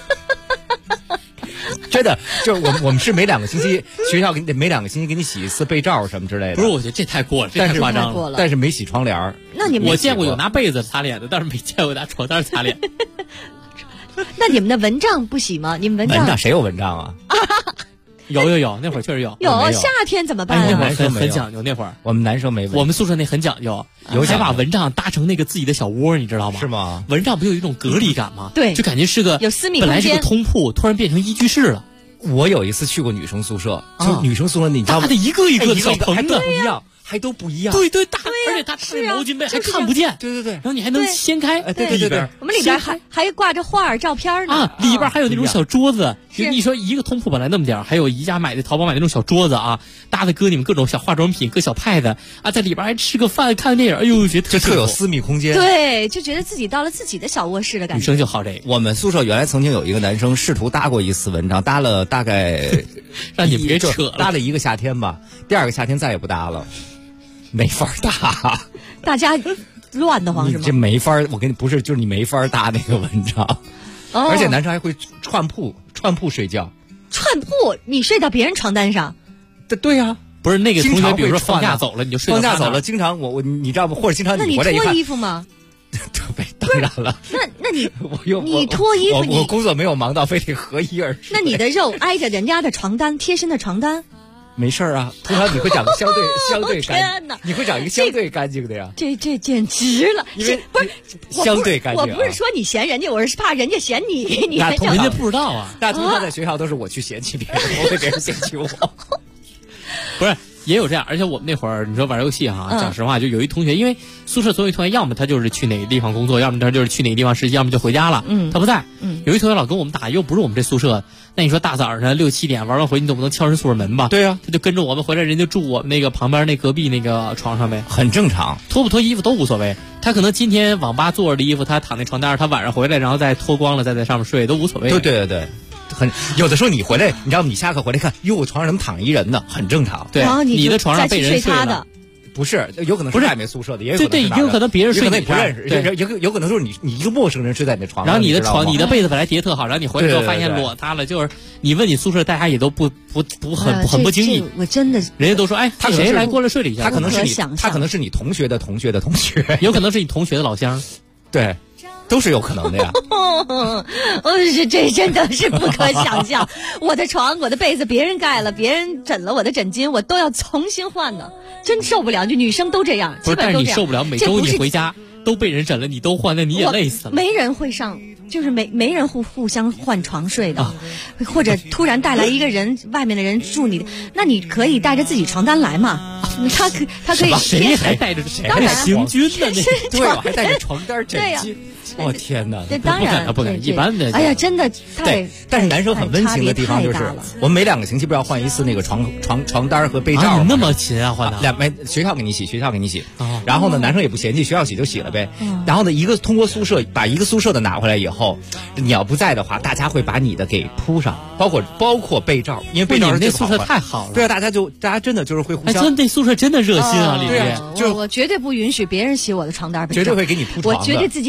真的，就是我们是每2个星期学校每2个星期给你洗一次被罩什么之类的。 不是，我觉得这太过了，这太夸张了。 但是没洗窗帘。 那你们我见过有拿被子擦脸的，但是没见过拿床单擦脸。 那你们的蚊帐不洗吗？你们蚊帐谁有蚊帐啊？ 有，那会儿确实有。 夏天怎么办？ 那会儿很讲究，那会儿我们男生没蚊帐。 我们宿舍那很讲究，还把蚊帐搭成那个自己的小窝，你知道吗？ 是吗？ 蚊帐不有一种隔离感吗？ 对， 就感觉是个有私密空间， 本来是个通铺，突然变成1居室了。 我有一次去过女生宿舍，就女生宿舍，你知道吗？ 搭的一个一个的小棚子， 还都不一样。 对，大，而且它是毛巾被还看不见。 对， 然后你还能掀开。 对。 我们里边还挂着画照片呢。 啊，里边还有那种小桌子。你说一个通铺本来那么点儿，还有宜家淘宝买那种小桌子啊，搭的搁你们各种小化妆品，搁小派子啊，在里边还吃个饭看电影。哎呦，觉得就特有私密空间。 对，就觉得自己到了自己的小卧室的感觉。 女生就好这个。 我们宿舍原来曾经有一个男生试图搭过一次蚊帐，搭了大概让你们给扯了， 搭了1个夏天吧，第2个夏天再也不搭了。没法搭， 大家乱得慌是吗？ 这没法，我跟你不是，就是你没法搭那个蚊帐，而且男生还会串铺睡觉。 串铺，你睡到别人床单上？ 对呀， 不是那个同学，比如说放假走了，你就睡到放假走了，经常你知道不？或者经常你回来一看， 脱衣服吗？ 对，当然了。 那你你脱衣服， 我工作没有忙到非得合衣而睡。 那你的肉挨着人家的床单，贴身的床单。 没事啊，通常你会长个相对干净，你会长一个相对干净的呀。 这简直了， 因为不是相对干净。 我不是说你嫌人家，我是怕人家嫌你。你人家不知道啊。 大通常在学校都是我去嫌弃别人，不会别人嫌弃我。 不是。也有这样，而且我们那会儿，你说玩游戏哈，讲实话，就有一同学，因为宿舍总有一同学，要么他就是去哪个地方工作，要么他就是去哪个地方实习，要么就回家了。他不在。有一同学老跟我们打，又不是我们这宿舍，那你说大早上6、7点玩完回，你总不能敲人宿舍门吧？ 对呀， 他就跟着我们回来，人就住我们那个旁边那隔壁那个床上呗， 很正常。 脱不脱衣服都无所谓，他可能今天网吧坐着的衣服，他躺那床单，他晚上回来然后再脱光了再在上面睡都无所谓。 对。有的时候你回来，你知道你下课回来看，哟，我床上怎么躺一人呢？很正常。 对，你的床上被人睡了。 不是，有可能是外面宿舍的，也有可能对，也有可能别人睡你不认识，有可能就是你一个陌生人睡在你的床上。 然后你的床、你的被子本来叠特好，然后你回来之后发现裸塌了，就是你问你宿舍，大家也都很不经意。 我真的， 人家都说，哎，他谁来过来睡了一下？ 他可能是你同学的同学的同学， 有可能是你同学的老乡， 对。都是有可能的呀。 这真的是不可想象。我的床、我的被子，别人盖了，别人枕了我的枕巾，我都要重新换的，真受不了。就女生都这样， 不是，但是你受不了，每周你回家都被人枕了，你都换，那你也累死了。 没人会上，就是没人互相换床睡的，或者突然带来一个人，外面的人住你，那你可以带着自己床单来嘛。他可以， 谁还带着谁？当然行军的那对，还带着床单枕巾。我天哪！ 这当然不敢，一般的。 哎呀，真的对。但是男生很温情的地方就是，我们每2个星期不是要换一次那个床单和被罩。 那么勤啊，换的。 学校给你洗。然后呢，男生也不嫌弃，学校洗就洗了呗。然后呢，通过宿舍把一个宿舍的拿回来以后，你要不在的话，大家会把你的给铺上，包括被罩，因为被罩那宿舍太好了。 对啊，大家真的就是会互相。 真那宿舍真的热心啊，里面。 我绝对不允许别人洗我的床单， 绝对会给你铺床。 我绝对自己洗我的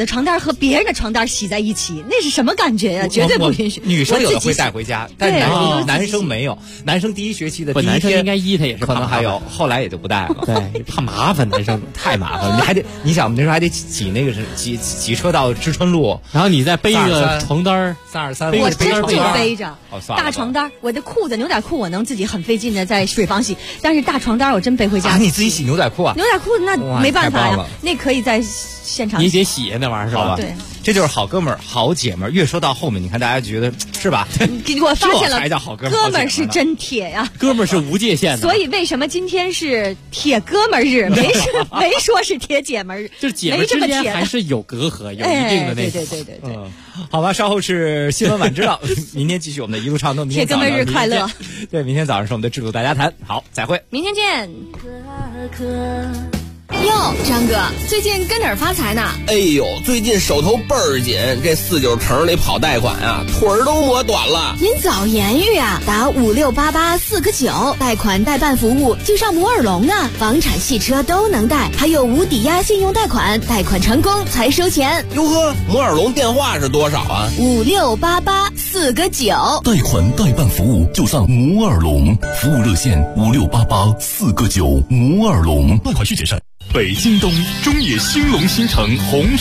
床单和别人的床单洗在一起，那是什么感觉呀？绝对不允许。 女生有的会带回家，但男生没有。男生第一学期的第一天， 男生应该他也是可能还有，后来也就不带了。 对，怕麻烦，男生太麻烦了。 你想我们那时候还得挤那个挤车到知春路， 然后你再背个床单 323， 我真就背着大床单，我的裤子牛仔裤我能自己很费劲的在水房洗，但是大床单我真背回家。 你自己洗牛仔裤啊？ 牛仔裤那没办法呀，那可以在现场洗。 你得洗那玩意儿是吧？ 对， 这就是好哥们儿、好姐们儿。越说到后面，你看大家觉得是吧？ 我发现了， 才叫好哥们儿。 哥们儿是真铁呀， 哥们儿是无界限的。 所以为什么今天是铁哥们儿日？没说是铁姐们儿， 就是姐们之间还是有隔阂，有一定的那。 对。 好吧，稍后是新闻晚知道，明天继续我们的一路畅通。 铁哥们日快乐！ 对，明天早上是我们的制度大家谈。好，再会， 明天见。 哟，张哥，最近跟哪儿发财呢？ 哎呦，最近手头倍儿紧，这49城里跑贷款啊，腿儿都磨短了。 您早言语啊，打56884个9，贷款代办服务就上摩尔龙啊，房产、汽车都能贷，还有无抵押信用贷款，贷款成功才收钱。 哟呵，摩尔龙电话是多少啊 ？56884个9， 贷款代办服务就上摩尔龙，服务热线56884个9，摩尔龙，贷款需谨慎。北京东中野兴隆新城红